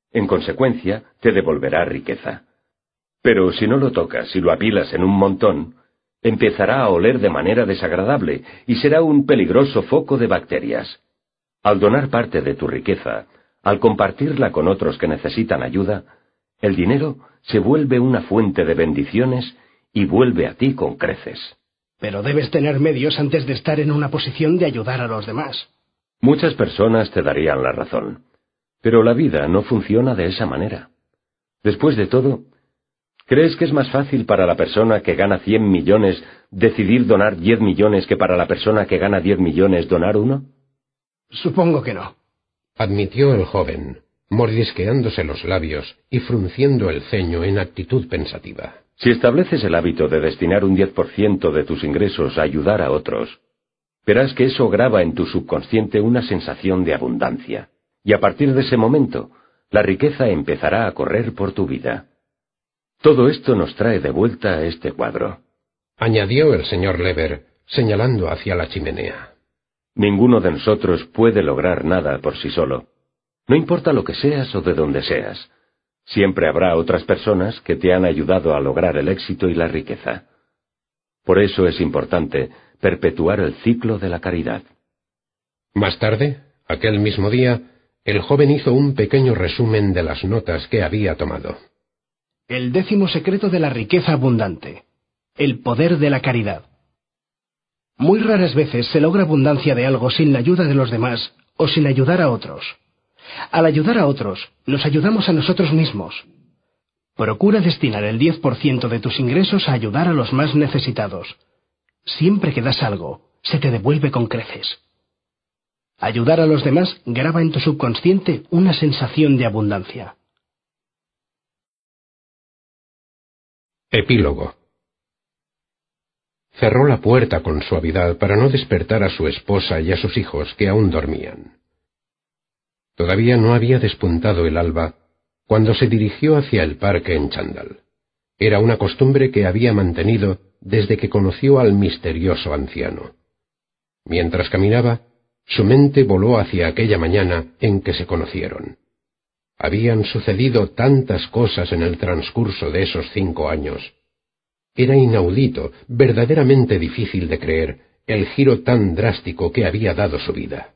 En consecuencia, te devolverá riqueza. Pero si no lo tocas y lo apilas en un montón, empezará a oler de manera desagradable y será un peligroso foco de bacterias. Al donar parte de tu riqueza, al compartirla con otros que necesitan ayuda, el dinero se vuelve una fuente de bendiciones y vuelve a ti con creces. Pero debes tener medios antes de estar en una posición de ayudar a los demás. Muchas personas te darían la razón, pero la vida no funciona de esa manera. Después de todo, ¿crees que es más fácil para la persona que gana cien millones decidir donar diez millones que para la persona que gana diez millones donar uno? Supongo que no. Admitió el joven, mordisqueándose los labios y frunciendo el ceño en actitud pensativa. Si estableces el hábito de destinar un diez por ciento de tus ingresos a ayudar a otros, verás que eso graba en tu subconsciente una sensación de abundancia, y a partir de ese momento, la riqueza empezará a correr por tu vida. Todo esto nos trae de vuelta a este cuadro, añadió el señor Lever, señalando hacia la chimenea. Ninguno de nosotros puede lograr nada por sí solo. No importa lo que seas o de dónde seas, siempre habrá otras personas que te han ayudado a lograr el éxito y la riqueza. Por eso es importante perpetuar el ciclo de la caridad. Más tarde, aquel mismo día, el joven hizo un pequeño resumen de las notas que había tomado. El décimo secreto de la riqueza abundante. El poder de la caridad. Muy raras veces se logra abundancia de algo sin la ayuda de los demás o sin ayudar a otros. Al ayudar a otros, nos ayudamos a nosotros mismos. Procura destinar el diez por ciento de tus ingresos a ayudar a los más necesitados. Siempre que das algo, se te devuelve con creces. Ayudar a los demás graba en tu subconsciente una sensación de abundancia. Epílogo. Cerró la puerta con suavidad para no despertar a su esposa y a sus hijos que aún dormían. Todavía no había despuntado el alba cuando se dirigió hacia el parque en chándal. Era una costumbre que había mantenido desde que conoció al misterioso anciano. Mientras caminaba, su mente voló hacia aquella mañana en que se conocieron. Habían sucedido tantas cosas en el transcurso de esos cinco años. Era inaudito, verdaderamente difícil de creer, el giro tan drástico que había dado su vida.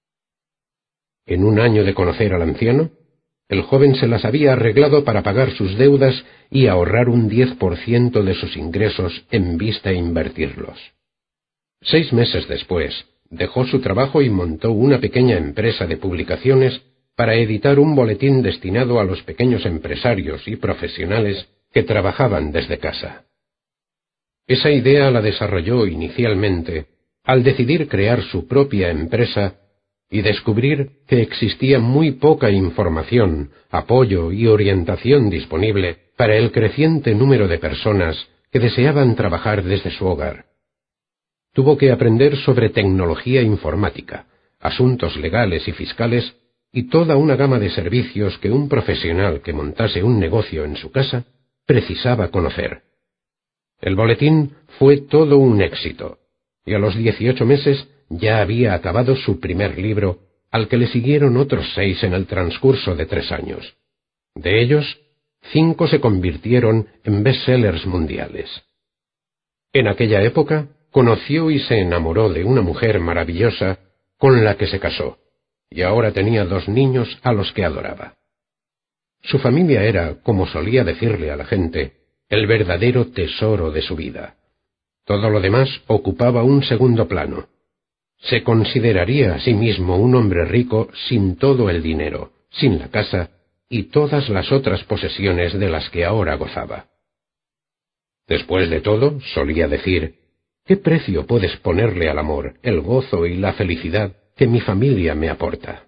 En un año de conocer al anciano, el joven se las había arreglado para pagar sus deudas y ahorrar un diez por ciento de sus ingresos en vista de invertirlos. Seis meses después, dejó su trabajo y montó una pequeña empresa de publicaciones para editar un boletín destinado a los pequeños empresarios y profesionales que trabajaban desde casa. Esa idea la desarrolló inicialmente al decidir crear su propia empresa y descubrir que existía muy poca información, apoyo y orientación disponible para el creciente número de personas que deseaban trabajar desde su hogar. Tuvo que aprender sobre tecnología informática, asuntos legales y fiscales y toda una gama de servicios que un profesional que montase un negocio en su casa precisaba conocer. El boletín fue todo un éxito, y a los dieciocho meses ya había acabado su primer libro, al que le siguieron otros seis en el transcurso de tres años. De ellos, cinco se convirtieron en bestsellers mundiales. En aquella época, conoció y se enamoró de una mujer maravillosa con la que se casó, y ahora tenía dos niños a los que adoraba. Su familia era, como solía decirle a la gente, el verdadero tesoro de su vida. Todo lo demás ocupaba un segundo plano. Se consideraría a sí mismo un hombre rico sin todo el dinero, sin la casa y todas las otras posesiones de las que ahora gozaba. Después de todo, solía decir, ¿qué precio puedes ponerle al amor, el gozo y la felicidad que mi familia me aporta?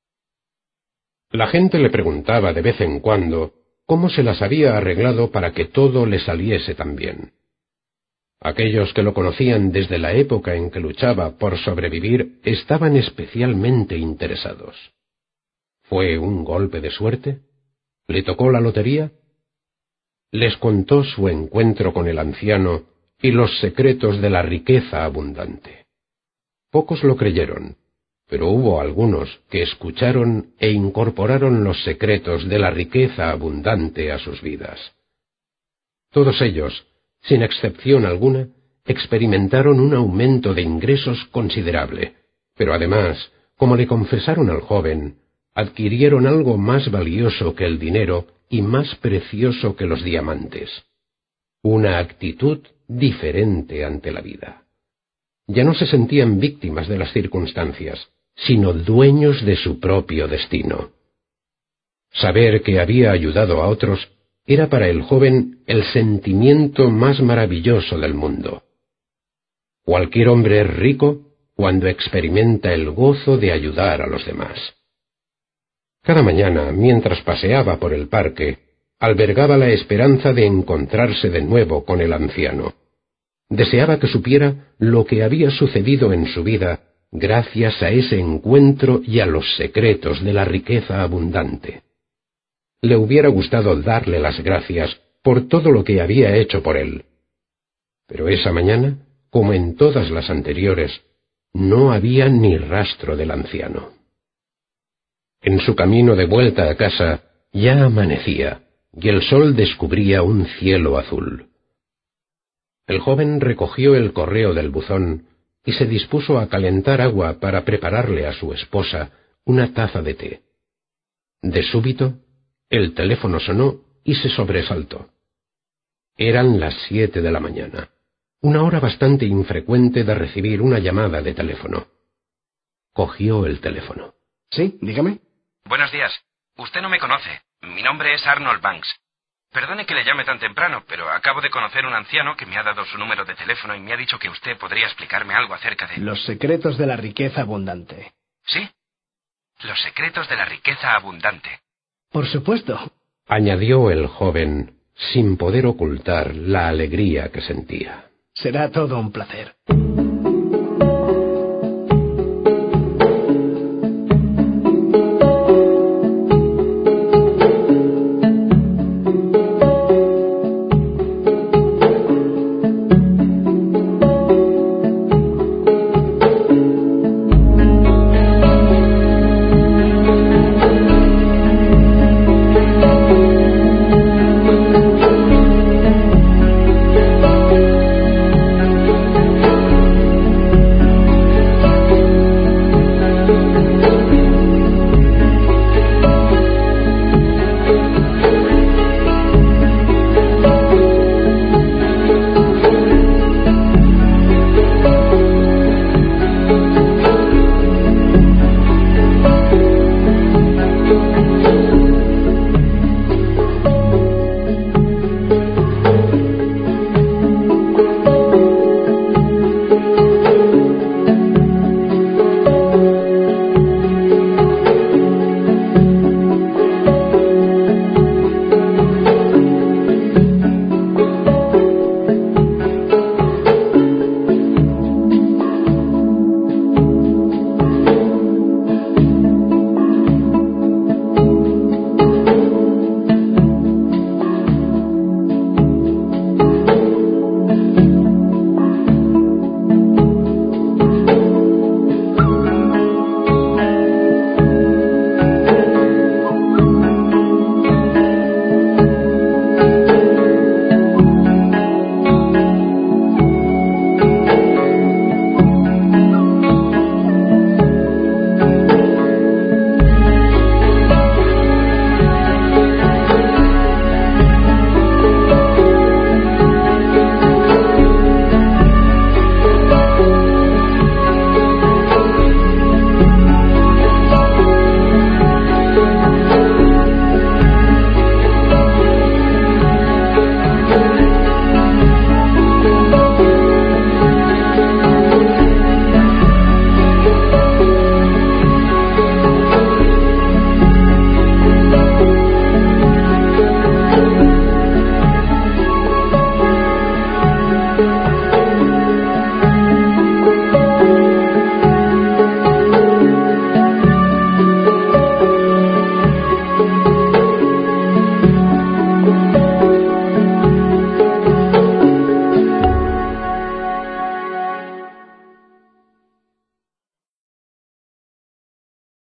La gente le preguntaba de vez en cuando cómo se las había arreglado para que todo le saliese tan bien. Aquellos que lo conocían desde la época en que luchaba por sobrevivir estaban especialmente interesados. ¿Fue un golpe de suerte? ¿Le tocó la lotería? Les contó su encuentro con el anciano y los secretos de la riqueza abundante. Pocos lo creyeron, pero hubo algunos que escucharon e incorporaron los secretos de la riqueza abundante a sus vidas. Todos ellos, sin excepción alguna, experimentaron un aumento de ingresos considerable, pero además, como le confesaron al joven, adquirieron algo más valioso que el dinero y más precioso que los diamantes: una actitud diferente ante la vida. Ya no se sentían víctimas de las circunstancias, sino dueños de su propio destino. Saber que había ayudado a otros era para el joven el sentimiento más maravilloso del mundo. Cualquier hombre es rico cuando experimenta el gozo de ayudar a los demás. Cada mañana, mientras paseaba por el parque, albergaba la esperanza de encontrarse de nuevo con el anciano. Deseaba que supiera lo que había sucedido en su vida gracias a ese encuentro y a los secretos de la riqueza abundante. Le hubiera gustado darle las gracias por todo lo que había hecho por él. Pero esa mañana, como en todas las anteriores, no había ni rastro del anciano. En su camino de vuelta a casa ya amanecía, y el sol descubría un cielo azul. El joven recogió el correo del buzón y se dispuso a calentar agua para prepararle a su esposa una taza de té. De súbito, el teléfono sonó y se sobresaltó. Eran las siete de la mañana, una hora bastante infrecuente de recibir una llamada de teléfono. Cogió el teléfono. Sí, dígame. Buenos días. Usted no me conoce. Mi nombre es Arnold Banks. Perdone que le llame tan temprano, pero acabo de conocer a un anciano que me ha dado su número de teléfono y me ha dicho que usted podría explicarme algo acerca de... Los secretos de la riqueza abundante. ¿Sí? Los secretos de la riqueza abundante. Por supuesto, añadió el joven, sin poder ocultar la alegría que sentía. Será todo un placer.